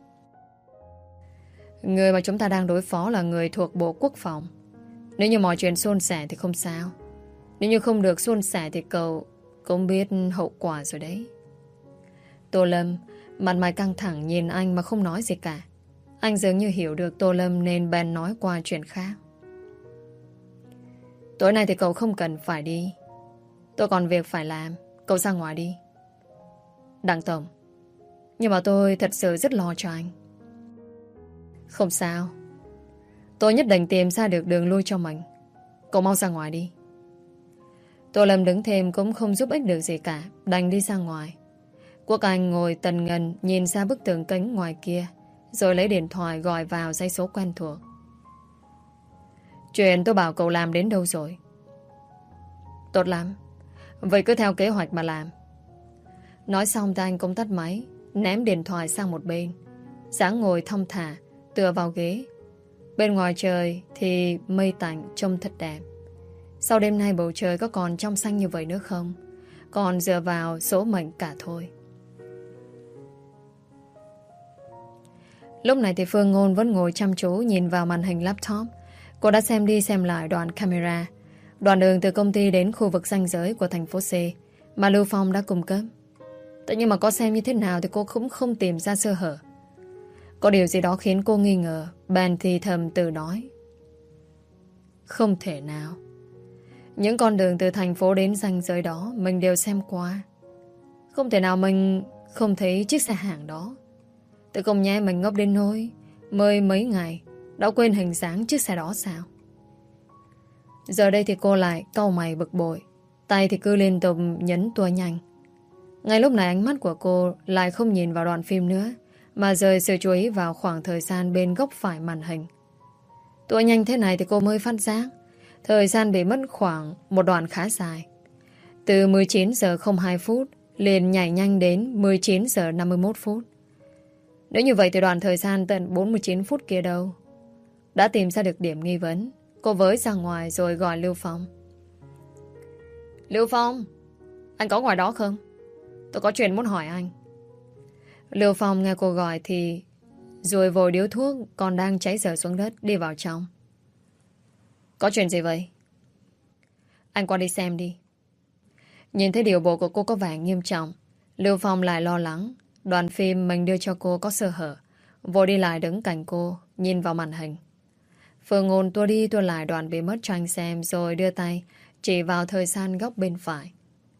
Người mà chúng ta đang đối phó là người thuộc Bộ Quốc phòng. Nếu như mọi chuyện suôn sẻ thì không sao. Nếu như không được suôn sẻ thì cậu cũng biết hậu quả rồi đấy. Tô Lâm mặt mày căng thẳng nhìn anh mà không nói gì cả. Anh dường như hiểu được Tô Lâm nên bèn nói qua chuyện khác. Tối nay thì cậu không cần phải đi. Tôi còn việc phải làm. Cậu ra ngoài đi. Đặng Tổng, nhưng mà tôi thật sự rất lo cho anh. Không sao. Tôi nhất định tìm ra được đường lui cho mình. Cậu mau ra ngoài đi. Tô Lâm đứng thêm cũng không giúp ích được gì cả, đành đi ra ngoài. Quốc Anh ngồi tần ngần nhìn ra bức tường kính ngoài kia, rồi lấy điện thoại gọi vào dãy số quen thuộc. Chuyện tôi bảo cậu làm đến đâu rồi? Tốt lắm. Vậy cứ theo kế hoạch mà làm. Nói xong thì anh cũng tắt máy, ném điện thoại sang một bên. Sáng ngồi thong thả, tựa vào ghế. Bên ngoài trời thì mây tạnh trông thật đẹp. Sau đêm nay bầu trời có còn trong xanh như vậy nữa không? Còn dựa vào số mệnh cả thôi. Lúc này thì Phương Ngôn vẫn ngồi chăm chú nhìn vào màn hình laptop. Cô đã xem đi xem lại đoạn camera, đoạn đường từ công ty đến khu vực ranh giới của thành phố C mà Lưu Phong đã cung cấp. Tự nhiên mà có xem như thế nào thì cô cũng không tìm ra sơ hở. Có điều gì đó khiến cô nghi ngờ, bèn thì thầm tự nói. Không thể nào. Những con đường từ thành phố đến ranh giới đó mình đều xem qua. Không thể nào mình không thấy chiếc xe hàng đó. Tự công nhé mình ngốc đến nỗi mới mấy ngày đã quên hình dáng chiếc xe đó sao? Giờ đây thì cô lại cau mày bực bội, tay thì cứ liên tục nhấn tua nhanh. Ngay lúc này ánh mắt của cô lại không nhìn vào đoạn phim nữa, mà rời sự chú ý vào khoảng thời gian bên góc phải màn hình. Tua nhanh thế này thì cô mới phát giác thời gian bị mất khoảng một đoạn khá dài. Từ 19 giờ 02 phút liền nhảy nhanh đến 19 giờ 51 phút. Nếu như vậy thì đoạn thời gian tận 49 phút kia đâu? Đã tìm ra được điểm nghi vấn, cô với ra ngoài rồi gọi Lưu Phong. Lưu Phong, anh có ngoài đó không? Tôi có chuyện muốn hỏi anh. Lưu Phong nghe cô gọi thì rồi vội điếu thuốc còn đang cháy dở xuống đất đi vào trong. Có chuyện gì vậy? Anh qua đi xem đi. Nhìn thấy điều bộ của cô có vẻ nghiêm trọng, Lưu Phong lại lo lắng đoàn phim mình đưa cho cô có sơ hở, vội đi lại đứng cạnh cô, nhìn vào màn hình. Phương Ngôn tua đi tua lại đoạn bị mất cho anh xem, rồi đưa tay chỉ vào thời gian góc bên phải.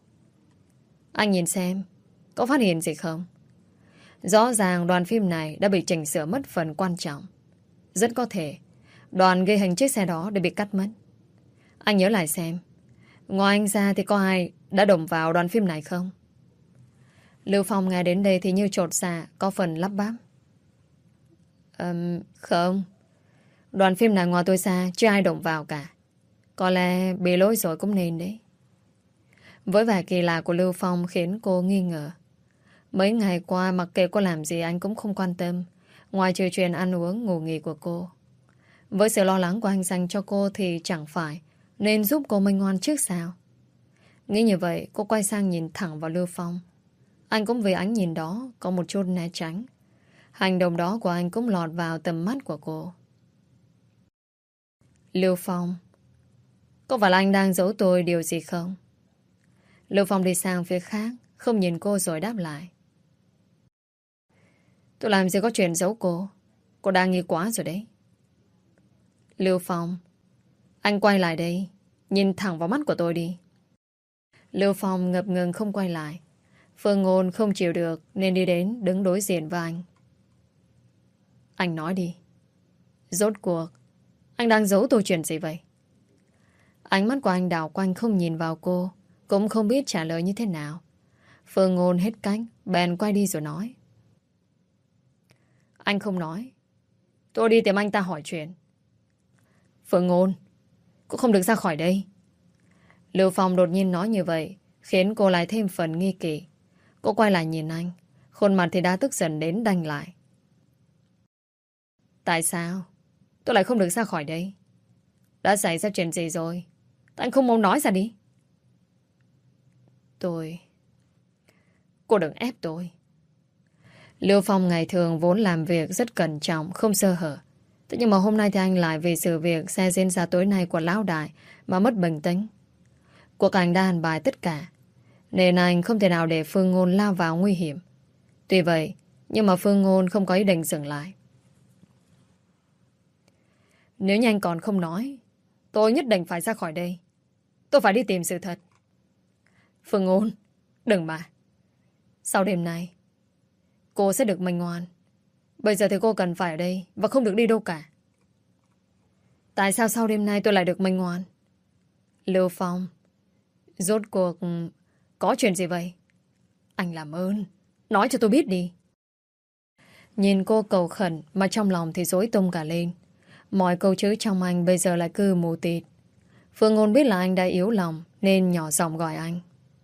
Anh nhìn xem, có phát hiện gì không? Rõ ràng đoàn phim này đã bị chỉnh sửa mất phần quan trọng. Rất có thể đoàn ghi hình chiếc xe đó đã bị cắt mất. Anh nhớ lại xem, ngoài anh ra thì có ai đã động vào đoàn phim này không? Lưu Phong nghe đến đây thì như chột dạ, có phần lắp bắp. Không. Đoàn phim này ngoài tôi xa chưa ai động vào cả. Có lẽ bị lỗi rồi cũng nên đấy. Với vẻ kỳ lạ của Lưu Phong khiến cô nghi ngờ. Mấy ngày qua mặc kệ cô làm gì anh cũng không quan tâm, ngoài trừ chuyện ăn uống ngủ nghỉ của cô. Với sự lo lắng của anh dành cho cô thì chẳng phải nên giúp cô minh ngoan trước sao? Nghĩ như vậy cô quay sang nhìn thẳng vào Lưu Phong. Anh cũng vì ánh nhìn đó có một chút né tránh. Hành động đó của anh cũng lọt vào tầm mắt của cô. Lưu Phong, có phải là anh đang giấu tôi điều gì không? Lưu Phong đi sang phía khác, không nhìn cô rồi đáp lại. Tôi làm gì có chuyện giấu cô. Cô đang nghi quá rồi đấy. Lưu Phong, anh quay lại đây, nhìn thẳng vào mắt của tôi đi. Lưu Phong ngập ngừng không quay lại. Phương Ngôn không chịu được nên đi đến đứng đối diện với anh. Anh nói đi. Rốt cuộc anh đang giấu tôi chuyện gì vậy? Ánh mắt của anh đảo quanh không nhìn vào cô, cũng không biết trả lời như thế nào. Phương Ngôn hết cách, bèn quay đi rồi nói. Anh không nói. Tôi đi tìm anh ta hỏi chuyện. Phương Ngôn, cô không được ra khỏi đây. Lưu Phong đột nhiên nói như vậy khiến cô lại thêm phần nghi kỵ. Cô quay lại nhìn anh, khuôn mặt thì đã tức giận đến đanh lại. Tại sao tôi lại không được ra khỏi đây? Đã xảy ra chuyện gì rồi? Tại anh không muốn nói ra đi. Cô đừng ép tôi. Lưu Phong ngày thường vốn làm việc rất cẩn trọng, không sơ hở. Thế nhưng mà hôm nay thì anh lại vì sự việc sẽ diễn ra tối nay của Lão Đại mà mất bình tĩnh. Cuộc anh đã an bài tất cả, nên anh không thể nào để Phương Ngôn lao vào nguy hiểm. Tuy vậy, nhưng mà Phương Ngôn không có ý định dừng lại. Nếu như anh còn không nói, tôi nhất định phải ra khỏi đây. Tôi phải đi tìm sự thật. Phương Ngôn, đừng mà. Sau đêm nay, cô sẽ được minh ngoan. Bây giờ thì cô cần phải ở đây và không được đi đâu cả. Tại sao sau đêm nay tôi lại được minh ngoan? Lưu Phong, rốt cuộc có chuyện gì vậy? Anh làm ơn, nói cho tôi biết đi. Nhìn cô cầu khẩn mà trong lòng thì rối tung cả lên. Mọi câu chữ trong anh bây giờ lại cứ mù tịt. Phương Ngôn biết là anh đã yếu lòng nên nhỏ giọng gọi anh.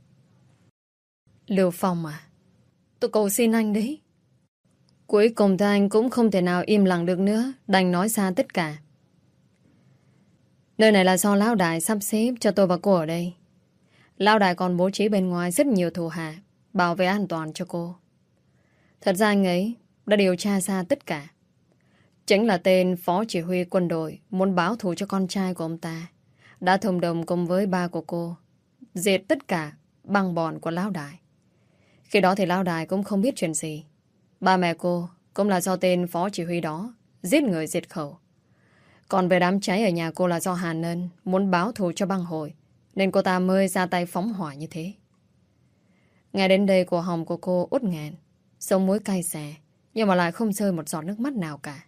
Lưu Phong à, tôi cầu xin anh đấy. Cuối cùng thì anh cũng không thể nào im lặng được nữa, đành nói ra tất cả. Nơi này là do Lão Đại sắp xếp cho tôi và cô ở đây. Lão Đại còn bố trí bên ngoài rất nhiều thủ hạ bảo vệ an toàn cho cô. Thật ra anh ấy đã điều tra ra tất cả. Chính là tên phó chỉ huy quân đội muốn báo thù cho con trai của ông ta, đã thông đồng cùng với ba của cô diệt tất cả băng bọn của Lão Đại. Khi đó thì Lão Đại cũng không biết chuyện gì. Ba mẹ cô cũng là do tên phó chỉ huy đó giết người diệt khẩu. Còn về đám cháy ở nhà cô là do Hàn Ân muốn báo thù cho băng hội, nên cô ta mới ra tay phóng hỏa như thế. Nghe đến đây cổ họng của cô út nghẹn, sống mũi cay xè, nhưng mà lại không rơi một giọt nước mắt nào cả.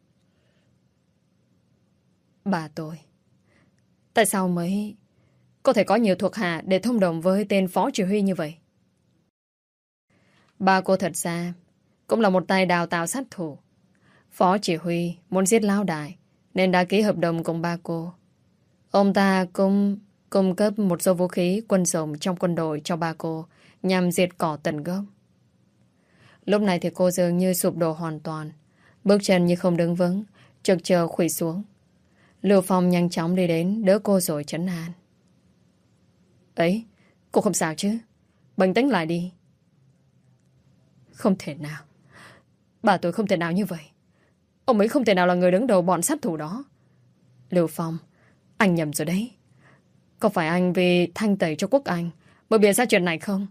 Bà tôi, tại sao mới có thể có nhiều thuộc hạ để thông đồng với tên phó chỉ huy như vậy? Ba cô thật ra cũng là một tay đào tạo sát thủ. Phó chỉ huy muốn giết Lão Đại nên đã ký hợp đồng cùng ba cô. Ông ta cũng cung cấp một số vũ khí quân dụng trong quân đội cho ba cô nhằm diệt cỏ tận gốc. Lúc này thì cô dường như sụp đổ hoàn toàn, bước chân như không đứng vững, chực chờ khuỵu xuống. Lưu Phong nhanh chóng đi đến đỡ cô rồi trấn an. Ấy, cô không sao chứ? Bình tĩnh lại đi. Không thể nào. Bà tôi không thể nào như vậy. Ông ấy không thể nào là người đứng đầu bọn sát thủ đó. Lưu Phong, anh nhầm rồi đấy. Có phải anh vì thanh tẩy cho quốc Anh mới bịa ra chuyện này không?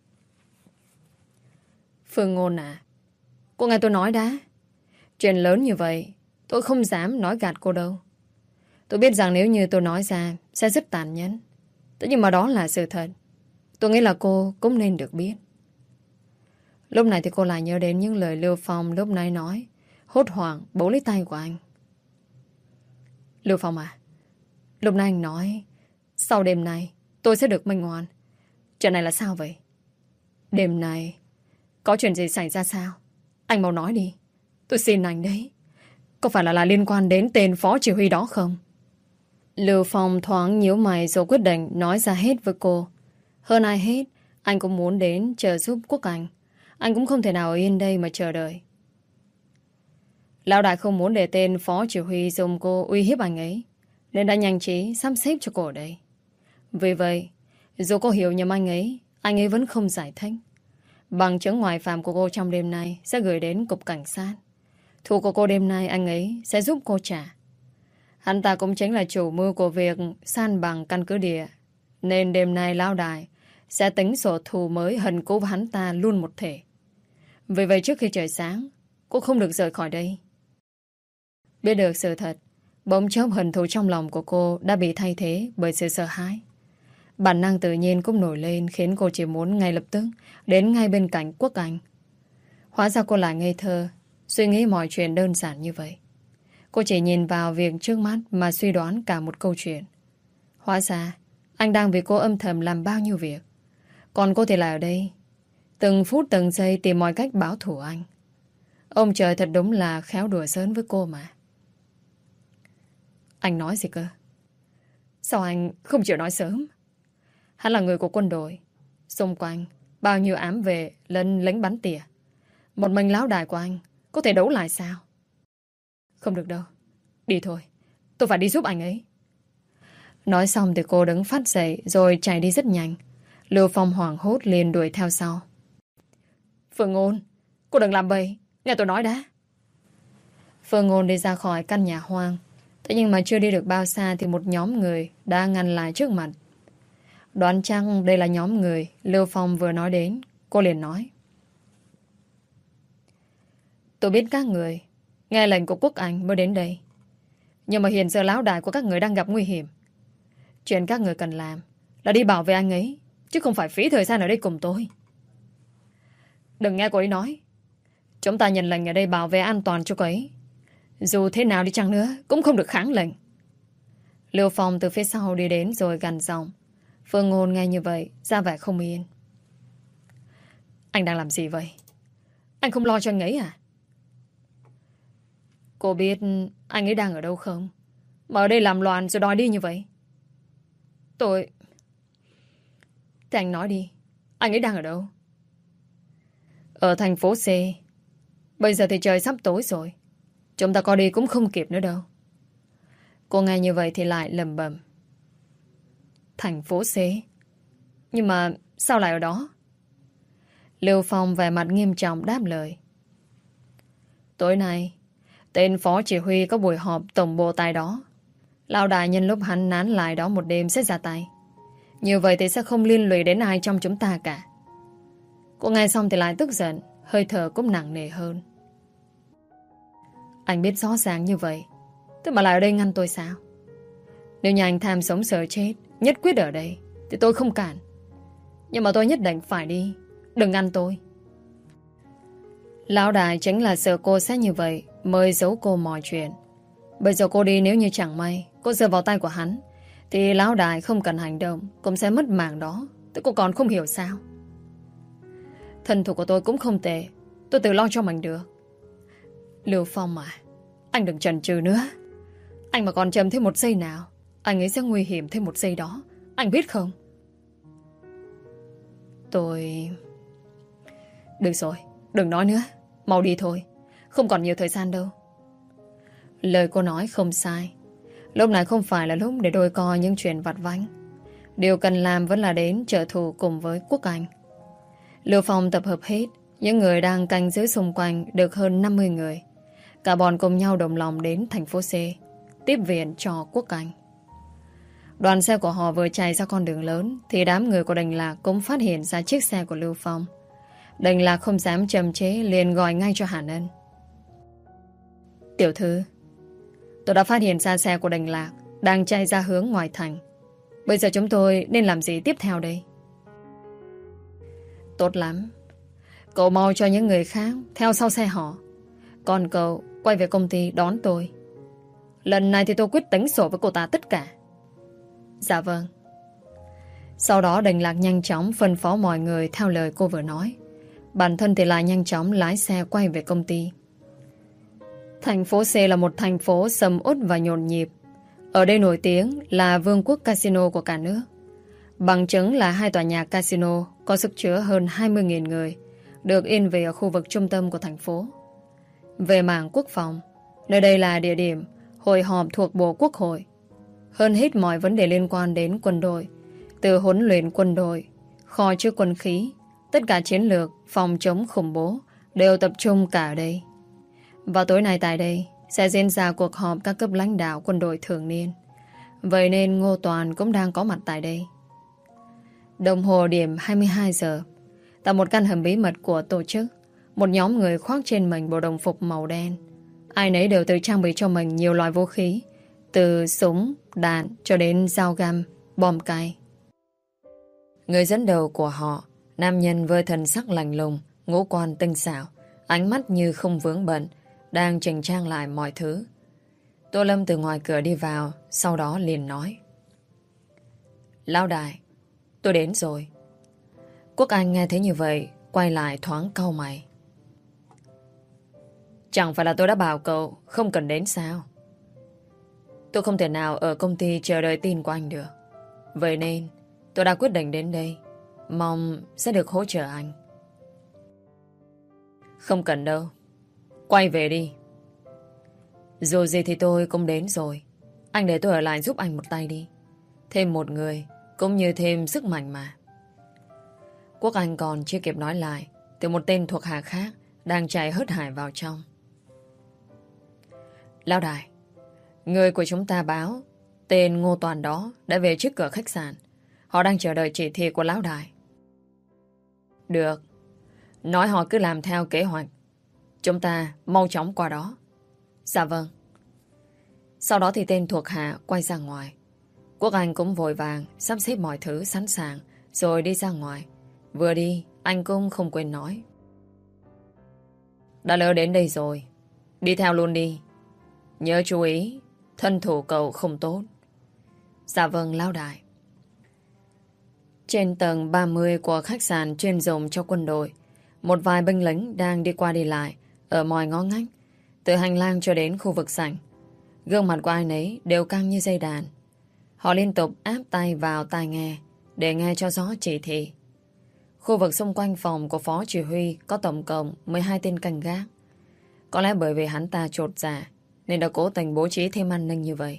Phương Ngôn à, cô nghe tôi nói đã. Chuyện lớn như vậy tôi không dám nói gạt cô đâu. Tôi biết rằng nếu như tôi nói ra sẽ rất tàn nhẫn. Thế nhưng mà đó là sự thật. Tôi nghĩ là cô cũng nên được biết. Lúc này thì cô lại nhớ đến những lời Lưu Phong lúc nãy nói. Hốt hoảng bấu lấy tay của anh. Lưu Phong à, lúc nãy anh nói sau đêm nay tôi sẽ được minh ngoan. Chuyện này là sao vậy? Đêm nay có chuyện gì xảy ra sao? Anh mau nói đi. Tôi xin anh đấy. Có phải là liên quan đến tên phó chỉ huy đó không? Lưu Phong thoáng nhíu mày rồi quyết định nói ra hết với cô. Hơn ai hết, anh cũng muốn đến chờ giúp quốc Anh. Anh cũng không thể nào ở yên đây mà chờ đợi. Lão Đại không muốn để tên phó chỉ huy dùng cô uy hiếp anh ấy, nên đã nhanh trí sắp xếp cho cô ở đây. Vì vậy, dù cô hiểu nhầm anh ấy vẫn không giải thích. Bằng chứng ngoại phạm của cô trong đêm nay sẽ gửi đến cục cảnh sát. Thù của cô đêm nay anh ấy sẽ giúp cô trả. Hắn ta cũng chính là chủ mưu của việc san bằng căn cứ địa, nên đêm nay Lão Đại sẽ tính sổ thù mới hận cố với hắn ta luôn một thể. Vì vậy trước khi trời sáng, cô không được rời khỏi đây. Biết được sự thật, bỗng chốc hận thù trong lòng của cô đã bị thay thế bởi sự sợ hãi. Bản năng tự nhiên cũng nổi lên khiến cô chỉ muốn ngay lập tức đến ngay bên cạnh quốc Anh. Hóa ra cô lại ngây thơ, suy nghĩ mọi chuyện đơn giản như vậy. Cô chỉ nhìn vào việc trước mắt mà suy đoán cả một câu chuyện. Hóa ra, anh đang vì cô âm thầm làm bao nhiêu việc. Còn cô thì lại ở đây, từng phút từng giây tìm mọi cách báo thù anh. Ông trời thật đúng là khéo đùa giỡn với cô mà. Anh nói gì cơ? Sao anh không chịu nói sớm? Hắn là người của quân đội. Xung quanh bao nhiêu ám vệ lẫn lính bắn tỉa. Một mình Lão Đại của anh có thể đấu lại sao? Không được đâu. Đi thôi. Tôi phải đi giúp anh ấy. Nói xong thì cô đứng phát dậy rồi chạy đi rất nhanh. Lưu Phong hoảng hốt liền đuổi theo sau. Phương Ngôn, cô đừng làm vậy, nghe tôi nói đã. Phương Ngôn đi ra khỏi căn nhà hoang. Thế nhưng mà chưa đi được bao xa thì một nhóm người đã ngăn lại trước mặt. Đoán chăng đây là nhóm người Lưu Phong vừa nói đến. Cô liền nói. Tôi biết các người nghe lệnh của quốc Anh mới đến đây. Nhưng mà hiện giờ lão đại của các người đang gặp nguy hiểm. Chuyện các người cần làm là đi bảo vệ anh ấy, chứ không phải phí thời gian ở đây cùng tôi. Đừng nghe cô ấy nói. Chúng ta nhận lệnh ở đây bảo vệ an toàn cho cô ấy. Dù thế nào đi chăng nữa cũng không được kháng lệnh. Lưu Phong từ phía sau đi đến rồi gằn giọng. Phương Ngôn nghe như vậy ra vẻ không yên. Anh đang làm gì vậy? Anh không lo cho anh ấy à? Cô biết anh ấy đang ở đâu không? Mà ở đây làm loạn rồi đòi đi như vậy. Tôi... Thì anh nói đi. Anh ấy đang ở đâu? Ở thành phố C. Bây giờ thì trời sắp tối rồi. Chúng ta có đi cũng không kịp nữa đâu. Cô nghe như vậy thì lại lầm bầm. Thành phố C? Nhưng mà sao lại ở đó? Lưu Phong vẻ mặt nghiêm trọng đáp lời. Tối nay tên phó chỉ huy có buổi họp tổng bộ tại đó. Lão đại nhân lúc hắn nán lại đó một đêm sẽ ra tay. Như vậy thì sẽ không liên lụy đến ai trong chúng ta cả. Cô nghe xong thì lại tức giận, hơi thở cũng nặng nề hơn. Anh biết rõ ràng như vậy, thế mà lại ở đây ngăn tôi sao? Nếu như anh tham sống sợ chết, nhất quyết ở đây, thì tôi không cản. Nhưng mà tôi nhất định phải đi. Đừng ngăn tôi. Lão đại chính là sợ cô sẽ như vậy mới giấu cô mọi chuyện. Bây giờ cô đi, nếu như chẳng may cô rơi vào tay của hắn, thì lão đại không cần hành động cũng sẽ mất mạng đó. Thế cô còn không hiểu sao? Thân thủ của tôi cũng không tệ, tôi tự lo cho mình được. Lưu Phong à, anh đừng chần chừ nữa. Anh mà còn chậm thêm một giây nào, anh ấy sẽ nguy hiểm thêm một giây đó. Anh biết không? Tôi... Được rồi, đừng nói nữa. Mau đi thôi, không còn nhiều thời gian đâu. Lời cô nói không sai. Lúc này không phải là lúc để đôi co những chuyện vặt vãnh. Điều cần làm vẫn là đến trợ thủ cùng với Quốc Anh. Lưu Phong tập hợp hết những người đang canh giữ xung quanh được hơn 50 người. Cả bọn cùng nhau đồng lòng đến thành phố C tiếp viện cho Quốc Anh. Đoàn xe của họ vừa chạy ra con đường lớn thì đám người của Đành Lạc cũng phát hiện ra chiếc xe của Lưu Phong. Đành Lạc không dám chậm chế, liền gọi ngay cho Hàn Ân. Tiểu thư, tôi đã phát hiện ra xe của Đành Lạc đang chạy ra hướng ngoài thành. Bây giờ chúng tôi nên làm gì tiếp theo đây? Tốt lắm. Cậu mau cho những người khác theo sau xe họ. Còn cậu quay về công ty đón tôi. Lần này thì tôi quyết tính sổ với cô ta tất cả. Dạ vâng. Sau đó Đành Lạc nhanh chóng phân phó mọi người theo lời cô vừa nói. Bản thân thì lại nhanh chóng lái xe quay về công ty. Thành phố C là một thành phố sầm uất và nhộn nhịp. Ở đây nổi tiếng là vương quốc casino của cả nước. Bằng chứng là 2 tòa nhà casino có sức chứa hơn 20.000 người được in về ở khu vực trung tâm của thành phố. Về mảng quốc phòng, nơi đây là địa điểm hội họp thuộc Bộ Quốc hội. Hơn hết mọi vấn đề liên quan đến quân đội, từ huấn luyện quân đội, kho chứa quân khí, tất cả chiến lược phòng chống khủng bố đều tập trung cả ở đây. Vào tối nay tại đây sẽ diễn ra cuộc họp các cấp lãnh đạo quân đội thường niên. Vậy nên Ngô Toàn cũng đang có mặt tại đây. Đồng hồ điểm 22 giờ, tại một căn hầm bí mật của tổ chức, một nhóm người khoác trên mình bộ đồng phục màu đen. Ai nấy đều tự trang bị cho mình nhiều loại vũ khí, từ súng, đạn cho đến dao găm, bom cay. Người dẫn đầu của họ, nam nhân với thần sắc lạnh lùng, ngũ quan tinh xảo, ánh mắt như không vướng bận, đang chỉnh trang lại mọi thứ. Tô Lâm từ ngoài cửa đi vào, sau đó liền nói. Lão đại, tôi đến rồi. Quốc Anh nghe thấy như vậy, quay lại thoáng cau mày. Chẳng phải là tôi đã bảo cậu không cần đến sao? Tôi không thể nào ở công ty chờ đợi tin của anh được. Vậy nên tôi đã quyết định đến đây, mong sẽ được hỗ trợ anh. Không cần đâu, quay về đi. Dù gì thì tôi cũng đến rồi. Anh để tôi ở lại giúp anh một tay đi. Thêm một người cũng như thêm sức mạnh mà. Quốc Anh còn chưa kịp nói lại thì một tên thuộc hạ khác đang chạy hớt hải vào trong. Lão đại, người của chúng ta báo tên Ngô Toàn đó đã về trước cửa khách sạn. Họ đang chờ đợi chỉ thị của lão đại. Được. Nói họ cứ làm theo kế hoạch. Chúng ta mau chóng qua đó. Dạ vâng. Sau đó thì tên thuộc hạ quay ra ngoài. Quốc Anh cũng vội vàng sắp xếp mọi thứ sẵn sàng rồi đi ra ngoài. Vừa đi, anh cũng không quên nói. Đã lỡ đến đây rồi. Đi theo luôn đi. Nhớ chú ý, thân thủ cậu không tốt. Dạ vâng, lão đại. Trên tầng 30 của khách sạn chuyên dùng cho quân đội, một vài binh lính đang đi qua đi lại ở mọi ngõ ngách, từ hành lang cho đến khu vực sảnh. Gương mặt của ai nấy đều căng như dây đàn. Họ liên tục áp tay vào tai nghe để nghe cho rõ chỉ thị. Khu vực xung quanh phòng của phó chỉ huy có tổng cộng 12 tên canh gác. Có lẽ bởi vì hắn ta chột dạ nên đã cố tình bố trí thêm an ninh như vậy.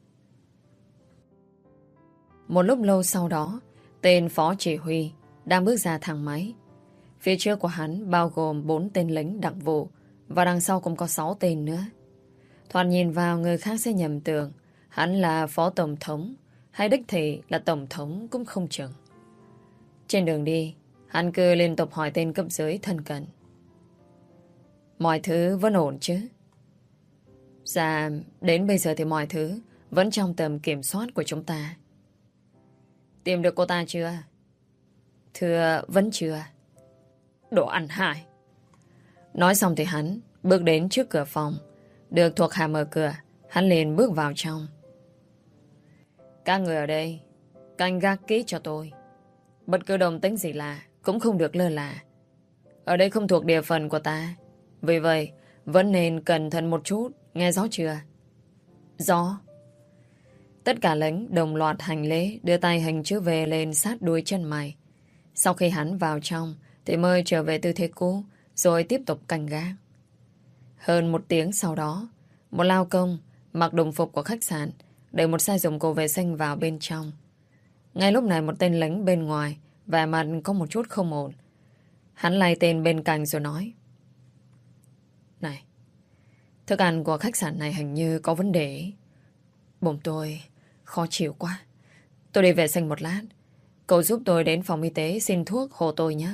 Một lúc lâu sau đó, tên phó chỉ huy đang bước ra thang máy. Phía trước của hắn bao gồm 4 tên lính đặc vụ và đằng sau cũng có 6 tên nữa. Thoạt nhìn vào người khác sẽ nhầm tưởng hắn là phó tổng thống hay đích thị là tổng thống cũng không chừng. Trên đường đi, hắn cứ liên tục hỏi tên cấp dưới thân cận. Mọi thứ vẫn ổn chứ? Dạ, đến bây giờ thì mọi thứ vẫn trong tầm kiểm soát của chúng ta. Tìm được cô ta chưa? Thưa, vẫn chưa. Đồ ăn hại. Nói xong thì hắn bước đến trước cửa phòng. Được thuộc hạ mở cửa, hắn liền bước vào trong. Các người ở đây canh gác kỹ cho tôi. Bất cứ động tĩnh gì lạ cũng không được lơ là. Ở đây không thuộc địa phận của ta. Vì vậy vẫn nên cẩn thận một chút. Nghe rõ chưa? Rõ. Tất cả lính đồng loạt hành lễ, đưa tay hình chữ V lên sát đuôi chân mày. Sau khi hắn vào trong thì mới trở về tư thế cũ, rồi tiếp tục canh gác. Hơn 1 tiếng sau đó, một lao công mặc đồng phục của khách sạn đẩy một xe dụng cụ vệ sinh vào bên trong. Ngay lúc này một tên lính bên ngoài vẻ mặt có một chút không ổn. Hắn lay tên bên cạnh rồi nói: Này, thức ăn của khách sạn này hình như có vấn đề. Bụng tôi khó chịu quá. Tôi đi vệ sinh một lát. Cậu giúp tôi đến phòng y tế xin thuốc hộ tôi nhé.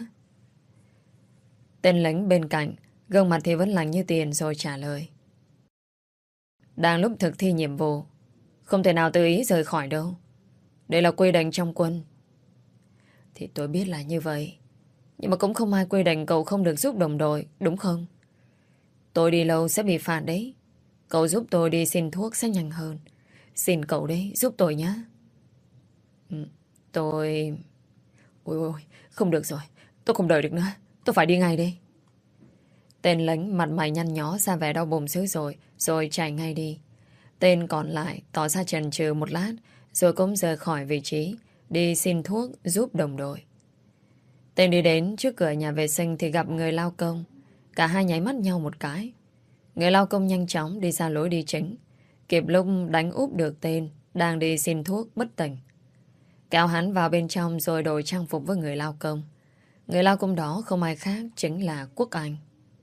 Tên lính bên cạnh gương mặt thì vẫn lạnh như tiền rồi trả lời: Đang lúc thực thi nhiệm vụ, không thể nào tự ý rời khỏi đâu. Đây là quy định trong quân. Thì tôi biết là như vậy, nhưng mà cũng không ai quy định cậu không được giúp đồng đội, đúng không? Tôi đi lâu sẽ bị phạt đấy. Cậu giúp tôi đi xin thuốc sẽ nhanh hơn. Xin cậu đấy, giúp tôi nhé. Tôi... Ôi, không được rồi. Tôi không đợi được nữa. Tôi phải đi ngay đây. Tên lính mặt mày nhăn nhó ra vẻ đau bụng dữ rồi chạy ngay đi. Tên còn lại tỏ ra chần chừ một lát rồi cũng rời khỏi vị trí đi xin thuốc giúp đồng đội. Tên đi đến trước cửa nhà vệ sinh thì gặp người lao công. Cả hai nháy mắt nhau một cái. Người lao công nhanh chóng đi ra lối đi chính, kịp lúc đánh úp được tên đang đi xin thuốc bất tỉnh. Kéo hắn vào bên trong rồi đổi trang phục với người lao công. Người lao công đó không ai khác chính là Quốc Anh.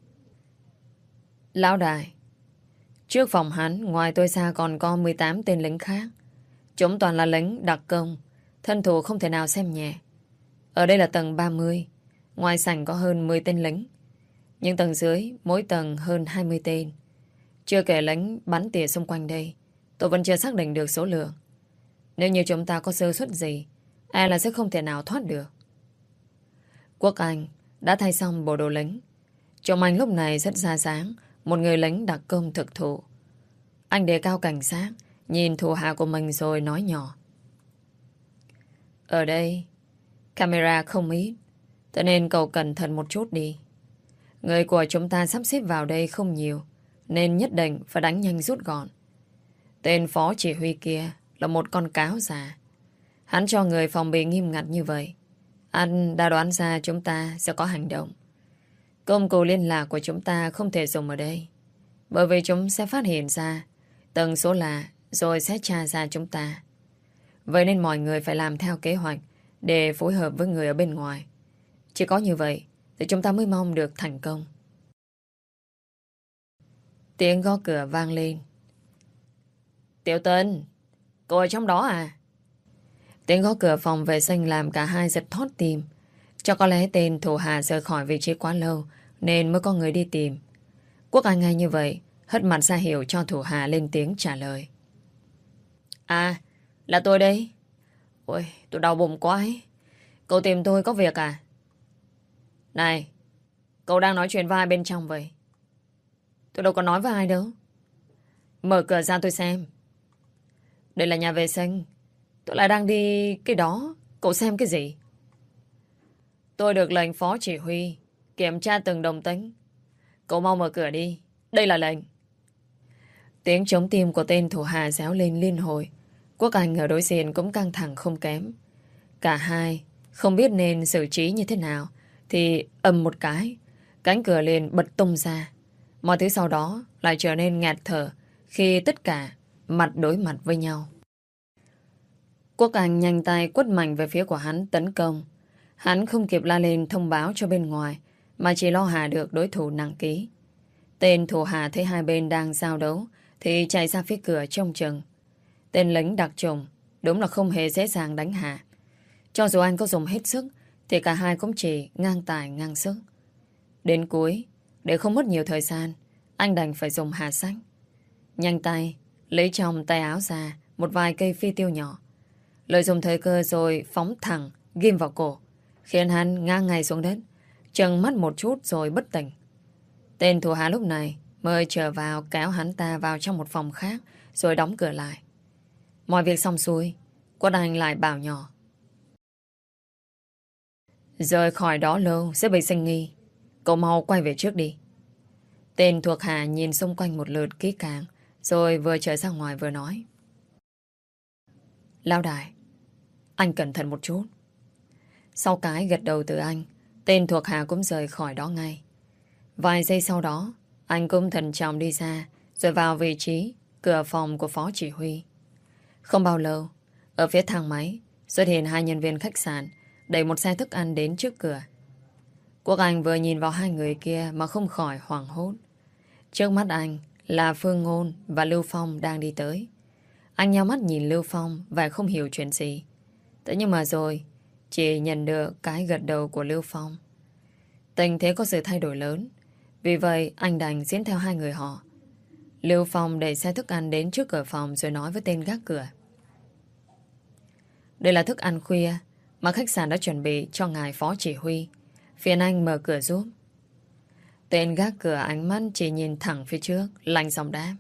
Lão đại, trước phòng hắn ngoài tôi ra còn có 18 tên lính khác. Chúng toàn là lính đặc công, thân thủ không thể nào xem nhẹ. Ở đây là tầng 30, ngoài sảnh có hơn 10 tên lính. Nhưng tầng dưới mỗi tầng hơn 20 tên. Chưa kể lính bắn tỉa xung quanh đây, tôi vẫn chưa xác định được số lượng. Nếu như chúng ta có sơ suất gì, e là sẽ không thể nào thoát được. Quốc Anh đã thay xong bộ đồ lính. Trông anh lúc này rất ra dáng, một người lính đặc công thực thụ. Anh đề cao cảnh giác, nhìn thủ hạ của mình rồi nói nhỏ: Ở đây camera không ít, cho nên cậu cẩn thận một chút đi. Người của chúng ta sắp xếp vào đây không nhiều, nên nhất định phải đánh nhanh rút gọn. Tên phó chỉ huy kia là một con cáo già. Hắn cho người phòng bị nghiêm ngặt như vậy. Anh đã đoán ra chúng ta sẽ có hành động. Công cụ liên lạc của chúng ta không thể dùng ở đây, bởi vì chúng sẽ phát hiện ra tần số lạ rồi sẽ tra ra chúng ta. Vậy nên mọi người phải làm theo kế hoạch để phối hợp với người ở bên ngoài. Chỉ có như vậy thì chúng ta mới mong được thành công. Tiếng gõ cửa vang lên. Tiểu Tân, cô ở trong đó à? Tiếng gõ cửa phòng vệ sinh làm cả hai giật thót tim. Cho có lẽ tên thủ hạ rời khỏi vị trí quá lâu nên mới có người đi tìm. Quốc Anh ngay như vậy, hất mặt ra hiệu cho thủ hạ lên tiếng trả lời. À, là tôi đấy. Ôi, tôi đau bụng quá ấy. Cậu tìm tôi có việc à? Này, cậu đang nói chuyện với ai bên trong vậy? Tôi đâu có nói với ai đâu. Mở cửa ra tôi xem. Đây là nhà vệ sinh. Tôi lại đang đi cái đó. Cậu xem cái gì? Tôi được lệnh phó chỉ huy kiểm tra từng đồng tính. Cậu mau mở cửa đi. Đây là lệnh. Tiếng trống tim của tên thủ hạ réo lên liên hồi. Quốc Anh ở đối diện cũng căng thẳng không kém. Cả hai không biết nên xử trí như thế nào thì ầm một cái, cánh cửa liền bật tung ra. Mọi thứ sau đó lại trở nên ngạt thở khi tất cả mặt đối mặt với nhau. Quốc Anh nhanh tay quất mạnh về phía của hắn tấn công. Hắn không kịp la lên thông báo cho bên ngoài mà chỉ lo hạ được đối thủ nặng ký. Tên thủ hạ thấy hai bên đang giao đấu thì chạy ra phía cửa trông chừng. Tên lính đặc chủng đúng là không hề dễ dàng đánh hạ. Cho dù anh có dùng hết sức thì cả hai cũng chỉ ngang tài ngang sức. Đến cuối, để không mất nhiều thời gian, anh đành phải dùng hạ sách. Nhanh tay lấy trong tay áo ra một vài cây phi tiêu nhỏ, lợi dụng thời cơ rồi phóng thẳng ghim vào cổ, khiến hắn ngã ngay xuống đất, chừng mắt một chút rồi bất tỉnh. Tên thủ hạ lúc này mới trở vào kéo hắn ta vào trong một phòng khác rồi đóng cửa lại. Mọi việc xong xuôi, Quốc Anh lại bảo nhỏ. Rời khỏi đó lâu sẽ bị sinh nghi. Cậu mau quay về trước đi. Tên thuộc hạ nhìn xung quanh một lượt kỹ càng rồi vừa trở ra ngoài vừa nói. Lão đại, anh cẩn thận một chút. Sau cái gật đầu từ anh, tên thuộc hạ cũng rời khỏi đó ngay. Vài giây sau đó, anh cũng thận trọng đi ra rồi vào vị trí cửa phòng của phó chỉ huy. Không bao lâu, ở phía thang máy xuất hiện hai nhân viên khách sạn đẩy một xe thức ăn đến trước cửa. Quốc Anh vừa nhìn vào hai người kia mà không khỏi hoảng hốt. Trước mắt anh là Phương Ngôn và Lưu Phong đang đi tới. Anh nheo mắt nhìn Lưu Phong và không hiểu chuyện gì. Thế nhưng mà rồi chỉ nhận được cái gật đầu của Lưu Phong. Tình thế có sự thay đổi lớn, vì vậy anh đành diễn theo hai người họ. Lưu Phong đẩy xe thức ăn đến trước cửa phòng rồi nói với tên gác cửa. Đây là thức ăn khuya mà khách sạn đã chuẩn bị cho ngài phó chỉ huy. Phiền anh mở cửa giúp. Tên gác cửa ánh mắt chỉ nhìn thẳng phía trước, lạnh giọng đáp.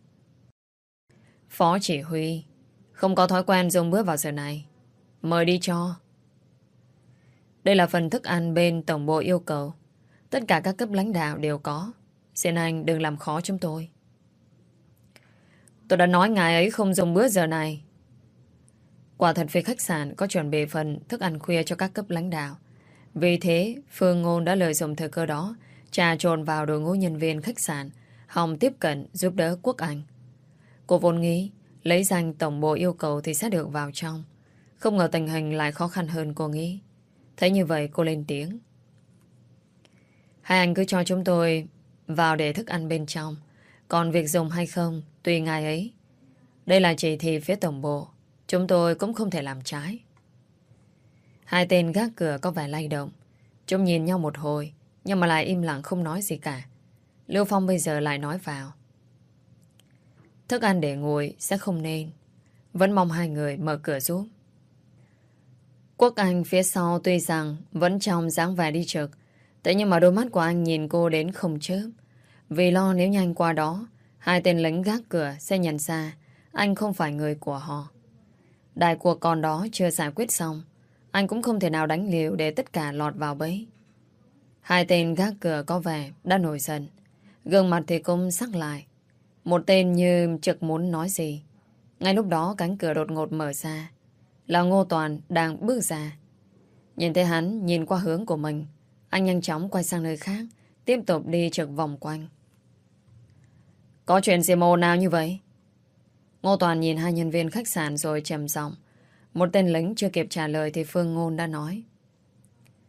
Phó chỉ huy không có thói quen dùng bữa vào giờ này. Mời đi cho. Đây là phần thức ăn bên tổng bộ yêu cầu. Tất cả các cấp lãnh đạo đều có. Xin anh đừng làm khó chúng tôi. Tôi đã nói ngài ấy không dùng bữa giờ này. Quả thật phía khách sạn có chuẩn bị phần thức ăn khuya cho các cấp lãnh đạo. Vì thế, Phương Ngôn đã lợi dụng thời cơ đó trà trộn vào đội ngũ nhân viên khách sạn hòng tiếp cận giúp đỡ Quốc Anh. Cô vốn nghĩ lấy danh tổng bộ yêu cầu thì sẽ được vào trong. Không ngờ tình hình lại khó khăn hơn cô nghĩ. Thấy như vậy cô lên tiếng. Hai anh cứ cho chúng tôi vào để thức ăn bên trong. Còn việc dùng hay không tùy ngài ấy. Đây là chỉ thị phía tổng bộ. Chúng tôi cũng không thể làm trái. Hai tên gác cửa có vẻ lay động. Chúng nhìn nhau một hồi nhưng mà lại im lặng không nói gì cả. Lưu Phong bây giờ lại nói vào. Thức ăn để nguội sẽ không nên. Vẫn mong hai người mở cửa giúp. Quốc Anh phía sau tuy rằng vẫn trong dáng vẻ đi trực, thế nhưng mà đôi mắt của anh nhìn cô đến không chớp. Vì lo nếu nhanh qua đó, hai tên lính gác cửa sẽ nhận ra anh không phải người của họ. Đại cuộc còn đó chưa giải quyết xong, anh cũng không thể nào đánh liều để tất cả lọt vào bẫy. Hai tên gác cửa có vẻ đã nổi giận, gương mặt thì cũng sắc lại. Một tên như trực muốn nói gì. Ngay lúc đó cánh cửa đột ngột mở ra. Là Ngô Toàn đang bước ra. Nhìn thấy hắn nhìn qua hướng của mình, anh nhanh chóng quay sang nơi khác, tiếp tục đi trực vòng quanh. Có chuyện gì mồ nào như vậy? Ngô Toàn nhìn hai nhân viên khách sạn rồi trầm giọng. Một tên lính chưa kịp trả lời thì Phương Ngôn đã nói.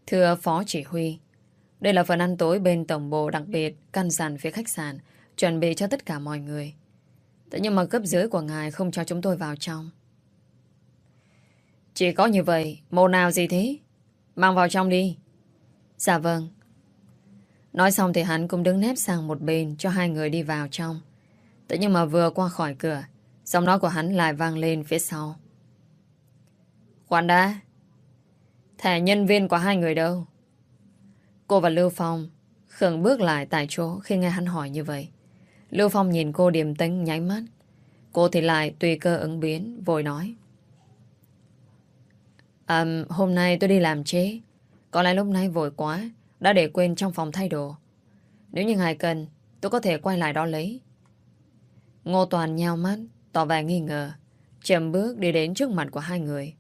Thưa Phó Chỉ huy, đây là phần ăn tối bên tổng bộ đặc biệt căn dặn phía khách sạn, chuẩn bị cho tất cả mọi người. Thế nhưng mà cấp dưới của ngài không cho chúng tôi vào trong. Chỉ có như vậy, mồ nào gì thế? Mang vào trong đi. Dạ vâng. Nói xong thì hắn cũng đứng nép sang một bên cho hai người đi vào trong. Thế nhưng mà vừa qua khỏi cửa, giọng nói của hắn lại vang lên phía sau. Khoan đã. Thẻ nhân viên của hai người đâu? Cô và Lưu Phong khựng bước lại tại chỗ khi nghe hắn hỏi như vậy. Lưu Phong nhìn cô điềm tĩnh nháy mắt. Cô thì lại tùy cơ ứng biến, vội nói. Hôm nay tôi đi làm chế. Có lẽ lúc nãy vội quá, đã để quên trong phòng thay đồ. Nếu như ngài cần, tôi có thể quay lại đó lấy. Ngô Toàn nheo mắt, tỏ vẻ nghi ngờ, chậm bước đi đến trước mặt của hai người.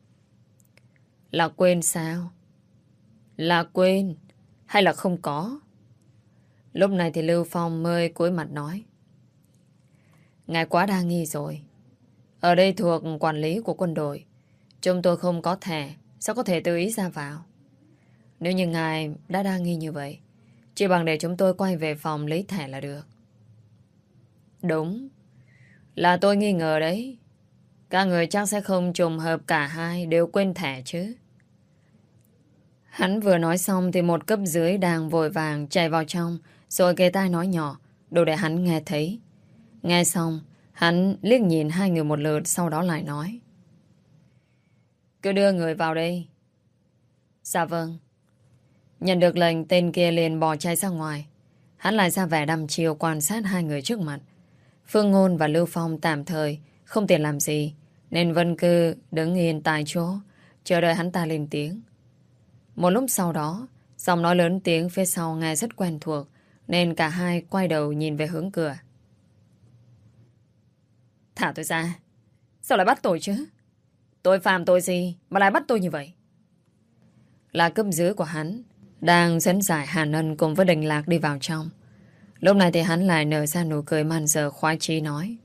Là quên sao? Là quên hay là không có? Lúc này thì Lưu Phong mới cúi mặt nói. Ngài quá đa nghi rồi. Ở đây thuộc quản lý của quân đội. Chúng tôi không có thẻ, sao có thể tự ý ra vào? Nếu như ngài đã đa nghi như vậy, chỉ bằng để chúng tôi quay về phòng lấy thẻ là được. Đúng, là tôi nghi ngờ đấy. Các người chắc sẽ không trùng hợp cả hai đều quên thẻ chứ. Hắn vừa nói xong thì một cấp dưới đang vội vàng chạy vào trong, rồi kề tai nói nhỏ, đủ để hắn nghe thấy. Nghe xong, hắn liếc nhìn hai người một lượt, sau đó lại nói. Cứ đưa người vào đây. Dạ vâng. Nhận được lệnh, tên kia liền bỏ chạy ra ngoài. Hắn lại ra vẻ đăm chiêu quan sát hai người trước mặt. Phương Ngôn và Lưu Phong tạm thời không tiện làm gì, nên vẫn cứ đứng yên tại chỗ, chờ đợi hắn ta lên tiếng. Một lúc sau đó, giọng nói lớn tiếng phía sau nghe rất quen thuộc, nên cả hai quay đầu nhìn về hướng cửa. Thả tôi ra. Sao lại bắt tôi chứ? Tôi phạm tội gì mà lại bắt tôi như vậy? Là cấp dưới của hắn đang dẫn giải Hàn Ân cùng với Đình Lạc đi vào trong. Lúc này thì hắn lại nở ra nụ cười man dợ khoái chí nói.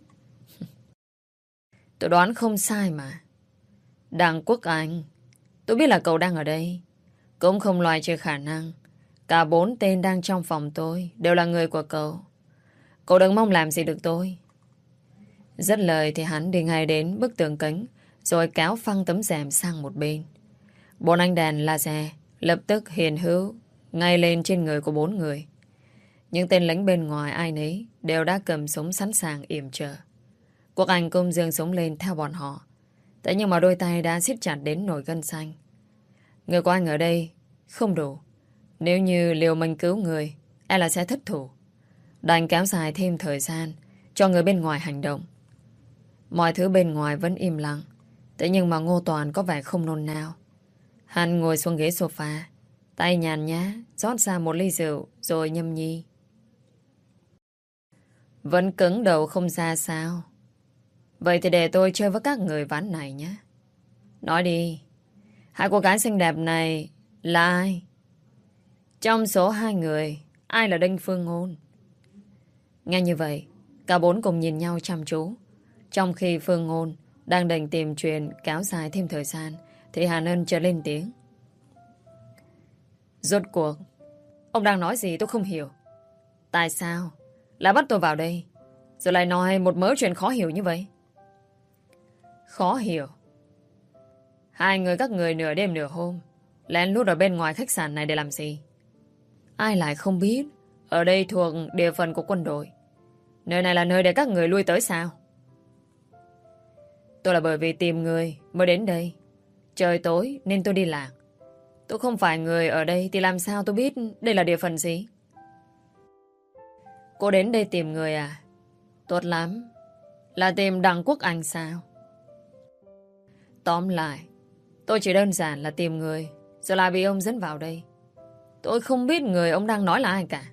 Tôi đoán không sai mà. Đặng Quốc Anh, tôi biết là cậu đang ở đây. Cũng không loại trừ khả năng cả 4 tên đang trong phòng tôi đều là người của cậu. Cậu đừng mong làm gì được tôi. Dứt lời thì hắn đi ngay đến bức tường kính, rồi kéo phăng tấm rèm sang một bên. 4 ánh đèn laser lập tức hiện hữu ngay lên trên người của 4 người. Những tên lính bên ngoài ai nấy đều đã cầm súng sẵn sàng yểm trợ. Quốc Anh cũng giương súng lên theo bọn họ. Thế nhưng mà đôi tay đã siết chặt đến nổi gân xanh. Người của anh ở đây không đủ. Nếu như liều mình cứu người, e là sẽ thất thủ. Đành kéo dài thêm thời gian cho người bên ngoài hành động. Mọi thứ bên ngoài vẫn im lặng. Thế nhưng mà Ngô Toàn có vẻ không nôn nao. Hắn ngồi xuống ghế sofa, tay nhàn nhã rót ra một ly rượu rồi nhâm nhi. Vẫn cứng đầu không ra sao? Vậy thì để tôi chơi với các người ván này nhé. Nói đi, hai cô gái xinh đẹp này là ai? Trong số hai người, ai là Đinh Phương Ngôn? Nghe như vậy, cả 4 cùng nhìn nhau chăm chú. Trong khi Phương Ngôn đang định tìm chuyện kéo dài thêm thời gian, thì Hàn Ân chợt lên tiếng. Rốt cuộc, ông đang nói gì tôi không hiểu. Tại sao lại bắt tôi vào đây, rồi lại nói một mớ chuyện khó hiểu như vậy? Khó hiểu? Hai người các người nửa đêm nửa hôm lén lút ở bên ngoài khách sạn này để làm gì? Ai lại không biết ở đây thuộc địa phận của quân đội. Nơi này là nơi để các người lui tới sao? Tôi là bởi vì tìm người mới đến đây. Trời tối nên tôi đi lạc. Tôi không phải người ở đây thì làm sao tôi biết đây là địa phận gì? Cô đến đây tìm người à? Tốt lắm. Là tìm Đặng Quốc Anh sao? Tóm lại, tôi chỉ đơn giản là tìm người, rồi lại bị ông dẫn vào đây. Tôi không biết người ông đang nói là ai cả.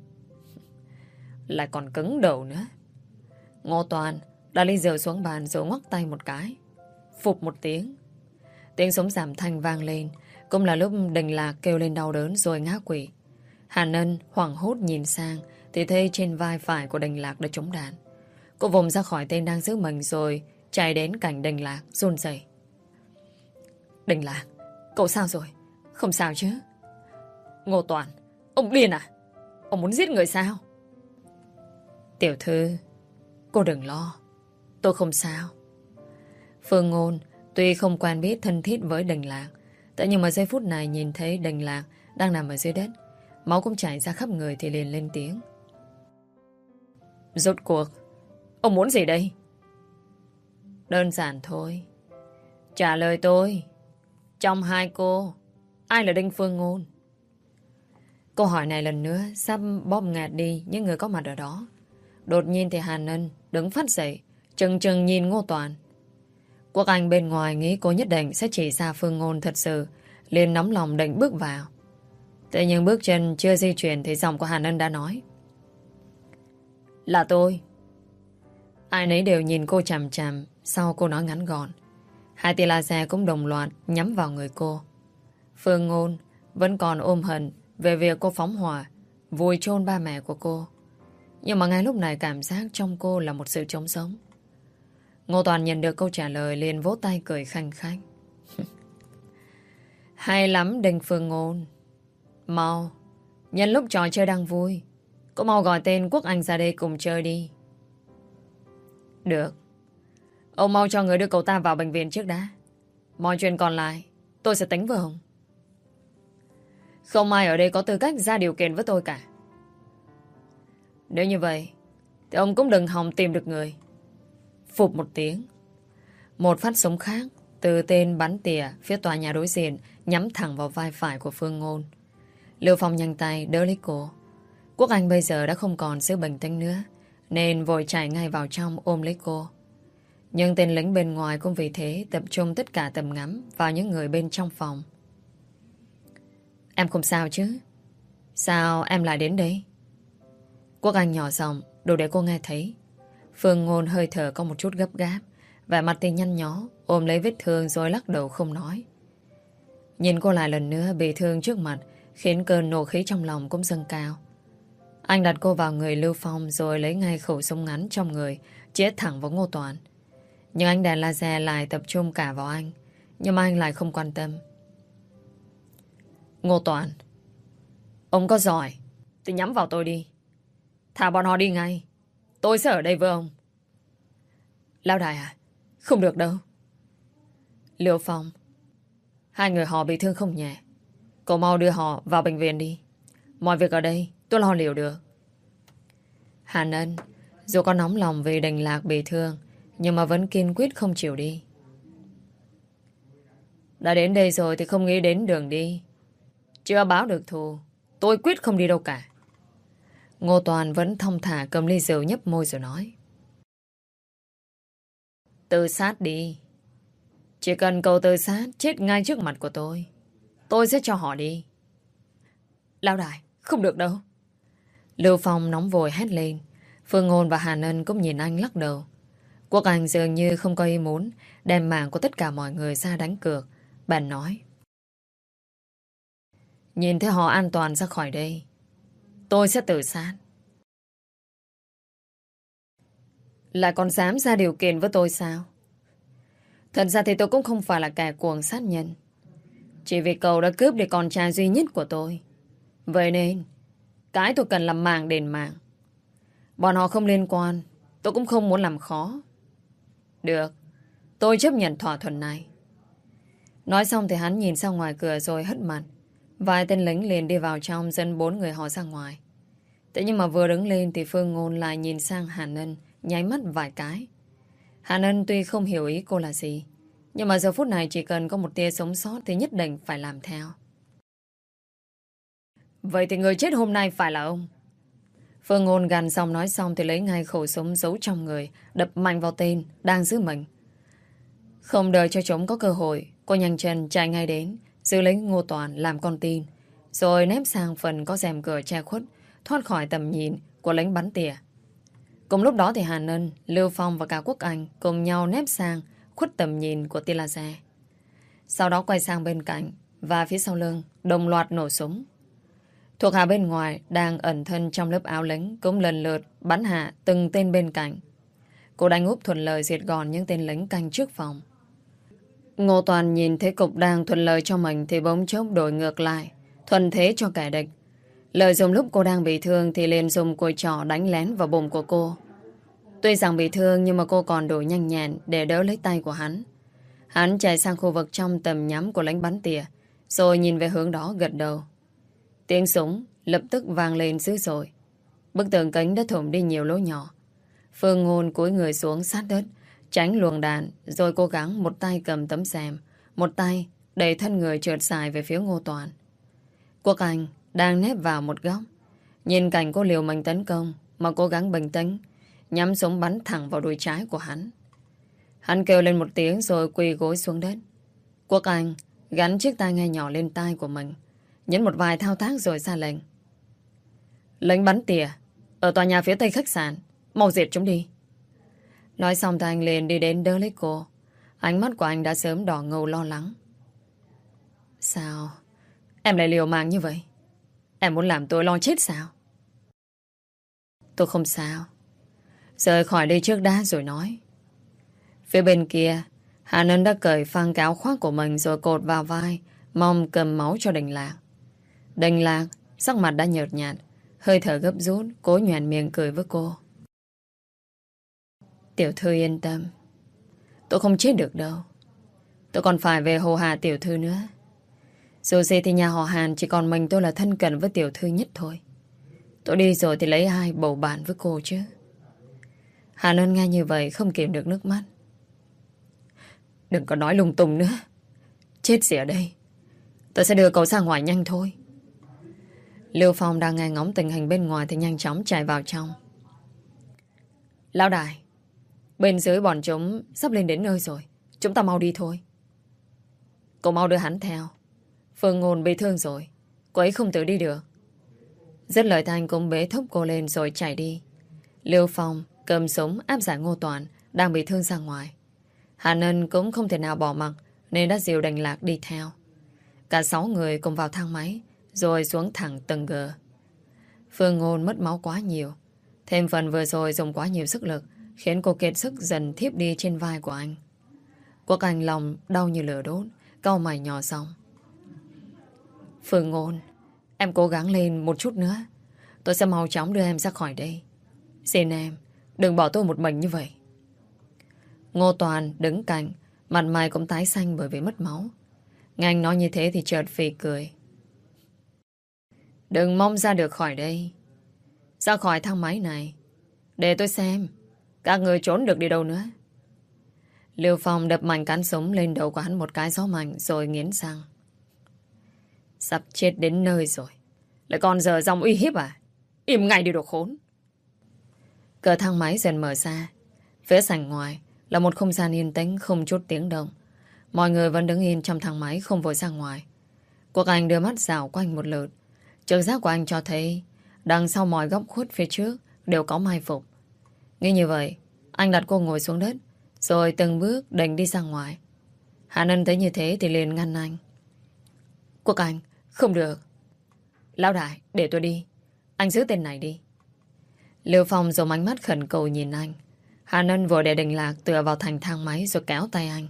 Lại còn cứng đầu nữa. Ngô Toàn đã ly rượu xuống bàn rồi ngoắc tay một cái. Phụp một tiếng. Tiếng súng giảm thanh vang lên. Cũng là lúc Đình Lạc kêu lên đau đớn rồi ngã quỵ. Hàn Ân hoảng hốt nhìn sang thì thấy trên vai phải của Đình Lạc đã trúng đạn. Cô vùng ra khỏi tên đang giữ mình rồi chạy đến cạnh Đình Lạc run rẩy. Đình Lạc, cậu sao rồi? Không sao chứ? Ngô Toàn, ông điên à? Ông muốn giết người sao? Tiểu thư, cô đừng lo. Tôi không sao. Phương Ngôn tuy không quen biết thân thiết với Đình Lạc, tại nhưng mà giây phút này nhìn thấy Đình Lạc đang nằm ở dưới đất, máu cũng chảy ra khắp người thì liền lên tiếng. Rốt cuộc, ông muốn gì đây? Đơn giản thôi. Trả lời tôi. Trong hai cô, ai là Đinh Phương Ngôn? Câu hỏi này lần nữa sắp bóp nghẹt đi những người có mặt ở đó. Đột nhiên thì Hàn Ân đứng phát dậy, chừng chừng nhìn Ngô Toàn. Quốc Anh bên ngoài nghĩ cô nhất định sẽ chỉ ra Phương Ngôn thật sự, liền nóng lòng định bước vào. Thế nhưng bước chân chưa di chuyển thì giọng của Hàn Ân đã nói. Là tôi. Ai nấy đều nhìn cô chằm chằm. Sau cô nói ngắn gọn, hai tia laser cũng đồng loạt nhắm vào người cô. Phương Ngôn vẫn còn ôm hận về việc cô phóng hỏa vùi chôn ba mẹ của cô. Nhưng mà ngay lúc này cảm giác trong cô là một sự trống sống. Ngô Toàn nhận được câu trả lời liền vỗ tay cười khanh khách. Hay lắm Đinh Phương Ngôn. Mau, nhân lúc trò chơi đang vui, cô mau gọi tên Quốc Anh ra đây cùng chơi đi. Được. Ông mau cho người đưa cậu ta vào bệnh viện trước đã. Mọi chuyện còn lại tôi sẽ tính với ông. Không ai ở đây có tư cách ra điều kiện với tôi cả. Nếu như vậy thì ông cũng đừng hòng tìm được người. Phụp một tiếng, một phát súng khác từ tên bắn tỉa phía tòa nhà đối diện nhắm thẳng vào vai phải của Phương Ngôn. Lưu Phong nhanh tay đỡ lấy cô. Quốc Anh bây giờ đã không còn sự bình tĩnh nữa, nên vội chạy ngay vào trong ôm lấy cô. Nhưng tên lính bên ngoài cũng vì thế tập trung tất cả tầm ngắm vào những người bên trong phòng. Em không sao chứ? Sao em lại đến đây? Quốc Anh nhỏ giọng đủ để cô nghe thấy. Phương Ngôn hơi thở có một chút gấp gáp, vẻ mặt thì nhăn nhó, ôm lấy vết thương rồi lắc đầu không nói. Nhìn cô lại lần nữa bị thương trước mặt khiến cơn nộ khí trong lòng cũng dâng cao. Anh đặt cô vào người Lưu Phong rồi lấy ngay khẩu súng ngắn trong người chĩa thẳng vào Ngô Toàn. Nhưng ánh đèn laser lại tập trung cả vào anh, nhưng mà anh lại không quan tâm. Ngô Toàn, ông có giỏi thì nhắm vào tôi đi. Thả bọn họ đi ngay. Tôi sẽ ở đây với ông. Lão đại à? Không được đâu. Lưu Phong, hai người họ bị thương không nhẹ. Cậu mau đưa họ vào bệnh viện đi. Mọi việc ở đây tôi lo liệu được. Hàn Ân dù có nóng lòng vì Đình Lạc bị thương, nhưng mà vẫn kiên quyết không chịu đi. Đã đến đây rồi thì không nghĩ đến đường đi. Chưa báo được thù, tôi quyết không đi đâu cả. Ngô Toàn vẫn thong thả cầm ly rượu nhấp môi rồi nói. Tự sát đi. Chỉ cần cậu tự sát chết ngay trước mặt của tôi sẽ cho họ đi. Lão đại, không được đâu. Lưu Phong nóng vội hét lên. Phương Ngôn và Hàn Ân cũng nhìn anh lắc đầu. Quốc Anh dường như không có ý muốn đem mạng của tất cả mọi người ra đánh cược. Bạn nói. Nhìn thấy họ an toàn ra khỏi đây, tôi sẽ tự sát. Lại còn dám ra điều kiện với tôi sao? Thật ra thì tôi cũng không phải là kẻ cuồng sát nhân. Chỉ vì cậu đã cướp đi con trai duy nhất của tôi. Vậy nên cái tôi cần làm mạng đền mạng. Bọn họ không liên quan, tôi cũng không muốn làm khó. Được, tôi chấp nhận thỏa thuận này. Nói xong thì hắn nhìn ra ngoài cửa rồi hất mặt. Vài tên lính liền đi vào trong dẫn 4 người họ ra ngoài. Thế nhưng mà vừa đứng lên thì Phương Ngôn lại nhìn sang Hàn Ân, nháy mắt vài cái. Hàn Ân tuy không hiểu ý cô là gì, nhưng mà giờ phút này chỉ cần có một tia sống sót thì nhất định phải làm theo. Vậy thì người chết hôm nay phải là ông. Phương Ngôn gằn xong nói xong thì lấy ngay khẩu súng giấu trong người, đập mạnh vào tên đang giữ mình. Không đợi cho chúng có cơ hội, cô nhanh chân chạy ngay đến, giữ lấy Ngô Toàn làm con tin, rồi nép sang phần có rèm cửa che khuất, thoát khỏi tầm nhìn của lính bắn tỉa. Cùng lúc đó thì Hàn Ân, Lưu Phong và cả Quốc Anh cùng nhau nép sang khuất tầm nhìn của tia laser. Sau đó quay sang bên cạnh và phía sau lưng đồng loạt nổ súng. Thuộc hạ bên ngoài đang ẩn thân trong lớp áo lính cũng lần lượt bắn hạ từng tên bên cạnh. Cô đánh úp thuận lợi diệt gọn những tên lính canh trước phòng. Ngô Toàn nhìn thấy cục đang thuận lợi cho mình thì bỗng chốc đổi ngược lại, thuận thế cho kẻ địch. Lợi dụng lúc cô đang bị thương thì liền dùng cùi trỏ đánh lén vào bụng của cô. Tuy rằng bị thương nhưng mà cô còn đủ nhanh nhẹn để đỡ lấy tay của hắn. Hắn chạy sang khu vực trong tầm nhắm của lính bắn tỉa, rồi nhìn về hướng đó gật đầu. Tiếng súng lập tức vang lên dữ dội. Bức tường cánh đã thủng đi nhiều lỗ nhỏ. Phương Ngôn cúi người xuống sát đất, tránh luồng đạn, rồi cố gắng một tay cầm tấm rèm, một tay đẩy thân người trượt dài về phía Ngô Toàn. Quốc Anh đang nép vào một góc, nhìn cảnh cô liều mình tấn công mà cố gắng bình tĩnh, nhắm súng bắn thẳng vào đùi trái của hắn. Hắn kêu lên một tiếng rồi quỳ gối xuống đất. Quốc Anh gắn chiếc tai nghe nhỏ lên tai của mình, nhấn một vài thao tác rồi ra lệnh. Lính bắn tỉa ở tòa nhà phía tây khách sạn, mau diệt chúng đi. Nói xong thì anh liền đi đến đỡ lấy cô. Ánh mắt của anh đã sớm đỏ ngầu lo lắng. Sao em lại liều mạng như vậy? Em muốn làm tôi lo chết sao? Tôi không sao. Rời khỏi đây trước đã rồi nói. Phía bên kia, Hà Nân đã cởi phăng cái áo khoác của mình rồi cột vào vai, mong cầm máu cho Đình Lạc. Đình Lạc sắc mặt đã nhợt nhạt, hơi thở gấp rút, cố nhoẻn miệng cười với cô. Tiểu thư yên tâm, tôi không chết được đâu. Tôi còn phải về hầu hạ tiểu thư nữa. Dù gì thì nhà họ Hàn chỉ còn mình tôi là thân cận với tiểu thư nhất thôi. Tôi đi rồi thì lấy ai bầu bạn với cô chứ? Hà Nân nghe như vậy không kìm được nước mắt. Đừng có nói lung tung nữa. Chết gì ở đây? Tôi sẽ đưa cậu ra ngoài nhanh thôi. Lưu Phong đang nghe ngóng tình hình bên ngoài thì nhanh chóng chạy vào trong. Lão đại, bên dưới bọn chúng sắp lên đến nơi rồi. Chúng ta mau đi thôi. Cậu mau đưa hắn theo. Phương Ngôn bị thương rồi, cô ấy không tự đi được. Dứt lời Thanh cũng bế thúc cô lên rồi chạy đi. Lưu Phong cầm súng áp giải Ngô Toàn đang bị thương ra ngoài. Hà Nân cũng không thể nào bỏ mặc nên đã dìu Đình Lạc đi theo. Cả 6 người cùng vào thang máy rồi xuống thẳng tầng G. Phương Ngôn mất máu quá nhiều, thêm phần vừa rồi dùng quá nhiều sức lực khiến cô kiệt sức dần thiếp đi trên vai của anh. Quốc Anh lòng đau như lửa đốt, cau mày nhỏ xong. Phương Ngôn, em cố gắng lên một chút nữa. Tôi sẽ mau chóng đưa em ra khỏi đây. Xin em, đừng bỏ tôi một mình như vậy. Ngô Toàn đứng cạnh, mặt mày cũng tái xanh bởi vì mất máu. Nghe anh nói như thế thì chợt phì cười. Đừng mong ra được khỏi đây. Ra khỏi thang máy này, để tôi xem các người trốn được đi đâu nữa. Lưu Phong đập mạnh cán súng lên đầu của hắn một cái gió mạnh rồi nghiến răng. Sắp chết đến nơi rồi, lại còn giờ dòng uy hiếp à? Im ngay đi đồ khốn. Cửa thang máy dần mở ra. Phía sảnh ngoài là một không gian yên tĩnh không chút tiếng động. Mọi người vẫn đứng yên trong thang máy không vội ra ngoài. Quốc Anh đưa mắt dạo quanh một lượt. Trực giác của anh cho thấy đằng sau mọi góc khuất phía trước đều có mai phục. Nghĩ như vậy, anh đặt cô ngồi xuống đất rồi từng bước định đi ra ngoài. Hạ Nân thấy như thế thì liền ngăn anh. Quốc Anh, không được. Lão đại, để tôi đi. Anh giữ tên này đi. Lưu Phong dùng ánh mắt khẩn cầu nhìn anh. Hạ Nân vội để Đình Lạc tựa vào thành thang máy rồi kéo tay anh.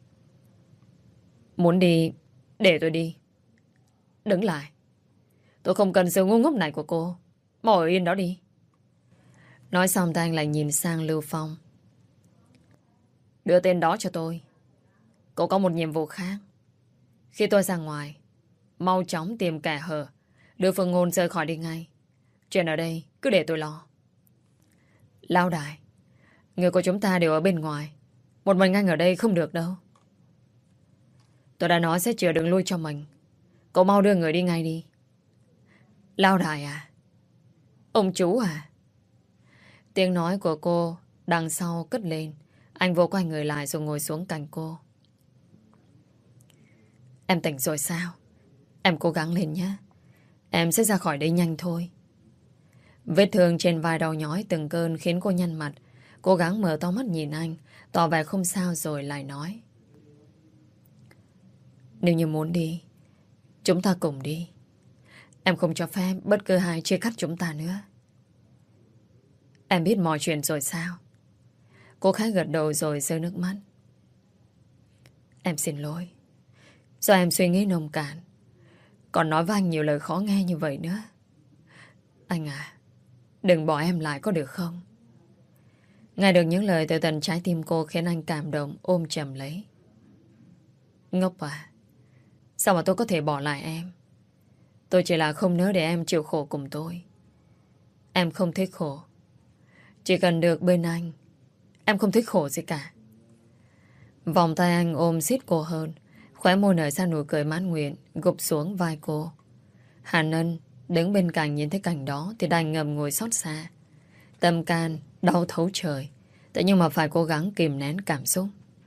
Muốn đi, để tôi đi. Đứng lại. Tôi không cần sự ngu ngốc này của cô. Mau ở yên đó đi. Nói xong thì anh lại nhìn sang Lưu Phong. Đưa tên đó cho tôi. Cậu có một nhiệm vụ khác. Khi tôi ra ngoài, mau chóng tìm kẻ hở, đưa Phương Ngôn rời khỏi đi ngay. Chuyện ở đây cứ để tôi lo. Lão đại, người của chúng ta đều ở bên ngoài. Một mình anh ở đây không được đâu. Tôi đã nói sẽ chừa đường lui cho mình. Cậu mau đưa người đi ngay đi. Lão đại à? Ông chú à? Tiếng nói của cô đằng sau cất lên. Anh vô quay người lại rồi ngồi xuống cạnh cô. Em tỉnh rồi sao? Em cố gắng lên nhé. Em sẽ ra khỏi đây nhanh thôi. Vết thương trên vai đau nhói từng cơn khiến cô nhăn mặt. Cố gắng mở to mắt nhìn anh, tỏ vẻ không sao rồi lại nói. Nếu như muốn đi, chúng ta cùng đi. Em không cho phép bất cứ ai chia cắt chúng ta nữa. Em biết mọi chuyện rồi sao? Cô khá gật đầu rồi rơi nước mắt. Em xin lỗi. Do em suy nghĩ nông cạn, còn nói với anh nhiều lời khó nghe như vậy nữa. Anh à, đừng bỏ em lại có được không? Nghe được những lời từ tận trái tim cô khiến anh cảm động ôm chầm lấy. Ngốc à, sao mà tôi có thể bỏ lại em? Tôi chỉ là không nỡ để em chịu khổ cùng tôi. Em không thích khổ. Chỉ cần được bên anh, em không thích khổ gì cả. Vòng tay anh ôm siết cô hơn, khóe môi nở ra nụ cười mãn nguyện, gục xuống vai cô. Hàn Ân đứng bên cạnh nhìn thấy cảnh đó thì đành ngậm ngùi xót xa. Tâm can đau thấu trời, thế nhưng mà phải cố gắng kìm nén cảm xúc.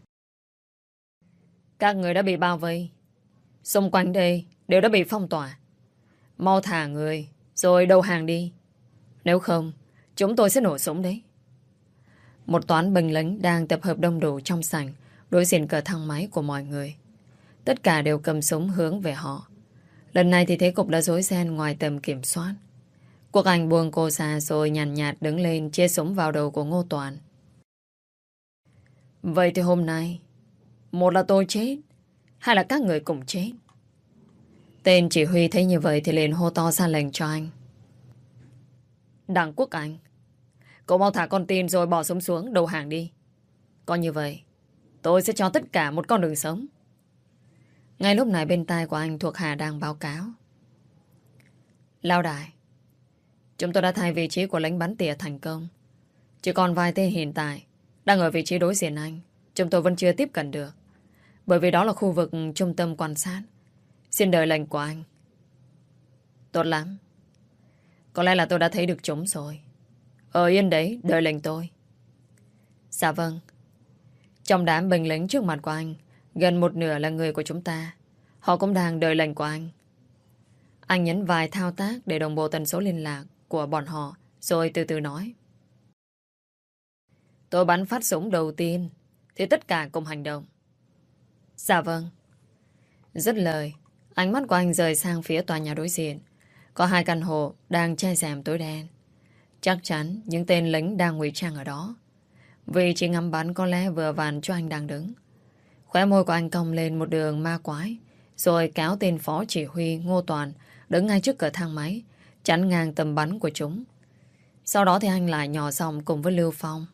Các người đã bị bao vây, xung quanh đây đều đã bị phong tỏa. Mau thả người rồi đầu hàng đi. Nếu không, chúng tôi sẽ nổ súng đấy. Một toán binh lính đang tập hợp đông đủ trong sảnh đối diện cửa thang máy của mọi người. Tất cả đều cầm súng hướng về họ. Lần này thì thế cục đã rối ren ngoài tầm kiểm soát. Quốc Anh buông cô ra rồi nhàn nhạt đứng lên chia súng vào đầu của Ngô Toàn. Vậy thì hôm nay, một là tôi chết, hai là các người cùng chết. Tên chỉ huy thấy như vậy thì liền hô to ra lệnh cho anh. Đặng Quốc Anh, cậu mau thả con tin rồi bỏ súng xuống đầu hàng đi. Coi như vậy, tôi sẽ cho tất cả một con đường sống. Ngay lúc này bên tai của anh thuộc hạ đang báo cáo. Lão đại, chúng tôi đã thay vị trí của lính bắn tỉa thành công. Chỉ còn vài tên hiện tại đang ở vị trí đối diện anh. Chúng tôi vẫn chưa tiếp cận được, bởi vì đó là khu vực trung tâm quan sát. Xin đợi lệnh của anh. Tốt lắm. Có lẽ là tôi đã thấy được chúng rồi. Ở yên đấy, đợi lệnh tôi. Dạ vâng. Trong đám binh lính trước mặt của anh, gần một nửa là người của chúng ta. Họ cũng đang đợi lệnh của anh. Anh nhấn vài thao tác để đồng bộ tần số liên lạc của bọn họ, rồi từ từ nói. Tôi bắn phát súng đầu tiên, thì tất cả cùng hành động. Dạ vâng. Dứt lời, ánh mắt của anh rời sang phía tòa nhà đối diện. Có hai căn hộ đang che rèm tối đen. Chắc chắn những tên lính đang ngụy trang ở đó. Vị trí ngắm bắn có lẽ vừa vặn cho anh đang đứng. Khóe môi của anh cong lên một đường ma quái, rồi kéo tên phó chỉ huy Ngô Toàn đứng ngay trước cửa thang máy, chắn ngang tầm bắn của chúng. Sau đó thì anh lại nhỏ giọng cùng với Lưu Phong.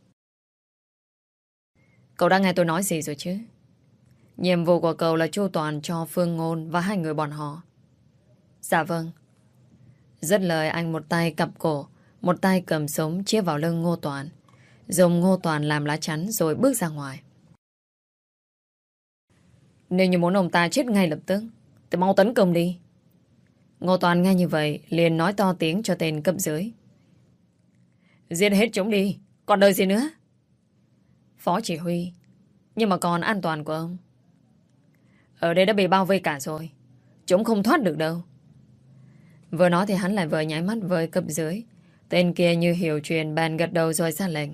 Cậu đã nghe tôi nói gì rồi chứ? Nhiệm vụ của cậu là chu toàn cho Phương Ngôn và hai người bọn họ. Dạ vâng. Dứt lời anh một tay cặp cổ, một tay cầm súng chia vào lưng Ngô Toàn, dùng Ngô Toàn làm lá chắn rồi bước ra ngoài. Nếu như muốn ông ta chết ngay lập tức thì mau tấn công đi. Ngô Toàn nghe như vậy liền nói to tiếng cho tên cấp dưới. Giết hết chúng đi, còn đợi gì nữa? Phó chỉ huy, nhưng mà còn an toàn của ông? Ở đây đã bị bao vây cả rồi, chúng không thoát được đâu. Vừa nói thì hắn lại vừa nháy mắt với cấp dưới. Tên kia như hiểu chuyện bèn gật đầu rồi ra lệnh.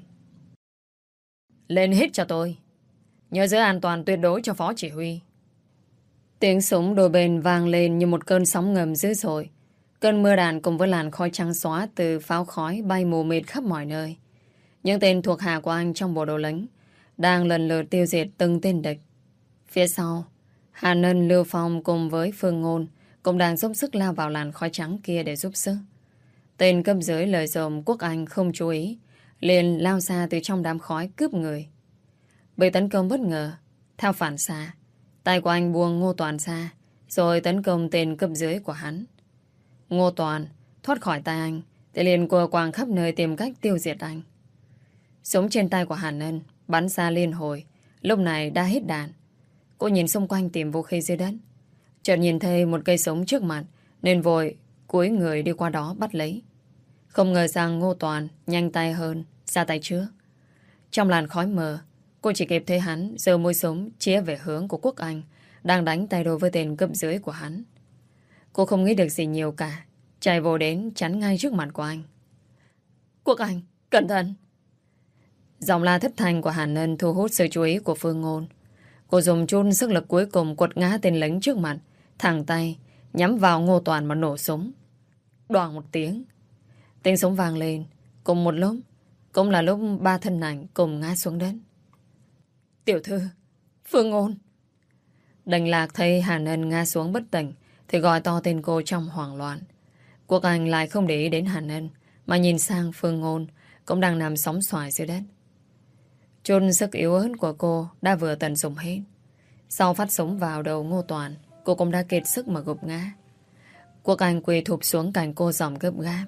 Lên hết cho tôi, nhớ giữ an toàn tuyệt đối cho phó chỉ huy. Tiếng súng đôi bên vang lên như một cơn sóng ngầm dữ dội. Cơn mưa đạn cùng với làn khói trắng xóa từ pháo khói bay mù mịt khắp mọi nơi. Những tên thuộc hạ của anh trong bộ đồ lính đang lần lượt tiêu diệt từng tên địch. Phía sau, Hàn Ân, Lưu Phong cùng với Phương Ngôn cũng đang dốc sức lao vào làn khói trắng kia để giúp sức. Tên cấp dưới lời dòm Quốc Anh không chú ý, liền lao ra từ trong đám khói cướp người. Bị tấn công bất ngờ, theo phản xạ, tay của anh buông Ngô Toàn ra, rồi tấn công tên cấp dưới của hắn. Ngô Toàn thoát khỏi tay anh, thì liền quờ quàng khắp nơi tìm cách tiêu diệt anh. Súng trên tay của Hàn Ân bắn ra liên hồi, lúc này đã hết đạn. Cô nhìn xung quanh tìm vũ khí dưới đất, chợt nhìn thấy một cây súng trước mặt, nên vội cúi người đi qua đó bắt lấy. Không ngờ rằng Ngô Toàn nhanh tay hơn, ra tay trước. Trong làn khói mờ, cô chỉ kịp thấy hắn giơ mũi súng chĩa về hướng của Quốc Anh đang đánh tay đôi với tên cấp dưới của hắn. Cô không nghĩ được gì nhiều cả, chạy vô đến chắn ngay trước mặt của anh. Quốc Anh, cẩn thận! Giọng la thất thanh của Hàn Ân thu hút sự chú ý của Phương Ngôn. Cô dùng chút sức lực cuối cùng quật ngã tên lính trước mặt, thẳng tay nhắm vào Ngô Toàn mà nổ súng. Đoàng một tiếng, tiếng súng vang lên. Cùng một lúc, cũng là lúc ba thân ảnh cùng ngã xuống đất. Tiểu thư, Phương Ngôn! Đành Lạc thấy Hàn Ân ngã xuống bất tỉnh thì gọi to tên cô trong hoảng loạn. Quốc Anh lại không để ý đến Hàn Ân mà nhìn sang Phương Ngôn cũng đang nằm sóng xoài dưới đất. Chút sức yếu ớt của cô đã vừa tận dụng hết. Sau phát súng vào đầu Ngô Toàn, cô cũng đã kiệt sức mà gục ngã. Quốc Anh quỳ thụp xuống cạnh cô giọng gấp gáp.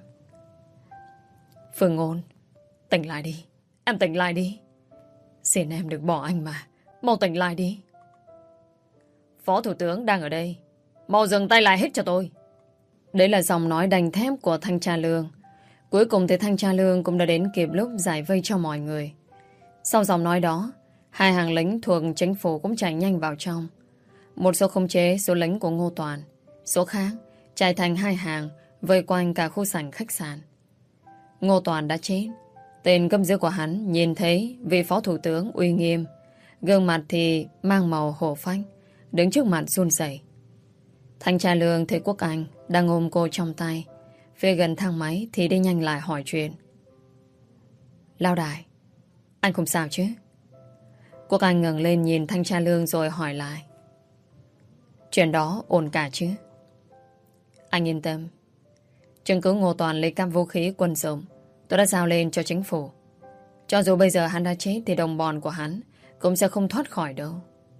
Phương Ngôn, tỉnh lại đi. Em tỉnh lại đi. Xin em đừng bỏ anh mà. Mau tỉnh lại đi. Phó Thủ tướng đang ở đây. Mau dừng tay lại hết cho tôi. Đấy là giọng nói đành thép của thanh tra Lương. Cuối cùng thì thanh tra Lương cũng đã đến kịp lúc giải vây cho mọi người. Sau giọng nói đó, hai hàng lính thuộc chính phủ cũng chạy nhanh vào trong. Một số khống chế số lính của Ngô Toàn, số khác chạy thành hai hàng vây quanh cả khu sảnh khách sạn. Ngô Toàn đã chết. Tên cấp dưới của hắn nhìn thấy vị phó thủ tướng uy nghiêm, gương mặt thì mang màu hổ phách, đứng trước mặt run rẩy. Thanh tra Lương thấy Quốc Anh đang ôm cô trong tay, phía gần thang máy thì đi nhanh lại hỏi chuyện. Lao Đại, anh không sao chứ? Quốc Anh ngẩng lên nhìn thanh tra Lương rồi hỏi lại. Chuyện đó ổn cả chứ? Anh yên tâm. Chứng cứ Ngô Toàn lấy cắp vũ khí quân dụng tôi đã giao lên cho chính phủ. Cho dù bây giờ hắn đã chết thì đồng bọn của hắn cũng sẽ không thoát khỏi đâu.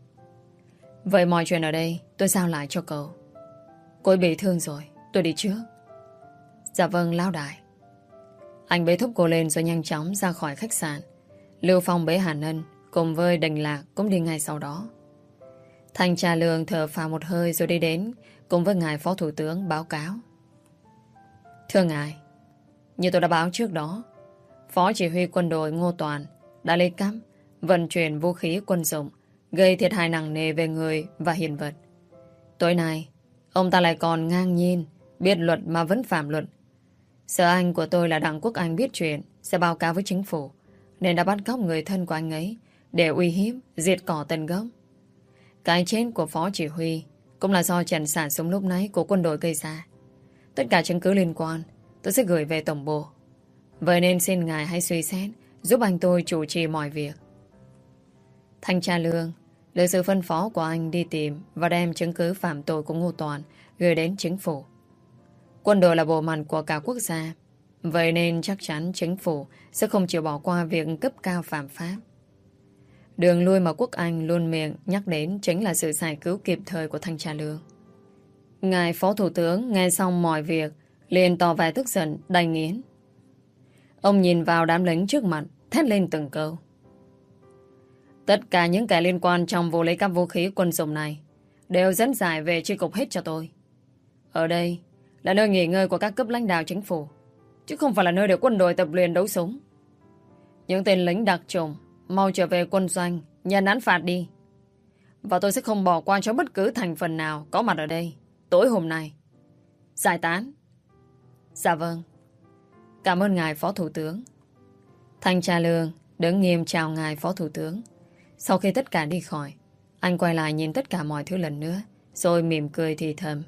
Vậy mọi chuyện ở đây tôi giao lại cho cậu. Cô ấy bị thương rồi, tôi đi trước. Dạ vâng, Lão Đại. Anh bế thúc cô lên rồi nhanh chóng ra khỏi khách sạn. Lưu Phong bế Hàn Ân cùng với Đành Lạc cũng đi ngay sau đó. Thanh tra Lương thở phào một hơi rồi đi đến cùng với ngài Phó Thủ tướng báo cáo. Thưa ngài, như tôi đã báo trước đó, Phó Chỉ huy quân đội Ngô Toàn đã lấy cắp, vận chuyển vũ khí quân dụng, gây thiệt hại nặng nề về người và hiện vật. Tối nay, ông ta lại còn ngang nhiên, biết luật mà vẫn phạm luật. Sợ anh của tôi là Đặng Quốc Anh biết chuyện, sẽ báo cáo với chính phủ, nên đã bắt cóc người thân của anh ấy để uy hiếp, diệt cỏ tận gốc. Cái chết của Phó Chỉ huy cũng là do trận xả súng lúc nãy của quân đội gây ra. Tất cả chứng cứ liên quan tôi sẽ gửi về tổng bộ. Vậy nên xin ngài hãy suy xét giúp anh tôi chủ trì mọi việc. Thanh tra Lương được sự phân phó của anh đi tìm và đem chứng cứ phạm tội của Ngô Toàn gửi đến chính phủ. Quân đội là bộ mặt của cả quốc gia, vậy nên chắc chắn chính phủ sẽ không chịu bỏ qua việc cấp cao phạm pháp. Đường lui mà Quốc Anh luôn miệng nhắc đến chính là sự giải cứu kịp thời của thanh tra Lương. Ngài Phó Thủ tướng nghe xong mọi việc liền tỏ vẻ tức giận đầy nghiến. Ông nhìn vào đám lính trước mặt, thét lên từng câu. Tất cả những kẻ liên quan trong vụ lấy cắp vũ khí quân dụng này đều dẫn giải về chi cục hết cho tôi. Ở đây là nơi nghỉ ngơi của các cấp lãnh đạo chính phủ, chứ không phải là nơi để quân đội tập luyện đấu súng. Những tên lính đặc chủng mau trở về quân doanh, nhận án phạt đi. Và tôi sẽ không bỏ qua cho bất cứ thành phần nào có mặt ở đây tối hôm nay. Giải tán. Dạ vâng. Cảm ơn ngài Phó Thủ tướng. Thanh tra Lương đứng nghiêm chào ngài Phó Thủ tướng. Sau khi tất cả đi khỏi, anh quay lại nhìn tất cả mọi thứ lần nữa, rồi mỉm cười thì thầm.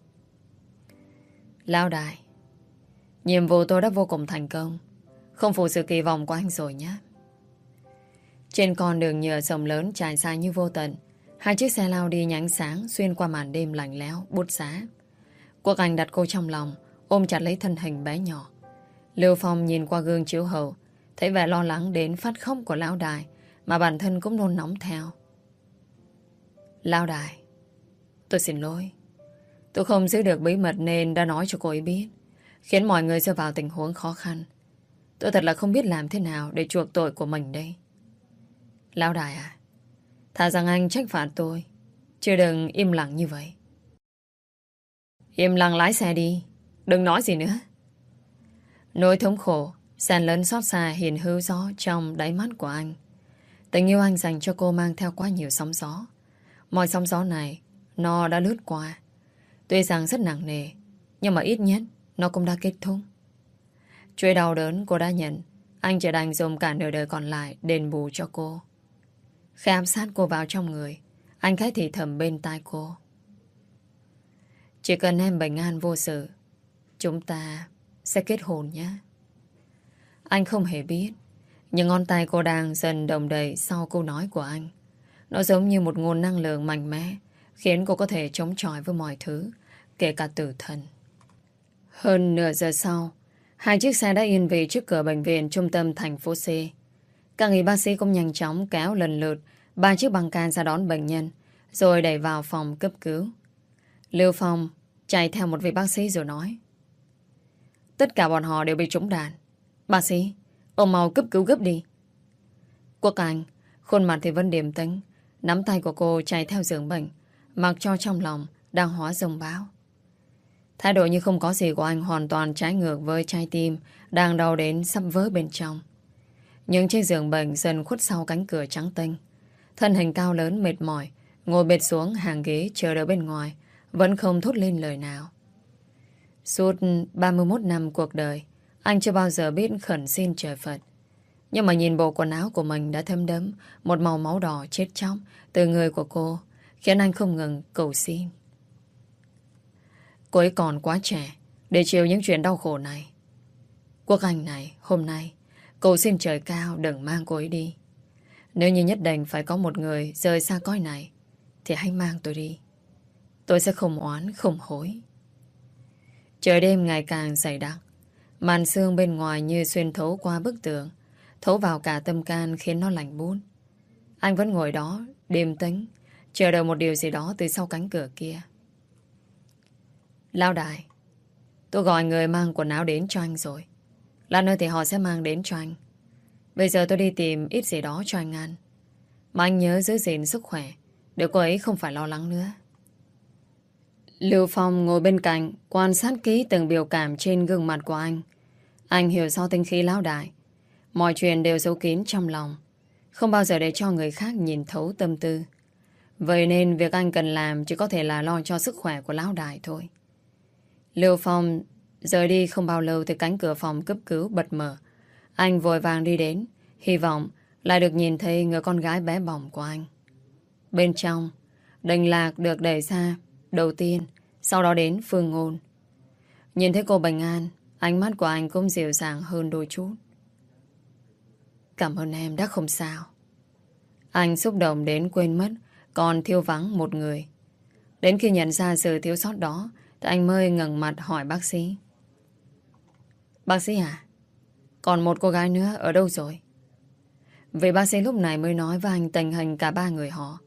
Lão Đại, nhiệm vụ tôi đã vô cùng thành công, không phụ sự kỳ vọng của anh rồi nhé. Trên con đường nhựa rộng lớn trải dài như vô tận, hai chiếc xe lao đi nhánh sáng xuyên qua màn đêm lạnh lẽo, bút giá. Quốc Anh đặt cô trong lòng, ôm chặt lấy thân hình bé nhỏ. Lưu Phong nhìn qua gương chiếu hậu, thấy vẻ lo lắng đến phát khóc của Lão Đại, mà bản thân cũng nôn nóng theo. Lão Đại, tôi xin lỗi. Tôi không giữ được bí mật nên đã nói cho cô ấy biết, khiến mọi người rơi vào tình huống khó khăn. Tôi thật là không biết làm thế nào để chuộc tội của mình đây. Lão Đại à, thà rằng anh trách phạt tôi, chứ đừng im lặng như vậy. Im lặng lái xe đi, đừng nói gì nữa. Nỗi thống khổ xen lẫn xót xa hiện hữu rõ trong đáy mắt của anh. Tình yêu anh dành cho cô mang theo quá nhiều sóng gió. Mọi sóng gió này nó đã lướt qua. Tuy rằng rất nặng nề, nhưng mà ít nhất nó cũng đã kết thúc. Chuỗi đau đớn cô đã nhận, anh chỉ đành dùng cả nửa đời còn lại đền bù cho cô. Khi ám sát cô vào trong người, anh khẽ thì thầm bên tai cô. Chỉ cần em bình an vô sự, chúng ta sẽ kết hôn nhé. Anh không hề biết, nhưng ngón tay cô đang dần đồng đầy sau câu nói của anh. Nó giống như một nguồn năng lượng mạnh mẽ, khiến cô có thể chống chọi với mọi thứ, kể cả tử thần. Hơn nửa giờ sau, hai chiếc xe đã yên vị trước cửa bệnh viện trung tâm thành phố C. Các y bác sĩ cũng nhanh chóng kéo lần lượt ba chiếc băng can ra đón bệnh nhân, rồi đẩy vào phòng cấp cứu. Lưu Phong chạy theo một vị bác sĩ rồi nói: tất cả bọn họ đều bị trúng đạn. Bác sĩ, ông mau cấp cứu gấp đi. Quốc Anh, khuôn mặt thì vẫn điềm tĩnh, nắm tay của cô chạy theo giường bệnh, mặc cho trong lòng đang hóa dông bão. Thái độ như không có gì của anh hoàn toàn trái ngược với trái tim đang đau đến sắp vỡ bên trong. Những chiếc giường bệnh dần khuất sau cánh cửa trắng tinh. Thân hình cao lớn mệt mỏi ngồi bệt xuống hàng ghế chờ đợi bên ngoài, vẫn không thốt lên lời nào. Suốt 31 năm cuộc đời, anh chưa bao giờ biết khẩn xin trời Phật. Nhưng mà nhìn bộ quần áo của mình đã thấm đẫm một màu máu đỏ chết chóc từ người của cô, khiến anh không ngừng cầu xin. Cô ấy còn quá trẻ để chịu những chuyện đau khổ này. Quốc Anh này, hôm nay cầu xin trời cao đừng mang cô ấy đi. Nếu như nhất định phải có một người rời xa cõi này, thì hãy mang tôi đi. Tôi sẽ không oán, không hối. Trời đêm ngày càng dày đặc, màn sương bên ngoài như xuyên thấu qua bức tường, thấu vào cả tâm can khiến nó lạnh buốt. Anh vẫn ngồi đó, điềm tĩnh, chờ đợi một điều gì đó từ sau cánh cửa kia. Lão đại, tôi gọi người mang quần áo đến cho anh rồi. Lát nữa thì họ sẽ mang đến cho anh. Bây giờ tôi đi tìm ít gì đó cho anh ăn. Mà anh nhớ giữ gìn sức khỏe, để cô ấy không phải lo lắng nữa. Lưu Phong ngồi bên cạnh, quan sát kỹ từng biểu cảm trên gương mặt của anh. Anh hiểu rõ tính khí lão đại. Mọi chuyện đều giấu kín trong lòng, không bao giờ để cho người khác nhìn thấu tâm tư. Vậy nên việc anh cần làm chỉ có thể là lo cho sức khỏe của lão đại thôi. Lưu Phong rời đi không bao lâu thì cánh cửa phòng cấp cứu bật mở. Anh vội vàng đi đến, hy vọng lại được nhìn thấy người con gái bé bỏng của anh. Bên trong, Đình Lạc được đẩy ra đầu tiên, sau đó đến Phương Ngôn. Nhìn thấy cô bình an, ánh mắt của anh cũng dịu dàng hơn đôi chút. Cảm ơn em đã không sao. Anh xúc động đến quên mất còn thiếu vắng một người. Đến khi nhận ra sự thiếu sót đó thì anh mới ngẩng mặt hỏi bác sĩ: bác sĩ à, còn một cô gái nữa ở đâu rồi? Vì bác sĩ lúc này mới nói với anh tình hình cả ba người họ.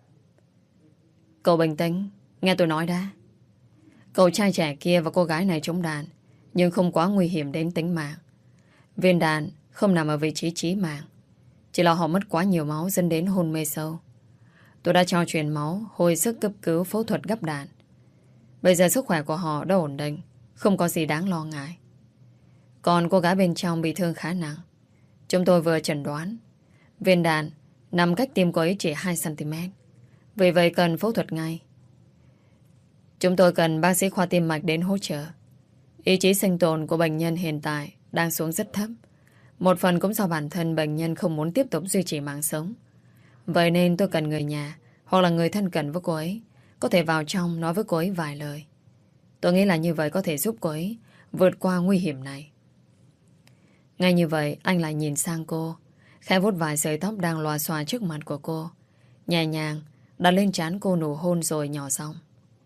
Cậu bình tĩnh, nghe tôi nói đã. Cậu trai trẻ kia và cô gái này trúng đạn, nhưng không quá nguy hiểm đến tính mạng. Viên đạn không nằm ở vị trí chí mạng, chỉ là họ mất quá nhiều máu dẫn đến hôn mê sâu. Tôi đã cho truyền máu, hồi sức cấp cứu, phẫu thuật gấp đạn. Bây giờ sức khỏe của họ đã ổn định, không có gì đáng lo ngại. Còn cô gái bên trong bị thương khá nặng. Chúng tôi vừa chẩn đoán viên đạn nằm cách tim cô ấy chỉ 2cm. Vì vậy cần phẫu thuật ngay. Chúng tôi cần bác sĩ khoa tim mạch đến hỗ trợ. Ý chí sinh tồn của bệnh nhân hiện tại đang xuống rất thấp. Một phần cũng do bản thân bệnh nhân không muốn tiếp tục duy trì mạng sống. Vậy nên tôi cần người nhà hoặc là người thân cận với cô ấy có thể vào trong nói với cô ấy vài lời. Tôi nghĩ là như vậy có thể giúp cô ấy vượt qua nguy hiểm này. Ngay như vậy anh lại nhìn sang cô, khẽ vuốt vài sợi tóc đang lòa xòa trước mặt của cô, nhẹ nhàng đặt lên trán cô nụ hôn rồi nhỏ giọng: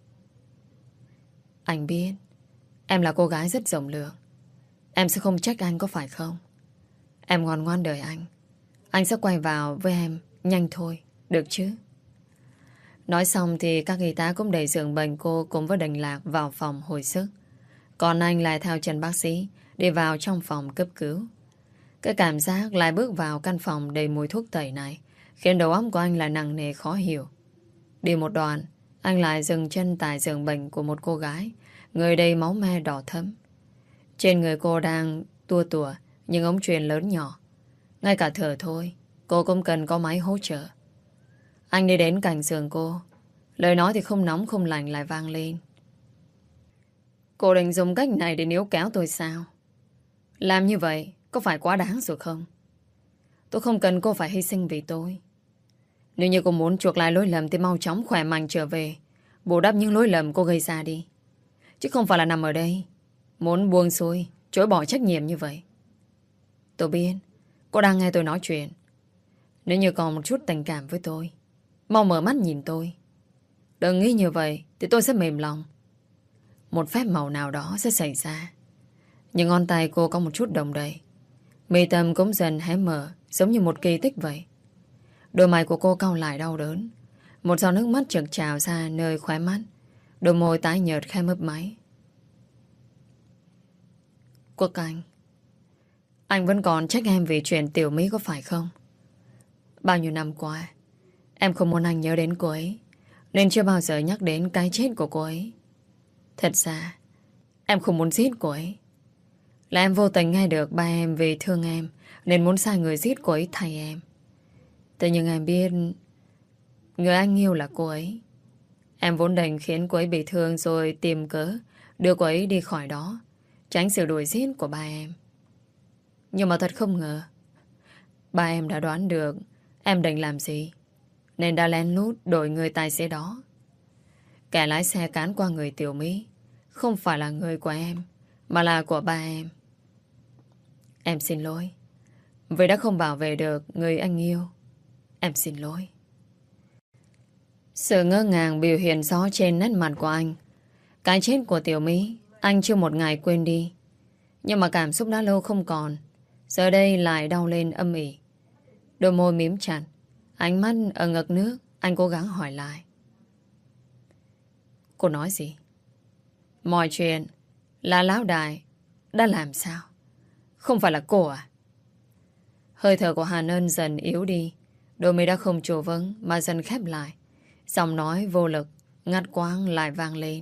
anh biết em là cô gái rất rộng lượng. Em sẽ không trách anh có phải không? Em ngoan ngoan đợi anh. Anh sẽ quay vào với em nhanh thôi, được chứ? Nói xong thì các y tá cũng đẩy giường bệnh cô cùng với Đình Lạc vào phòng hồi sức. Còn anh lại theo chân bác sĩ đi vào trong phòng cấp cứu. Cái cảm giác lại bước vào căn phòng đầy mùi thuốc tẩy này khiến đầu óc của anh lại nặng nề khó hiểu. Đi một đoạn, anh lại dừng chân tại giường bệnh của một cô gái, người đầy máu me đỏ thẫm. Trên người cô đang tua tủa những ống truyền lớn nhỏ. Ngay cả thở thôi, cô cũng cần có máy hỗ trợ. Anh đi đến cạnh giường cô. Lời nói thì không nóng không lạnh lại vang lên: cô định dùng cách này để níu kéo tôi sao? Làm như vậy có phải quá đáng rồi không? Tôi không cần cô phải hy sinh vì tôi. Nếu như cô muốn chuộc lại lỗi lầm thì mau chóng khỏe mạnh trở về, bù đắp những lỗi lầm cô gây ra đi. Chứ không phải là nằm ở đây muốn buông xuôi, chối bỏ trách nhiệm như vậy. Tôi biết cô đang nghe tôi nói chuyện. Nếu như còn một chút tình cảm với tôi, mau mở mắt nhìn tôi. Đừng nghĩ như vậy thì tôi sẽ mềm lòng. Một phép màu nào đó sẽ xảy ra. Nhưng ngón tay cô có một chút động đậy. Mi tâm cũng dần hé mở, giống như một kỳ tích vậy. Đôi mày của cô cau lại đau đớn. Một giọt nước mắt chực trào ra nơi khóe mắt. Đôi môi tái nhợt khẽ mấp máy. Quốc anh vẫn còn trách em vì chuyện Tiểu Mỹ có phải không? Bao nhiêu năm qua em không muốn anh nhớ đến cô ấy, nên chưa bao giờ nhắc đến cái chết của cô ấy. Thật ra em không muốn giết cô ấy. Là em vô tình nghe được ba em vì thương em nên muốn sai người giết cô ấy thay em. Thế nhưng em biết người anh yêu là cô ấy. Em vốn định khiến cô ấy bị thương rồi tìm cớ đưa cô ấy đi khỏi đó, tránh sự đuổi giết của ba em. Nhưng mà thật không ngờ ba em đã đoán được em định làm gì, nên đã lén lút đổi người tài xế đó. Kẻ lái xe cán qua người Tiểu Mỹ không phải là người của em, mà là của ba em. Em xin lỗi vì đã không bảo vệ được người anh yêu. Em xin lỗi. Sự ngỡ ngàng biểu hiện rõ trên nét mặt của anh. Cái chết của Tiểu Mỹ anh chưa một ngày quên đi. Nhưng mà cảm xúc đã lâu không còn, giờ đây lại đau lên âm ỉ. Đôi môi mím chặt, ánh mắt ở ngực nước. Anh cố gắng hỏi lại. Cô nói gì? Mọi chuyện là lão đại đã làm sao? Không phải là cô à? Hơi thở của Hàn Ân dần yếu đi. Đôi mi đã không trụ vững mà dần khép lại. Giọng nói vô lực, ngắt quãng lại vang lên.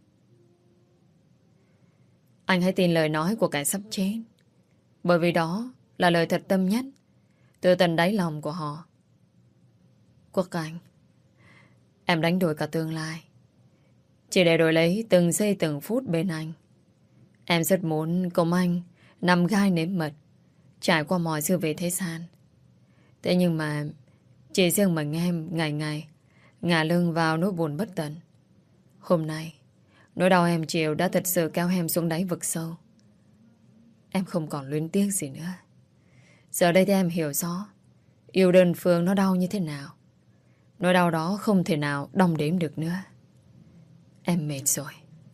Anh hãy tin lời nói của kẻ sắp chết, bởi vì đó là lời thật tâm nhất từ tận đáy lòng của họ. Quốc Anh, em đánh đổi cả tương lai chỉ để đổi lấy từng giây từng phút bên anh. Em rất muốn cùng anh nằm gai nếm mật, trải qua mọi sự về thế gian. Thế nhưng mà chỉ riêng mình em ngày ngày ngả lưng vào nỗi buồn bất tận. Hôm nay nỗi đau em chịu đã thật sự kéo em xuống đáy vực sâu. Em không còn luyến tiếc gì nữa. Giờ đây thì em hiểu rõ yêu đơn phương nó đau như thế nào. Nỗi đau đó không thể nào đong đếm được nữa. Em mệt rồi.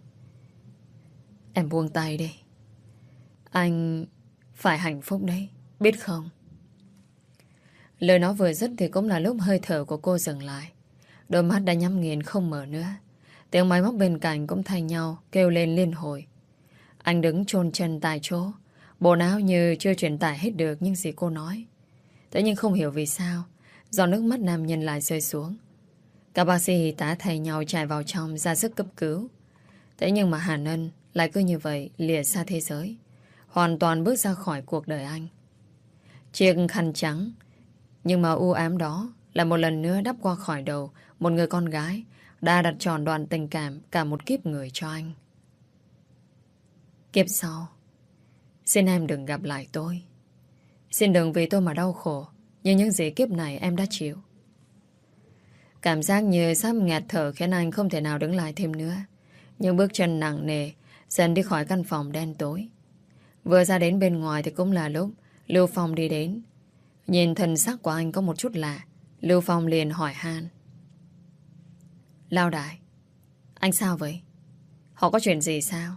Em buông tay đi. Anh phải hạnh phúc đấy, biết không? Lời nói vừa dứt thì cũng là lúc hơi thở của cô dừng lại. Đôi mắt đã nhắm nghiền không mở nữa. Tiếng máy móc bên cạnh cũng thay nhau kêu lên liên hồi. Anh đứng chôn chân tại chỗ, bộ áo như chưa truyền tải hết được những gì cô nói. Thế nhưng không hiểu vì sao giọt nước mắt nam nhân lại rơi xuống. Các bác sĩ y tá thay nhau chạy vào trong ra sức cấp cứu. Thế nhưng mà Hàn Ân lại cứ như vậy lìa xa thế giới, hoàn toàn bước ra khỏi cuộc đời anh. Chiếc khăn trắng nhưng mà u ám đó là một lần nữa đắp qua khỏi đầu một người con gái đã đặt tròn đoạn tình cảm cả một kiếp người cho anh. Kiếp sau, xin em đừng gặp lại tôi. Xin đừng vì tôi mà đau khổ như những gì kiếp này em đã chịu. Cảm giác như sắp nghẹt thở khiến anh không thể nào đứng lại thêm nữa. Những bước chân nặng nề dần đi khỏi căn phòng đen tối. Vừa ra đến bên ngoài thì cũng là lúc Lưu Phong đi đến. Nhìn thần sắc của anh có một chút lạ, Lưu Phong liền hỏi han. Lao đại, anh sao vậy? Họ có chuyện gì sao?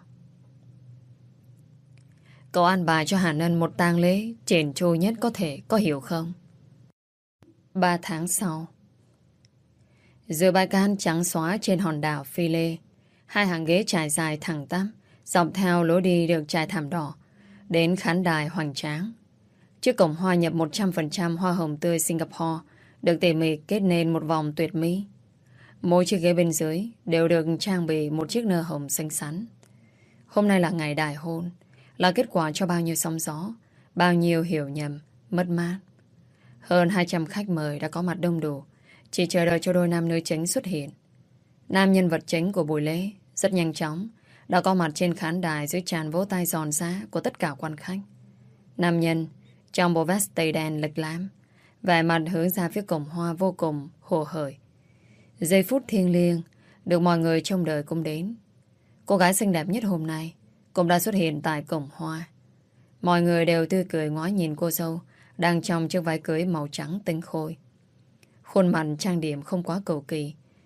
Cậu an bài cho Hàn Ân một tang lễ chỉn chu nhất có thể, có hiểu không? 3 tháng sau, giữa bãi cát trắng xóa trên hòn đảo Phi Lê, hai hàng ghế trải dài thẳng tắp dọc theo lối đi được trải thảm đỏ đến khán đài hoành tráng. Chiếc cổng hoa nhập 100% hoa hồng tươi Singapore được tỉ mỉ kết nên một vòng tuyệt mỹ. Mỗi chiếc ghế bên dưới đều được trang bị một chiếc nơ hồng xinh xắn. Hôm nay là ngày đại hôn, là kết quả cho bao nhiêu sóng gió, bao nhiêu hiểu nhầm, mất mát. Hơn 200 khách mời đã có mặt đông đủ, chỉ chờ đợi cho đôi nam nữ chính xuất hiện. Nam nhân vật chính của buổi lễ rất nhanh chóng đã có mặt trên khán đài dưới tràn vỗ tay giòn giã của tất cả quan khách. Nam nhân trong bộ vest tây đen lệch lám, vẻ mặt hướng ra phía cổng hoa vô cùng hồ hởi. Giây phút thiêng liêng được mọi người trông đợi cũng đến. Cô gái xinh đẹp nhất hôm nay cũng đã xuất hiện tại cổng hoa. Mọi người đều tươi cười ngoái nhìn cô dâu đang trong chiếc váy cưới màu trắng tinh khôi. Khuôn mặt trang điểm không quá cầu kỳ,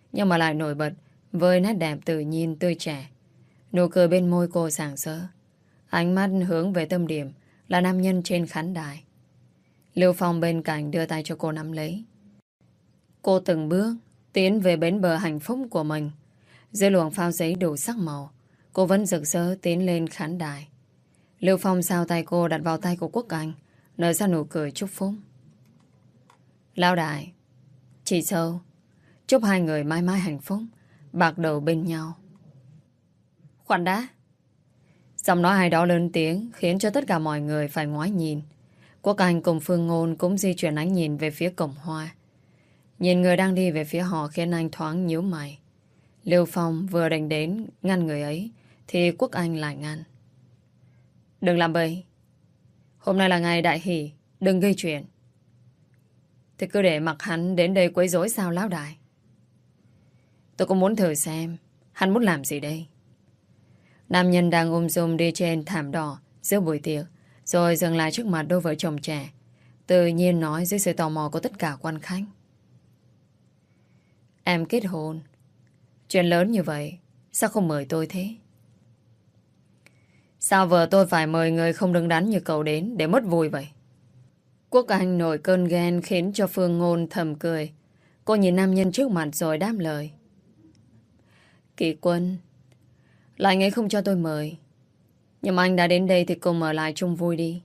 nhưng mà lại nổi bật với nét đẹp tự nhiên tươi trẻ. Nụ cười bên môi cô sảng sỡ. Ánh mắt hướng về tâm điểm là nam nhân trên khán đài. Lưu Phong bên cạnh đưa tay cho cô nắm lấy. Cô từng bước tiến về bến bờ hạnh phúc của mình. Dưới luồng phao giấy đủ sắc màu, cô vẫn rực rỡ tiến lên khán đài. Lưu Phong sao tay cô đặt vào tay của Quốc Anh, nở ra nụ cười chúc phúc. Lão đại, chị Sâu, chúc hai người mãi mãi hạnh phúc, bạc đầu bên nhau. Khoan đã. Giọng nói ai đó lớn tiếng khiến cho tất cả mọi người phải ngoái nhìn. Quốc Anh cùng Phương Ngôn cũng di chuyển ánh nhìn về phía cổng hoa. Nhìn người đang đi về phía họ khiến anh thoáng nhíu mày. Lưu Phong vừa định đến ngăn người ấy thì Quốc Anh lại ngăn. Đừng làm bậy. Hôm nay là ngày đại hỷ, đừng gây chuyện. Thì cứ để mặc hắn đến đây quấy rối sao lão đại? Tôi cũng muốn thử xem hắn muốn làm gì đây. Nam nhân đang ôm dùm đi trên thảm đỏ giữa buổi tiệc, rồi dừng lại trước mặt đôi vợ chồng trẻ, tự nhiên nói dưới sự tò mò của tất cả quan khách. Em kết hôn, chuyện lớn như vậy, sao không mời tôi thế? Sao vợ tôi phải mời người không đứng đắn như cậu đến để mất vui vậy? Quốc Anh nổi cơn ghen khiến cho Phương Ngôn thầm cười. Cô nhìn nam nhân trước mặt rồi đáp lời. Kỳ Quân, là anh ấy không cho tôi mời. Nhưng mà anh đã đến đây thì cùng ở lại chung vui đi.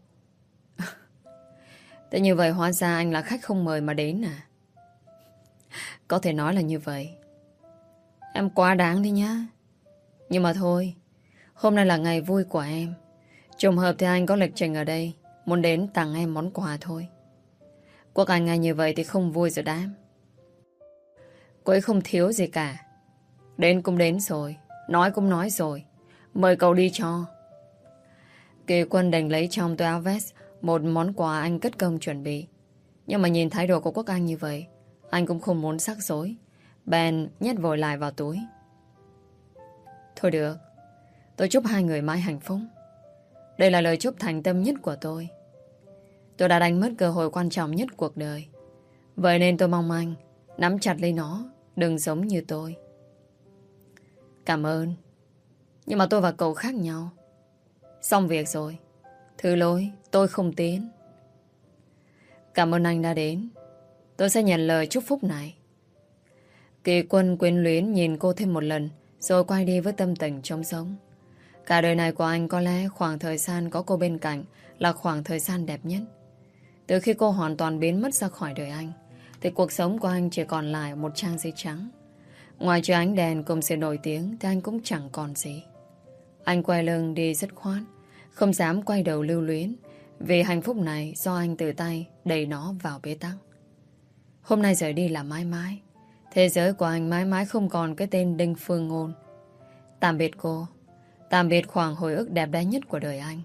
Thế như vậy hóa ra anh là khách không mời mà đến à? Có thể nói là như vậy. Em quá đáng đi nhá. Nhưng mà thôi, hôm nay là ngày vui của em. Trùng hợp thì anh có lịch trình ở đây, muốn đến tặng em món quà thôi. Quốc Anh nghe như vậy thì không vui rồi đám. Cô ấy không thiếu gì cả. Đến cũng đến rồi, nói cũng nói rồi, mời cậu đi cho. Kỳ Quân đành lấy trong túi áo vest một món quà anh cất công chuẩn bị. Nhưng mà nhìn thái độ của Quốc Anh như vậy, anh cũng không muốn rắc rối, bèn nhét vội lại vào túi. Thôi được, tôi chúc hai người mãi hạnh phúc. Đây là lời chúc thành tâm nhất của tôi. Tôi đã đánh mất cơ hội quan trọng nhất cuộc đời. Vậy nên tôi mong anh nắm chặt lấy nó, đừng giống như tôi. Cảm ơn. Nhưng mà tôi và cậu khác nhau. Xong việc rồi. Thứ lỗi, tôi không tiến. Cảm ơn anh đã đến. Tôi sẽ nhận lời chúc phúc này. Kỳ Quân quyến luyến nhìn cô thêm một lần, rồi quay đi với tâm tình trống sống. Cả đời này của anh có lẽ khoảng thời gian có cô bên cạnh là khoảng thời gian đẹp nhất. Từ khi cô hoàn toàn biến mất ra khỏi đời anh, thì cuộc sống của anh chỉ còn lại một trang giấy trắng. Ngoài trừ ánh đèn cùng sự nổi tiếng thì anh cũng chẳng còn gì. Anh quay lưng đi dứt khoát, không dám quay đầu lưu luyến, vì hạnh phúc này do anh tự tay đẩy nó vào bế tắc. Hôm nay rời đi là mãi mãi. Thế giới của anh mãi mãi không còn cái tên Đinh Phương Ngôn. Tạm biệt cô. Tạm biệt khoảng hồi ức đẹp đẽ nhất của đời anh.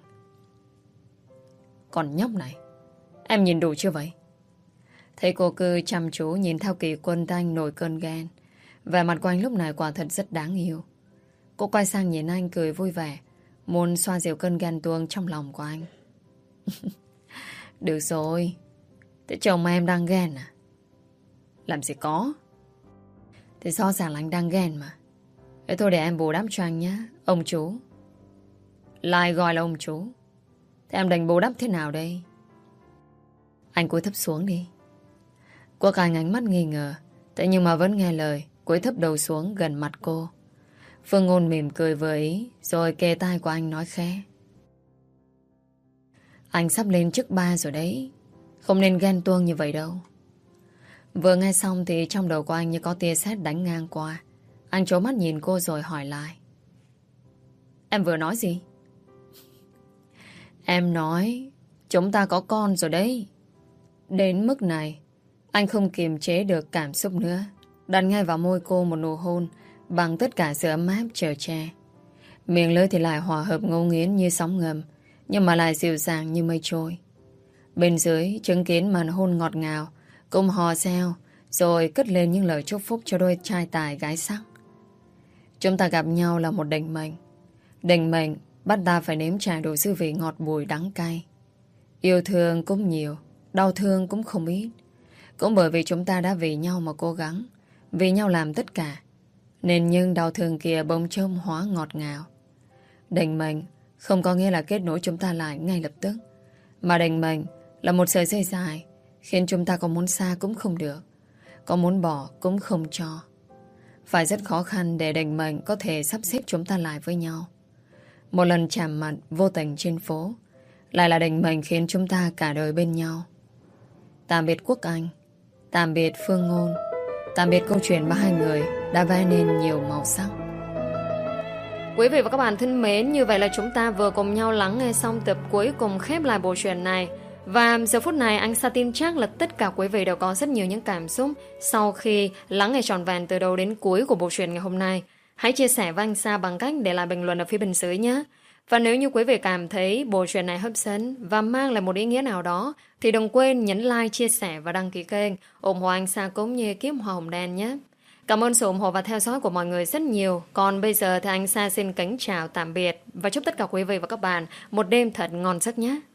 Còn nhóc này, em nhìn đủ chưa vậy? Thấy cô cứ chăm chú nhìn theo Kỳ Quân thì anh nổi cơn ghen. Vẻ mặt của anh lúc này quả thật rất đáng yêu. Cô quay sang nhìn anh cười vui vẻ, muốn xoa dịu cơn ghen tuông trong lòng của anh. Được rồi. Thế chồng em đang ghen à? Làm gì có. Thì rõ ràng là anh đang ghen mà. Thế thôi để em bù đắp cho anh nhé, ông chú. Lại gọi là ông chú. Thế em đành bù đắp thế nào đây? Anh cúi thấp xuống đi. Quốc Anh ánh mắt nghi ngờ, thế nhưng mà vẫn nghe lời, cúi thấp đầu xuống gần mặt cô. Phương Ngôn mỉm cười vừa ý, rồi kề tai của anh nói khẽ. Anh sắp lên chức 3 rồi đấy. Không nên ghen tuông như vậy đâu. Vừa nghe xong thì trong đầu của anh như có tia sét đánh ngang qua. Anh trố mắt nhìn cô rồi hỏi lại. Em vừa nói gì? Em nói chúng ta có con rồi đấy. Đến mức này anh không kiềm chế được cảm xúc nữa, đặt ngay vào môi cô một nụ hôn bằng tất cả sự ấm áp chở che. Miệng lưỡi thì lại hòa hợp ngấu nghiến như sóng ngầm, nhưng mà lại dịu dàng như mây trôi. Bên dưới chứng kiến màn hôn ngọt ngào, cùng hò reo, rồi cất lên những lời chúc phúc cho đôi trai tài gái sắc. Chúng ta gặp nhau là một định mệnh. Định mệnh bắt ta phải nếm trải đủ dư vị ngọt bùi đắng cay. Yêu thương cũng nhiều, đau thương cũng không ít. Cũng bởi vì chúng ta đã vì nhau mà cố gắng, Vì nhau làm tất cả, nên những đau thương kia bỗng trông hóa ngọt ngào. Định mệnh không có nghĩa là kết nối chúng ta lại ngay lập tức, mà định mệnh là một sợi dây dài, khiến chúng ta có muốn xa cũng không được, có muốn bỏ cũng không cho. Phải rất khó khăn để định mệnh có thể sắp xếp chúng ta lại với nhau. Một lần chạm mặt vô tình trên phố, lại là định mệnh khiến chúng ta cả đời bên nhau. Tạm biệt Quốc Anh, tạm biệt Phương Ngôn, tạm biệt câu chuyện mà hai người đã vẽ nên nhiều màu sắc. Quý vị và các bạn thân mến, như vậy là chúng ta vừa cùng nhau lắng nghe xong tập cuối cùng khép lại bộ truyện này. Và giờ phút này anh Sa tin chắc là tất cả quý vị đều có rất nhiều những cảm xúc sau khi lắng nghe trọn vẹn từ đầu đến cuối của bộ truyện ngày hôm nay. Hãy chia sẻ với anh Sa bằng cách để lại bình luận ở phía bên dưới nhé. Và nếu như quý vị cảm thấy bộ truyện này hấp dẫn và mang lại một ý nghĩa nào đó, thì đừng quên nhấn like, chia sẻ và đăng ký kênh, ủng hộ anh Sa cũng như kiếm Hoa Hồng Đen nhé. Cảm ơn sự ủng hộ và theo dõi của mọi người rất nhiều. Còn bây giờ thì anh Sa xin kính chào tạm biệt và chúc tất cả quý vị và các bạn một đêm thật ngon giấc nhé.